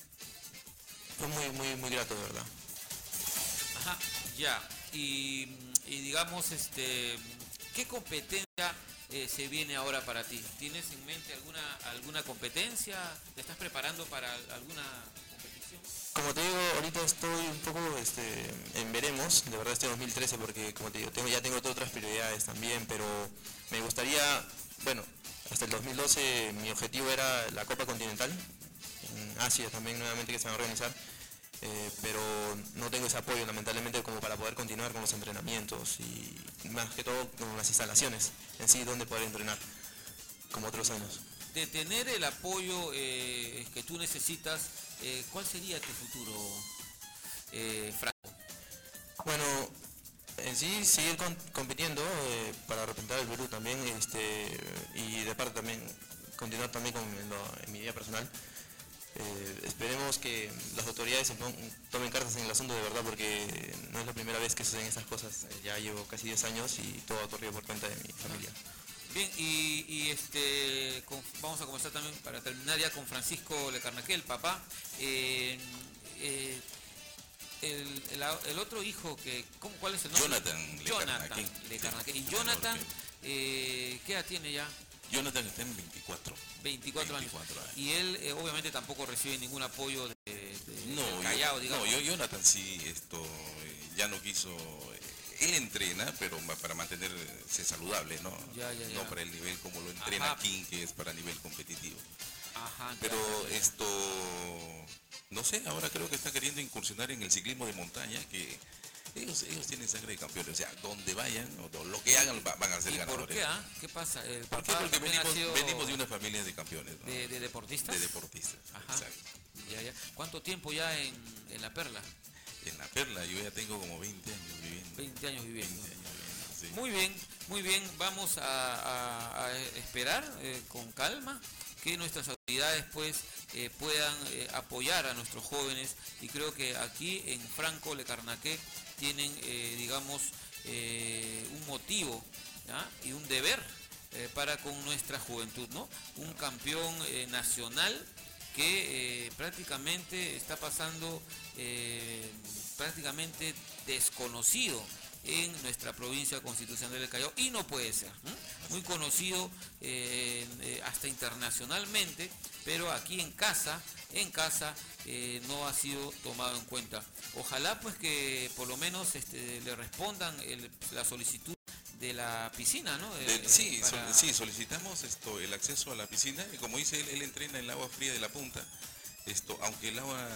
fue muy, muy, muy grato, de verdad. Ajá, ya. Y, y digamos, este, ¿qué competencia eh, se viene ahora para ti? ¿Tienes en mente alguna alguna competencia? ¿Te estás preparando para alguna competición? Como te digo, ahorita estoy un poco este, en veremos, de verdad este dos mil trece, porque como te digo, tengo, ya tengo otras prioridades también, pero me gustaría, bueno, hasta el dos mil doce mi objetivo era la Copa Continental, en Asia también nuevamente que se va a organizar, eh, pero no tengo ese apoyo lamentablemente como para poder continuar con los entrenamientos y más que todo con las instalaciones en sí donde poder entrenar, como otros años. De tener el apoyo eh, que tú necesitas, eh, ¿cuál sería tu futuro, eh, Franco? Bueno, en sí seguir con- compitiendo eh, para representar el Perú también, este, y de parte también continuar también con en lo- en mi vida personal. Eh, esperemos que las autoridades se pon- tomen cartas en el asunto de verdad, porque no es la primera vez que suceden estas cosas. Eh, ya llevo casi diez años y todo ha corrido por cuenta de mi familia. Bien, y, y, este con- vamos a comenzar también para terminar ya con Francisco Lecarnaque, el papá. Eh, eh, el, el, el otro hijo que, ¿cómo, ¿cuál es el nombre? Jonathan Jonathan Lecarnaque. Lecarnaque. Sí, Y Jonathan, menor eh, ¿qué edad tiene ya? Jonathan está en veinticuatro. veinticuatro años. veinticuatro años. Y él eh, obviamente tampoco recibe ningún apoyo de, de- No, del yo- Callao, digamos. no, yo, Jonathan sí, esto, eh, ya no quiso, eh, él entrena, pero ma- para mantenerse saludable, ¿no? Ya, ya, No ya. para el nivel como lo entrena Ajá. King, que es para nivel competitivo. Ajá, Pero ya, ya. esto, no sé, ahora creo que está queriendo incursionar en el ciclismo de montaña, que Ellos, ellos tienen sangre de campeones, o sea, donde vayan, o lo que hagan, va- van a ser ¿Y por ganadores. qué? ah? ¿Qué pasa? ¿El ¿Por qué? papá Porque también ha venimos, sido venimos de una familia de campeones, ¿no? de, de deportistas? De deportistas, Ajá. exacto. Ya, ya. ¿Cuánto tiempo ya en, en La Perla? En La Perla yo ya tengo como veinte años viviendo. veinte años viviendo. veinte años viviendo, sí. Muy bien, muy bien. Vamos a, a- a esperar eh, con calma que nuestras autoridades pues eh, puedan eh, apoyar a nuestros jóvenes, y creo que aquí en Franco Lecarnaqué tienen eh, digamos eh, un motivo, ¿ya? Y un deber eh, para con nuestra juventud, ¿no? Un campeón eh, nacional que eh, prácticamente está pasando eh, prácticamente desconocido en nuestra provincia constitucional del Callao, y no puede ser, ¿m? Muy conocido eh, eh, hasta internacionalmente, pero aquí en casa, en casa eh, no ha sido tomado en cuenta. Ojalá pues que por lo menos este, le respondan el- la solicitud de la piscina, ¿no? De- Eh, sí, para- sol- sí, solicitamos esto, el acceso a la piscina, y como dice él, él entrena en el agua fría de la punta, esto, aunque el agua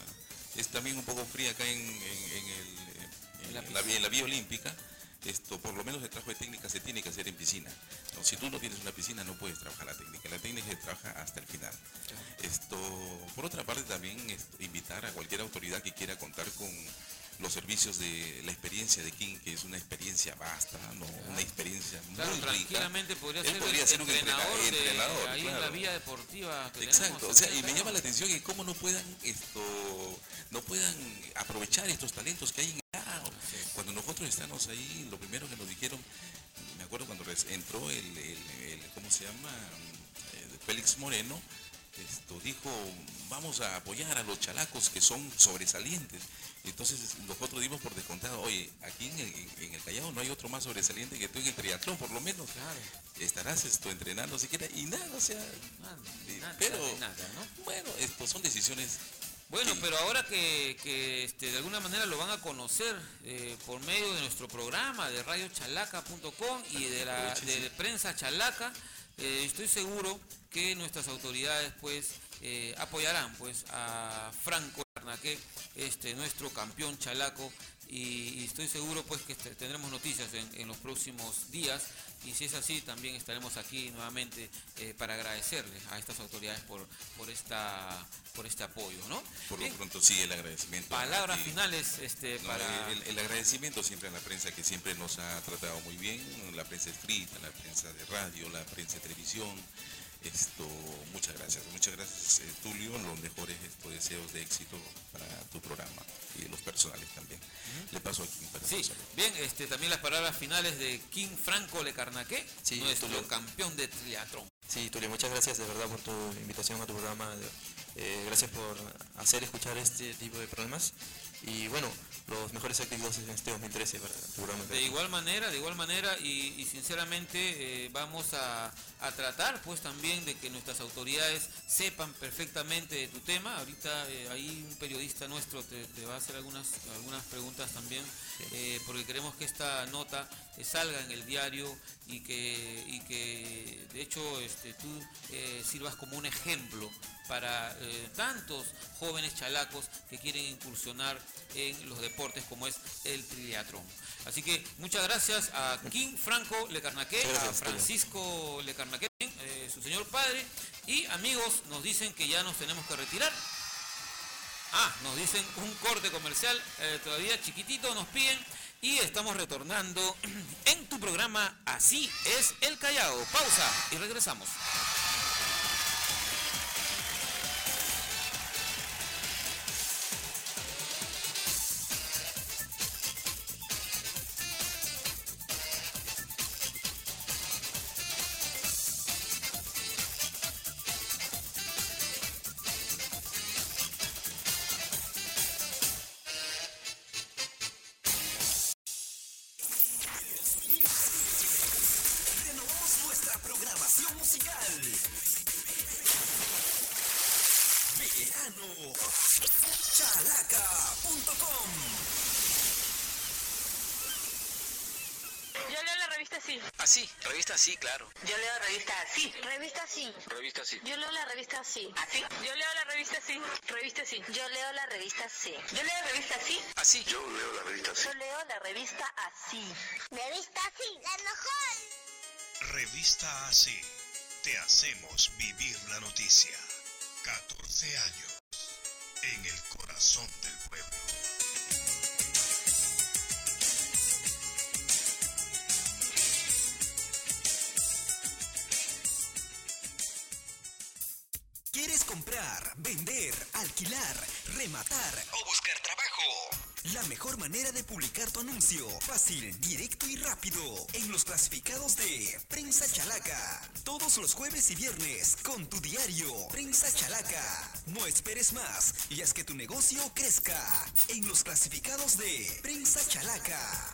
es también un poco fría acá en, en- en el, en la la, vía- en la vía olímpica, esto, por lo menos el trabajo de técnica se tiene que hacer en piscina. No, si tú no tienes una piscina no puedes trabajar la técnica, la técnica se trabaja hasta el final. Esto, por otra parte también esto, invitar a cualquier autoridad que quiera contar con los servicios de la experiencia de King, que es una experiencia vasta, ¿no? Una experiencia Claro, muy rica. tranquilamente podría Él ser podría el ser un entrenador, entrena- de, entrenador, ahí en la claro. vía deportiva que Exacto, tenemos, o sea, acá, y me claro. llama la atención que cómo no puedan esto, no puedan aprovechar estos talentos que hay en Callao. Cuando nosotros estamos ahí, lo primero que nos dijeron, me acuerdo cuando res- entró el, el- el- ¿cómo se llama? Eh, Félix Moreno, esto dijo, vamos a apoyar a los chalacos que son sobresalientes. Entonces nosotros dimos por descontado, oye, aquí en el, en el Callao no hay otro más sobresaliente que tú en el triatlón, por lo menos. Estarás esto entrenando siquiera y nada, o sea, eh, nada, pero nada, ¿no? bueno, esto son decisiones. Bueno, que- pero ahora que, que, este, de alguna manera lo van a conocer eh, por medio de nuestro programa de radio chalaca punto com y de la de, de prensa chalaca, eh, estoy seguro que nuestras autoridades pues eh, apoyarán pues a Franco Lecarnaqué, este nuestro campeón chalaco, y, y estoy seguro pues que este, tendremos noticias en, en los próximos días, y si es así también estaremos aquí nuevamente eh, para agradecerles a estas autoridades por por esta por este apoyo, ¿no? Por Bien. lo pronto sí, el agradecimiento. Palabras Y- finales este No, para el, el agradecimiento siempre a la prensa que siempre nos ha tratado muy bien, la prensa escrita, la prensa de radio, la prensa de televisión. Esto, muchas gracias, muchas gracias eh, Tulio, los mejores esto, deseos de éxito para tu programa y los personales también. Le paso aquí para Sí, bien, este también las palabras finales de King Franco Lecarnaqué, Sí, nuestro Tulio. campeón de triatlón. Sí, Tulio, muchas gracias de verdad por tu invitación a tu programa. Eh, gracias por hacer escuchar este tipo de programas. Y bueno, los mejores éxitos en este dos mil trece para tu programa. De igual manera, de igual manera, y, y sinceramente eh, vamos a, a tratar pues también de que nuestras autoridades sepan perfectamente de tu tema. Ahorita eh, ahí un periodista nuestro te, te va a hacer algunas, algunas preguntas también, eh, porque queremos que esta nota eh, salga en el diario y que, y que de hecho este, tú eh, sirvas como un ejemplo para eh, tantos jóvenes chalacos que quieren incursionar en los deportes como es el triatlón. Así que muchas gracias a King Franco Lecarnaqué, a Francisco Lecarnaqué, eh, su señor padre, y amigos, nos dicen que ya nos tenemos que retirar. Ah, nos dicen un corte comercial, eh, todavía chiquitito nos piden, y estamos retornando en tu programa Así es el Callao. Pausa y regresamos. Renovamos nuestra programación musical. Verano chalaca punto com. Yo leo la revista revista sí. Así, revista sí, claro. Yo leo la revista sí. Revista sí. Revista sí. Yo leo la revista sí. ¿Así? Yo leo la revista sí. Revista sí. Yo leo la revista sí. Yo leo la revista sí. Así. Yo leo la revista sí. Yo leo la revista así. Revista sí, la mejor. Revista Así. Te hacemos vivir la noticia. catorce años. En el corazón del pueblo. ¿Quieres comprar, vender, alquilar, rematar o buscar trabajo? La mejor manera de publicar tu anuncio, fácil, directo y rápido, en los clasificados de Prensa Chalaca. Todos los jueves y viernes, con tu diario Prensa Chalaca. No esperes más y haz que tu negocio crezca. En los clasificados de Prensa Chalaca.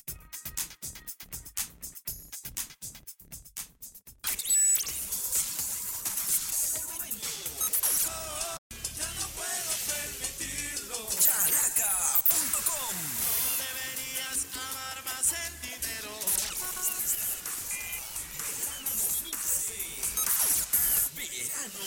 Chalaca punto com. No deberías amar más el dinero. Verano.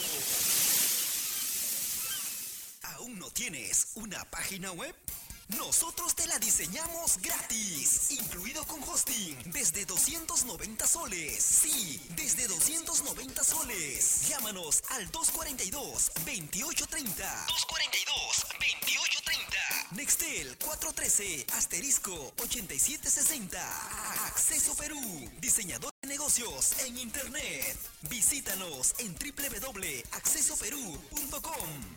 ¿Aún no tienes una página web? Nosotros te la diseñamos gratis, incluido con hosting, desde doscientos noventa soles. Sí, desde doscientos noventa soles. Llámanos al dos cuarenta y dos, veintiocho treinta. dos cuarenta y dos, veintiocho treinta. Nextel cuatrocientos trece, asterisco ochenta y siete sesenta. Acceso Perú, diseñador de negocios en internet. Visítanos en doble u doble u doble punto acceso perú punto com.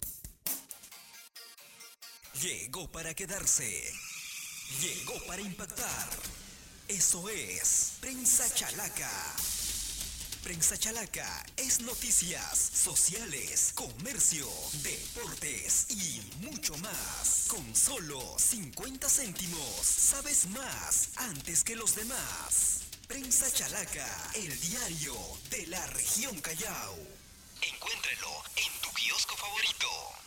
Llegó para quedarse. Llegó para impactar. Eso es Prensa Chalaca. Prensa Chalaca es noticias, sociales, comercio, deportes y mucho más. Con solo cincuenta céntimos, sabes más antes que los demás. Prensa Chalaca, el diario de la región Callao. Encuéntralo en tu kiosco favorito.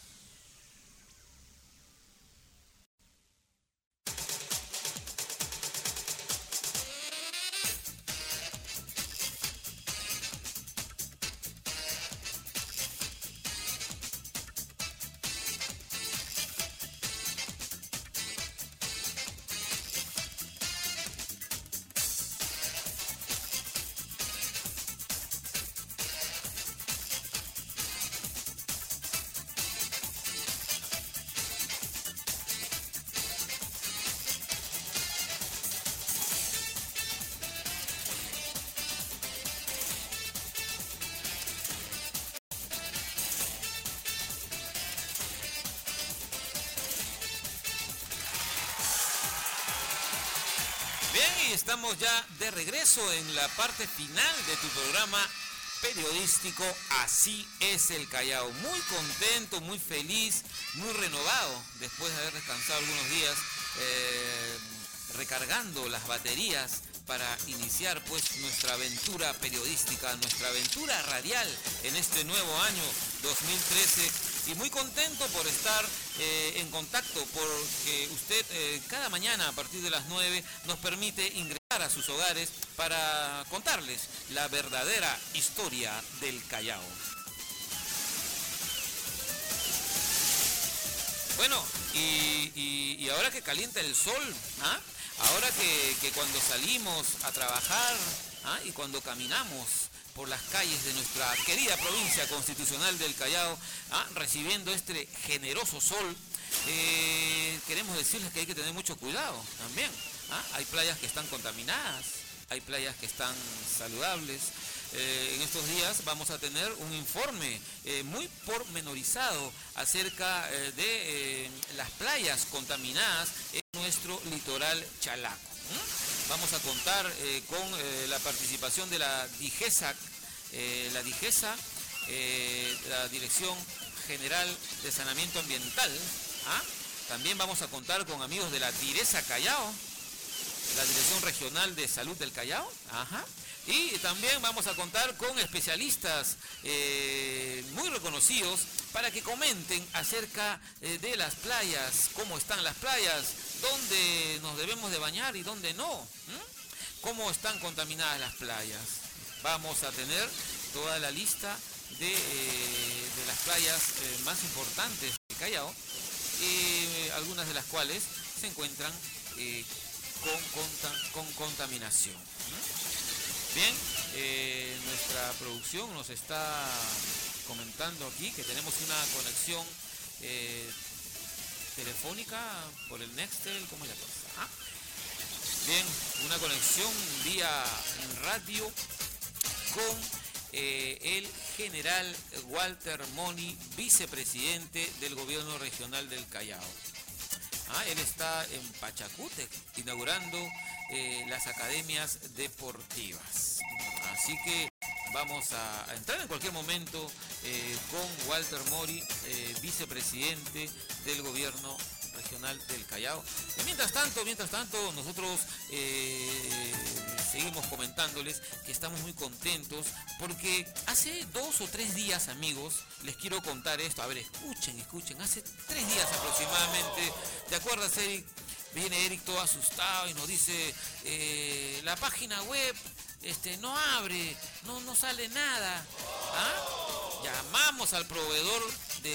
Bien, y estamos ya de regreso en la parte final de tu programa periodístico Así es el Callao. Muy contento, muy feliz, muy renovado después de haber descansado algunos días, eh, recargando las baterías para iniciar pues nuestra aventura periodística, nuestra aventura radial en este nuevo año dos mil trece. Y muy contento por estar eh, en contacto, porque usted eh, cada mañana a partir de las nueve nos permite ingresar a sus hogares para contarles la verdadera historia del Callao. Bueno, y, y, y ahora que calienta el sol, ¿ah? Ahora que, que cuando salimos a trabajar, ¿ah? Y cuando caminamos por las calles de nuestra querida provincia constitucional del Callao, ¿ah? Recibiendo este generoso sol, eh, queremos decirles que hay que tener mucho cuidado también, ¿ah? Hay playas que están contaminadas, hay playas que están saludables. Eh, en estos días vamos a tener un informe eh, muy pormenorizado acerca eh, de eh, las playas contaminadas en nuestro litoral chalaco. ¿Mm? Vamos a contar eh, con eh, la participación de la DIGESA, eh, la DIGESA, eh, la Dirección General de Saneamiento Ambiental. ¿Ah? También vamos a contar con amigos de la DIRESA Callao, la Dirección Regional de Salud del Callao. Ajá. Y también vamos a contar con especialistas eh, muy reconocidos para que comenten acerca eh, de las playas, cómo están las playas, dónde nos debemos de bañar y dónde no. ¿Mm? cómo están contaminadas las playas. Vamos a tener toda la lista de, eh, de las playas eh, más importantes de Callao, eh, algunas de las cuales se encuentran eh, con, conta, con contaminación. Bien, eh, nuestra producción nos está comentando aquí que tenemos una conexión eh, telefónica por el Nextel, ¿cómo es la cosa? ¿Ah? Bien, una conexión vía radio con eh, el general Walter Moni, vicepresidente del gobierno regional del Callao. Ah, él está en Pachacútec inaugurando eh, las academias deportivas. Así que vamos a, a entrar en cualquier momento eh, con Walter Mori, eh, vicepresidente del gobierno regional del Callao. Y mientras tanto, mientras tanto, nosotros eh, seguimos comentándoles que estamos muy contentos porque hace dos o tres días, amigos, les quiero contar esto. A ver, escuchen, escuchen. Hace tres días aproximadamente, ¿te acuerdas, Eric? Viene Eric todo asustado y nos dice, eh, la página web este, no abre, no, no sale nada. ¿Ah? Llamamos al proveedor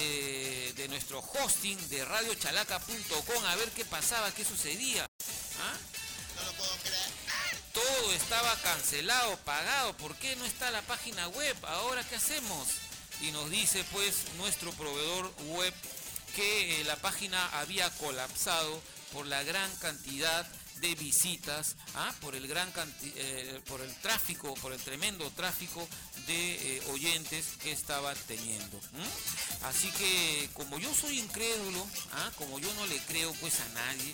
de, de nuestro hosting de radio chalaca punto com a ver qué pasaba, qué sucedía. ¿Ah? No lo puedo creer. Todo estaba cancelado, pagado. ¿Por qué no está la página web? ¿Ahora qué hacemos? Y nos dice pues nuestro proveedor web que eh, la página había colapsado por la gran cantidad de visitas, ¿ah? por el gran canti eh, por el tráfico, por el tremendo tráfico de eh, oyentes que estaba teniendo. ¿Mm? Así que como yo soy incrédulo, ¿ah? como yo no le creo pues a nadie,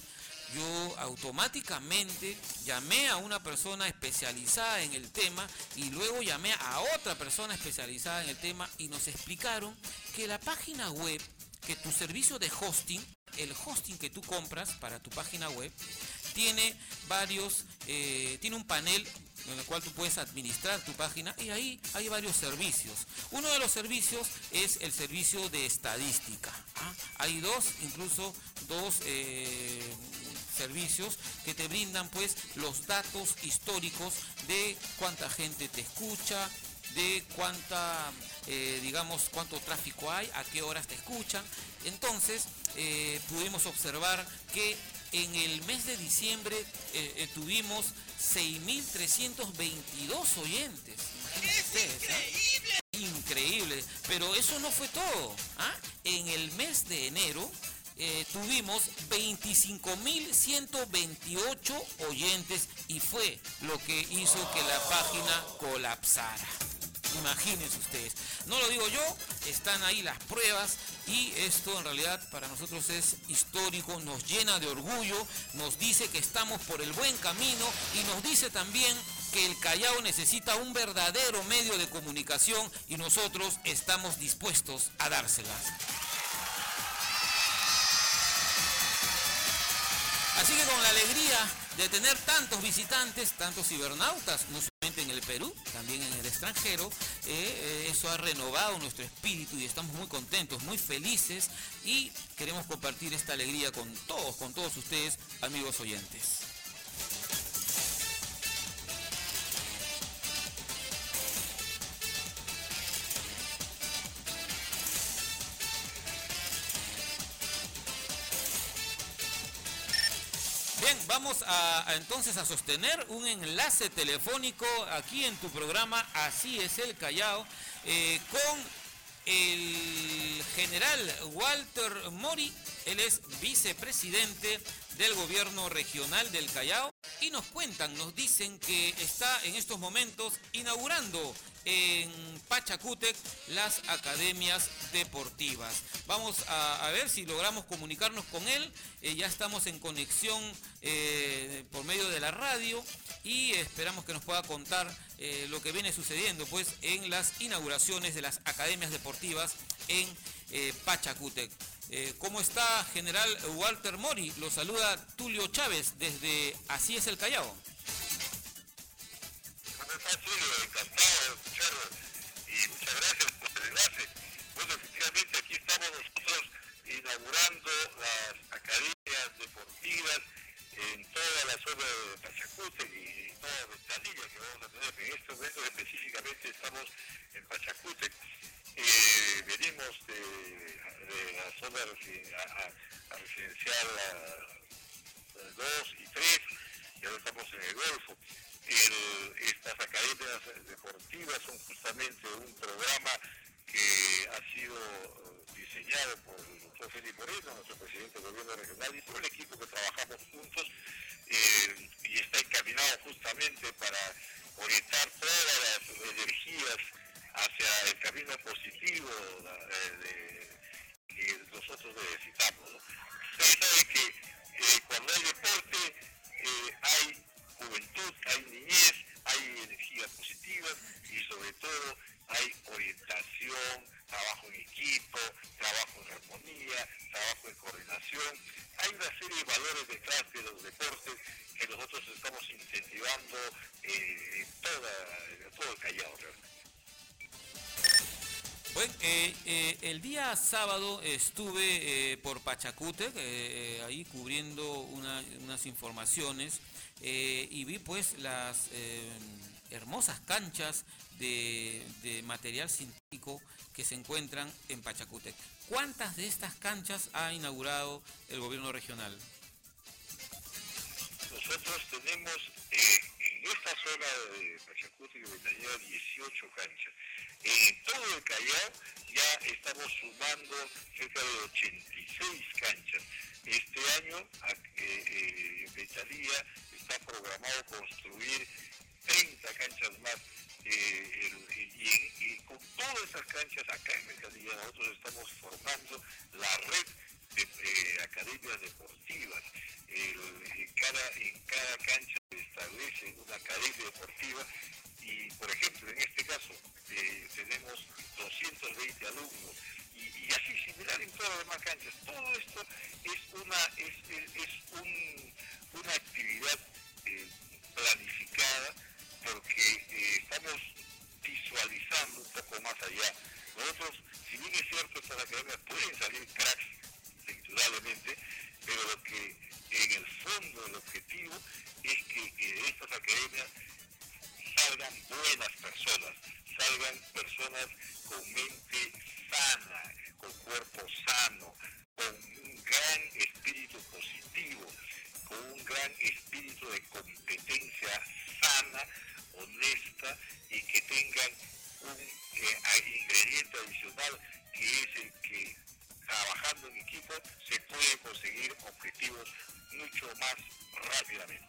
yo automáticamente llamé a una persona especializada en el tema y luego llamé a otra persona especializada en el tema y nos explicaron que la página web, que tu servicio de hosting, el hosting que tú compras para tu página web, tiene varios, eh, tiene un panel en el cual tú puedes administrar tu página y ahí hay varios servicios. Uno de los servicios es el servicio de estadística. ¿Ah? Hay dos, incluso dos eh, servicios que te brindan pues los datos históricos de cuánta gente te escucha, de cuánta, eh, digamos, cuánto tráfico hay, a qué horas te escuchan. Entonces, eh, pudimos observar que en el mes de diciembre eh, eh, tuvimos seis mil trescientos veintidós oyentes. Imagínense ustedes, ¿eh? Increíble. Pero eso no fue todo. ¿Ah? En el mes de enero eh, tuvimos veinticinco mil ciento veintiocho oyentes y fue lo que hizo que la página colapsara. Imagínense ustedes, no lo digo yo, están ahí las pruebas y esto en realidad para nosotros es histórico, nos llena de orgullo, nos dice que estamos por el buen camino y nos dice también que el Callao necesita un verdadero medio de comunicación y nosotros estamos dispuestos a dárselas. Así que con la alegría de tener tantos visitantes, tantos cibernautas, no solamente en el Perú, también en el extranjero, eh, eh, eso ha renovado nuestro espíritu y estamos muy contentos, muy felices y queremos compartir esta alegría con todos, con todos ustedes, amigos oyentes. Bien, vamos a, a entonces a sostener un enlace telefónico aquí en tu programa Así es el Callao eh, con el general Walter Mori. Él es vicepresidente del gobierno regional del Callao y nos cuentan, nos dicen que está en estos momentos inaugurando en Pachacútec las academias deportivas. Vamos a, a ver si logramos comunicarnos con él. Eh, ya estamos en conexión eh, por medio de la radio y esperamos que nos pueda contar eh, lo que viene sucediendo pues en las inauguraciones de las academias deportivas en eh, Pachacútec. Eh, ¿Cómo está, general Walter Mori? Lo saluda Tulio Chávez desde Así es el Callao. ¿Cómo está, Tulio? Encantado de escucharlo y muchas gracias por el enlace. Bueno, efectivamente aquí estamos nosotros inaugurando las academias deportivas en toda la zona de Pachacútec y toda zona residen- a, a- a residencial dos y tres, y ahora estamos en el Golfo. El- estas academias deportivas son justamente un programa que ha sido eh, diseñado por el doctor Félix Moreno, nuestro presidente del gobierno regional, y por el equipo que trabajamos juntos, eh, y está encaminado justamente para orientar todas las energías hacia el camino positivo eh, de, que nosotros necesitamos, ¿no? Ustedes saben que eh, cuando hay deporte eh, hay juventud, hay niñez, hay energías positivas y sobre todo hay orientación, trabajo en equipo, trabajo en armonía, trabajo en coordinación. Hay una serie de valores detrás de los deportes que nosotros estamos incentivando eh, en, toda, en todo el Callao realmente. Bueno, eh, eh, el día sábado estuve eh, por Pachacútec, eh, ahí cubriendo una- unas informaciones eh, y vi pues las eh, hermosas canchas de, de material sintético que se encuentran en Pachacútec. ¿Cuántas de estas canchas ha inaugurado el gobierno regional? Nosotros tenemos eh, en esta zona de Pachacútec y Ventanilla dieciocho canchas. En todo el Callao ya estamos sumando cerca de ochenta y seis canchas. Este año eh, eh, en Ventanilla está programado construir treinta canchas más. Eh, el- y, y- y con todas esas canchas acá en Ventanilla nosotros estamos formando la red de eh, academias deportivas. El- en, cada, en cada cancha se establece una academia deportiva y, por ejemplo, en este caso eh, tenemos doscientos veinte alumnos y, y así similar en todas las demás canchas. Todo esto es una, es, es, es un, una actividad eh, planificada porque eh, estamos visualizando un poco más allá. Nosotros, si bien es cierto, estas academias pueden salir cracks, indudablemente, pero lo que en el fondo el objetivo es que eh, de estas academias salgan buenas personas, salgan personas con mente sana, con cuerpo sano, con un gran espíritu positivo, con un gran espíritu de competencia sana, honesta y que tengan un eh, ingrediente adicional que es el que trabajando en equipo se puede conseguir objetivos mucho más rápidamente.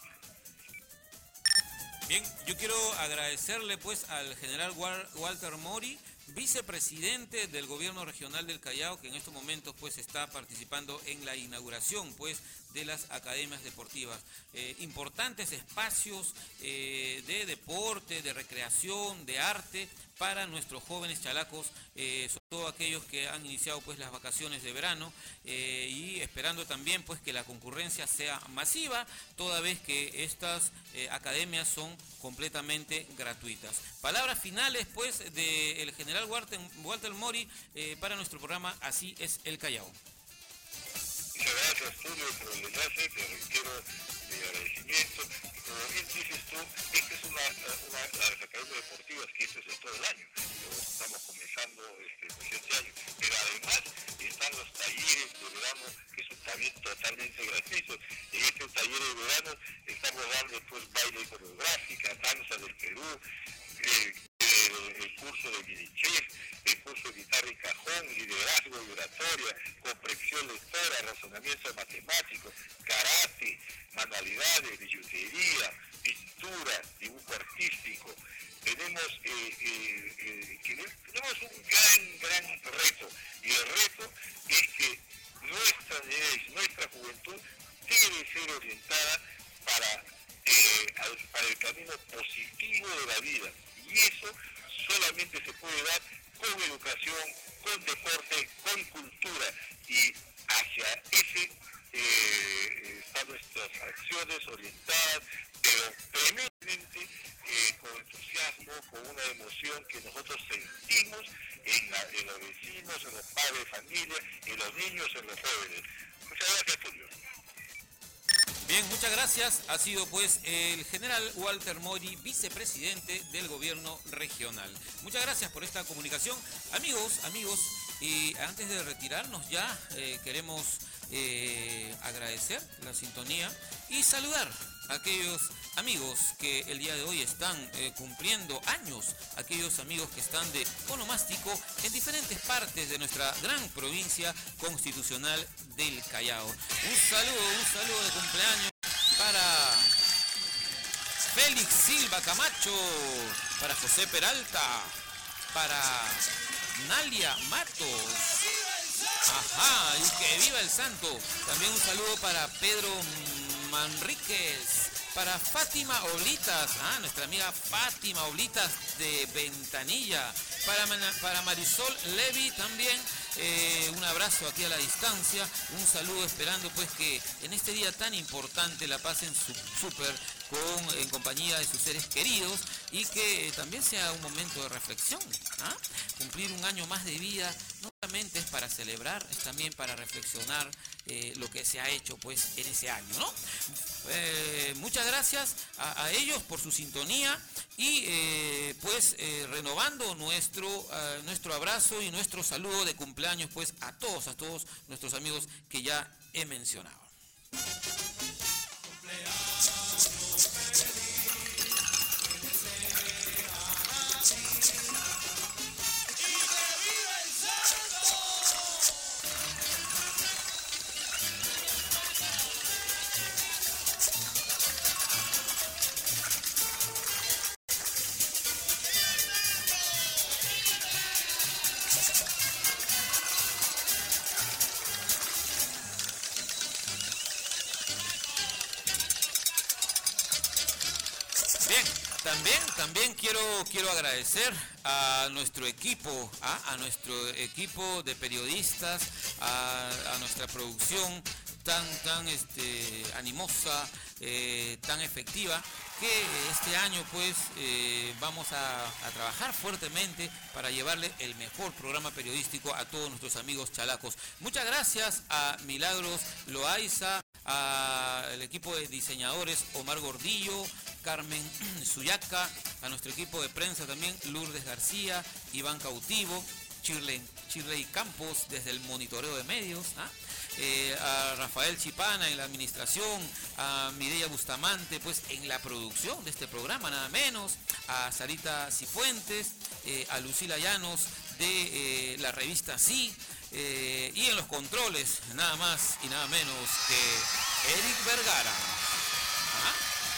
Bien, yo quiero agradecerle pues al general Wal- Walter Mori, vicepresidente del gobierno regional del Callao, que en estos momentos pues está participando en la inauguración pues de las academias deportivas. Eh, importantes espacios eh, de deporte, de recreación, de arte para nuestros jóvenes chalacos, eh, sobre todo aquellos que han iniciado pues las vacaciones de verano eh, y esperando también pues que la concurrencia sea masiva, toda vez que estas eh, academias son completamente gratuitas. Palabras finales pues del general Walter, Walter Mori eh, para nuestro programa Así es el Callao. Muchas gracias, Tulio, por el enlace, te reitero mi agradecimiento. Como bien dices tú, esta es una, una de las academias deportivas que esto es de todo el año. Estamos comenzando este, pues, este año. Pero además están los talleres de verano, que son también totalmente gratuitos. En estos talleres de verano estamos dando pues baile coreográfica, danza del Perú, eh, el, el curso de minichef, el curso de guitarra y cajón, liderazgo y oratoria, comprensión lectora, razonamiento matemático, karate, manualidades, billutería, pintura, dibujo artístico. Tenemos, eh, eh, eh, que tenemos un gran, gran reto, y el reto es que nuestra niñez, nuestra juventud debe ser orientada para, eh, al, para el camino positivo de la vida, y eso solamente se puede dar con educación, con deporte, con cultura, y hacia ese eh, están nuestras acciones orientadas, pero primeramente eh, con entusiasmo, con una emoción que nosotros sentimos en, la, en los vecinos, en los padres de familia, en los niños, en los jóvenes. Muchas gracias, Tulio. Bien, muchas gracias. Ha sido pues el general Walter Mori, vicepresidente del gobierno regional. Muchas gracias por esta comunicación. Amigos, amigos, Y antes de retirarnos ya eh, queremos eh, agradecer la sintonía y saludar a aquellos amigos que el día de hoy están eh, cumpliendo años, aquellos amigos que están de onomástico en diferentes partes de nuestra gran provincia constitucional del Callao. Un saludo, un saludo de cumpleaños para Félix Silva Camacho, para José Peralta, para Nalia Matos. Ajá, y que viva el santo. También un saludo para Pedro Manríquez, para Fátima Oblitas, ah, nuestra amiga Fátima Oblitas de Ventanilla, para, para Marisol Levi también, eh, un abrazo aquí a la distancia, un saludo esperando pues que en este día tan importante la pasen súper con en compañía de sus seres queridos y que también sea un momento de reflexión, ¿ah? Cumplir un año más de vida no solamente es para celebrar, es también para reflexionar eh, lo que se ha hecho pues en ese año, ¿no? Eh, muchas gracias a, a ellos por su sintonía y eh, pues eh, renovando nuestro, uh, nuestro abrazo y nuestro saludo de cumpleaños pues a todos, a todos nuestros amigos que ya he mencionado. También, también quiero, quiero agradecer a nuestro equipo, ¿ah? a nuestro equipo de periodistas, a, a nuestra producción tan, tan este, animosa, eh, tan efectiva, que este año pues eh, vamos a, a trabajar fuertemente para llevarle el mejor programa periodístico a todos nuestros amigos chalacos. Muchas gracias a Milagros Loaiza, al equipo de diseñadores Omar Gordillo, Carmen Suyaca, a nuestro equipo de prensa también Lourdes García, Iván Cautivo, Shirley, Shirley Campos desde el monitoreo de medios, ¿ah? eh, a Rafael Chipana en la administración, a Mireya Bustamante pues en la producción de este programa nada menos, a Sarita Cifuentes, eh, a Lucila Llanos de eh, la revista Sí, eh, y en los controles nada más y nada menos que Eric Vergara. ¿Ah?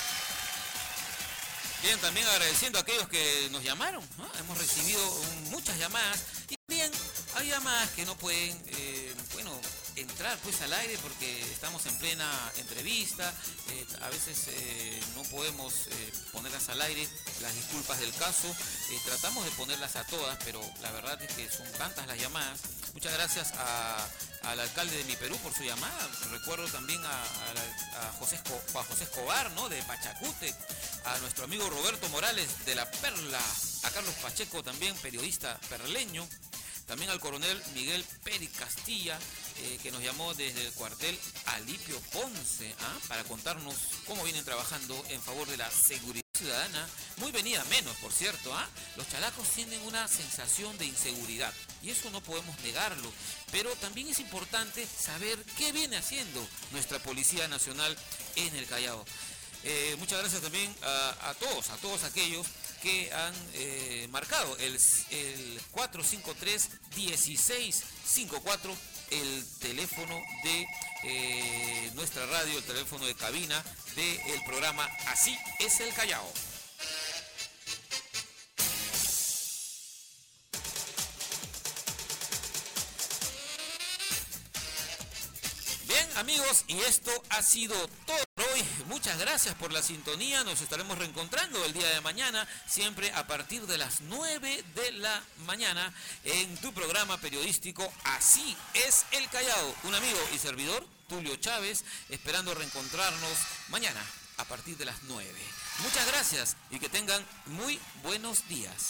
Bien, también agradeciendo a aquellos que nos llamaron, ¿no? Hemos recibido muchas llamadas y también hay llamadas que no pueden, eh, bueno, entrar pues al aire porque estamos en plena entrevista, eh, a veces eh, no podemos eh, ponerlas al aire, las disculpas del caso, eh, tratamos de ponerlas a todas, pero la verdad es que son tantas las llamadas. Muchas gracias a, al alcalde de Mi Perú por su llamada, recuerdo también a, a, la, a, José, Esco, a José Escobar, ¿no? de Pachacute, a nuestro amigo Roberto Morales de La Perla, a Carlos Pacheco también, periodista perleño, también al coronel Miguel Peri Castilla, eh, que nos llamó desde el cuartel Alipio Ponce, ¿ah? para contarnos cómo vienen trabajando en favor de la seguridad ciudadana, muy venida menos, por cierto, ¿ah? Los chalacos tienen una sensación de inseguridad y eso no podemos negarlo, pero también es importante saber qué viene haciendo nuestra Policía Nacional en el Callao. Eh, muchas gracias también a, a todos, a todos aquellos que han eh, marcado el, el cuatro cinco tres, uno seis cinco cuatro, el teléfono de eh, nuestra radio, el teléfono de cabina del programa Así es el Callao. Bien, amigos, y esto ha sido todo por hoy. Muchas gracias por la sintonía. Nos estaremos reencontrando el día de mañana, siempre a partir de las nueve de la mañana, en tu programa periodístico Así es el Callao. Un amigo y servidor, Tulio Chávez, esperando reencontrarnos mañana a partir de las nueve. Muchas gracias y que tengan muy buenos días.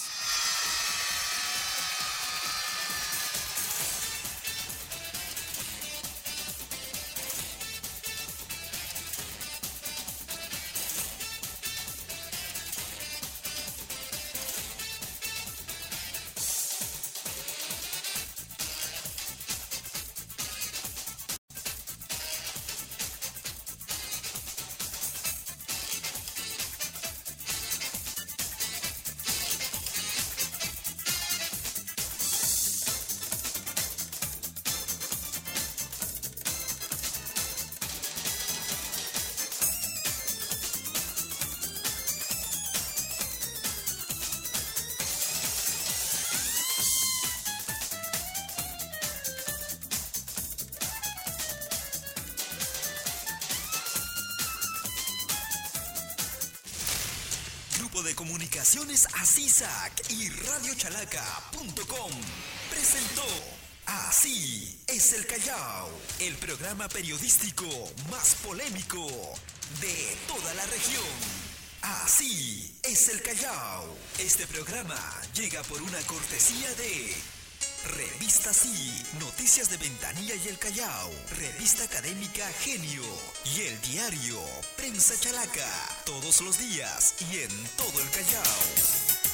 Telecomunicaciones Asisac y radio chalaca punto com presentó Así es el Callao, el programa periodístico más polémico de toda la región. Así es el Callao. Este programa llega por una cortesía de Revista Sí, Noticias de Ventanilla y el Callao, Revista Académica Genio y el diario Prensa Chalaca, todos los días y en todo el Callao.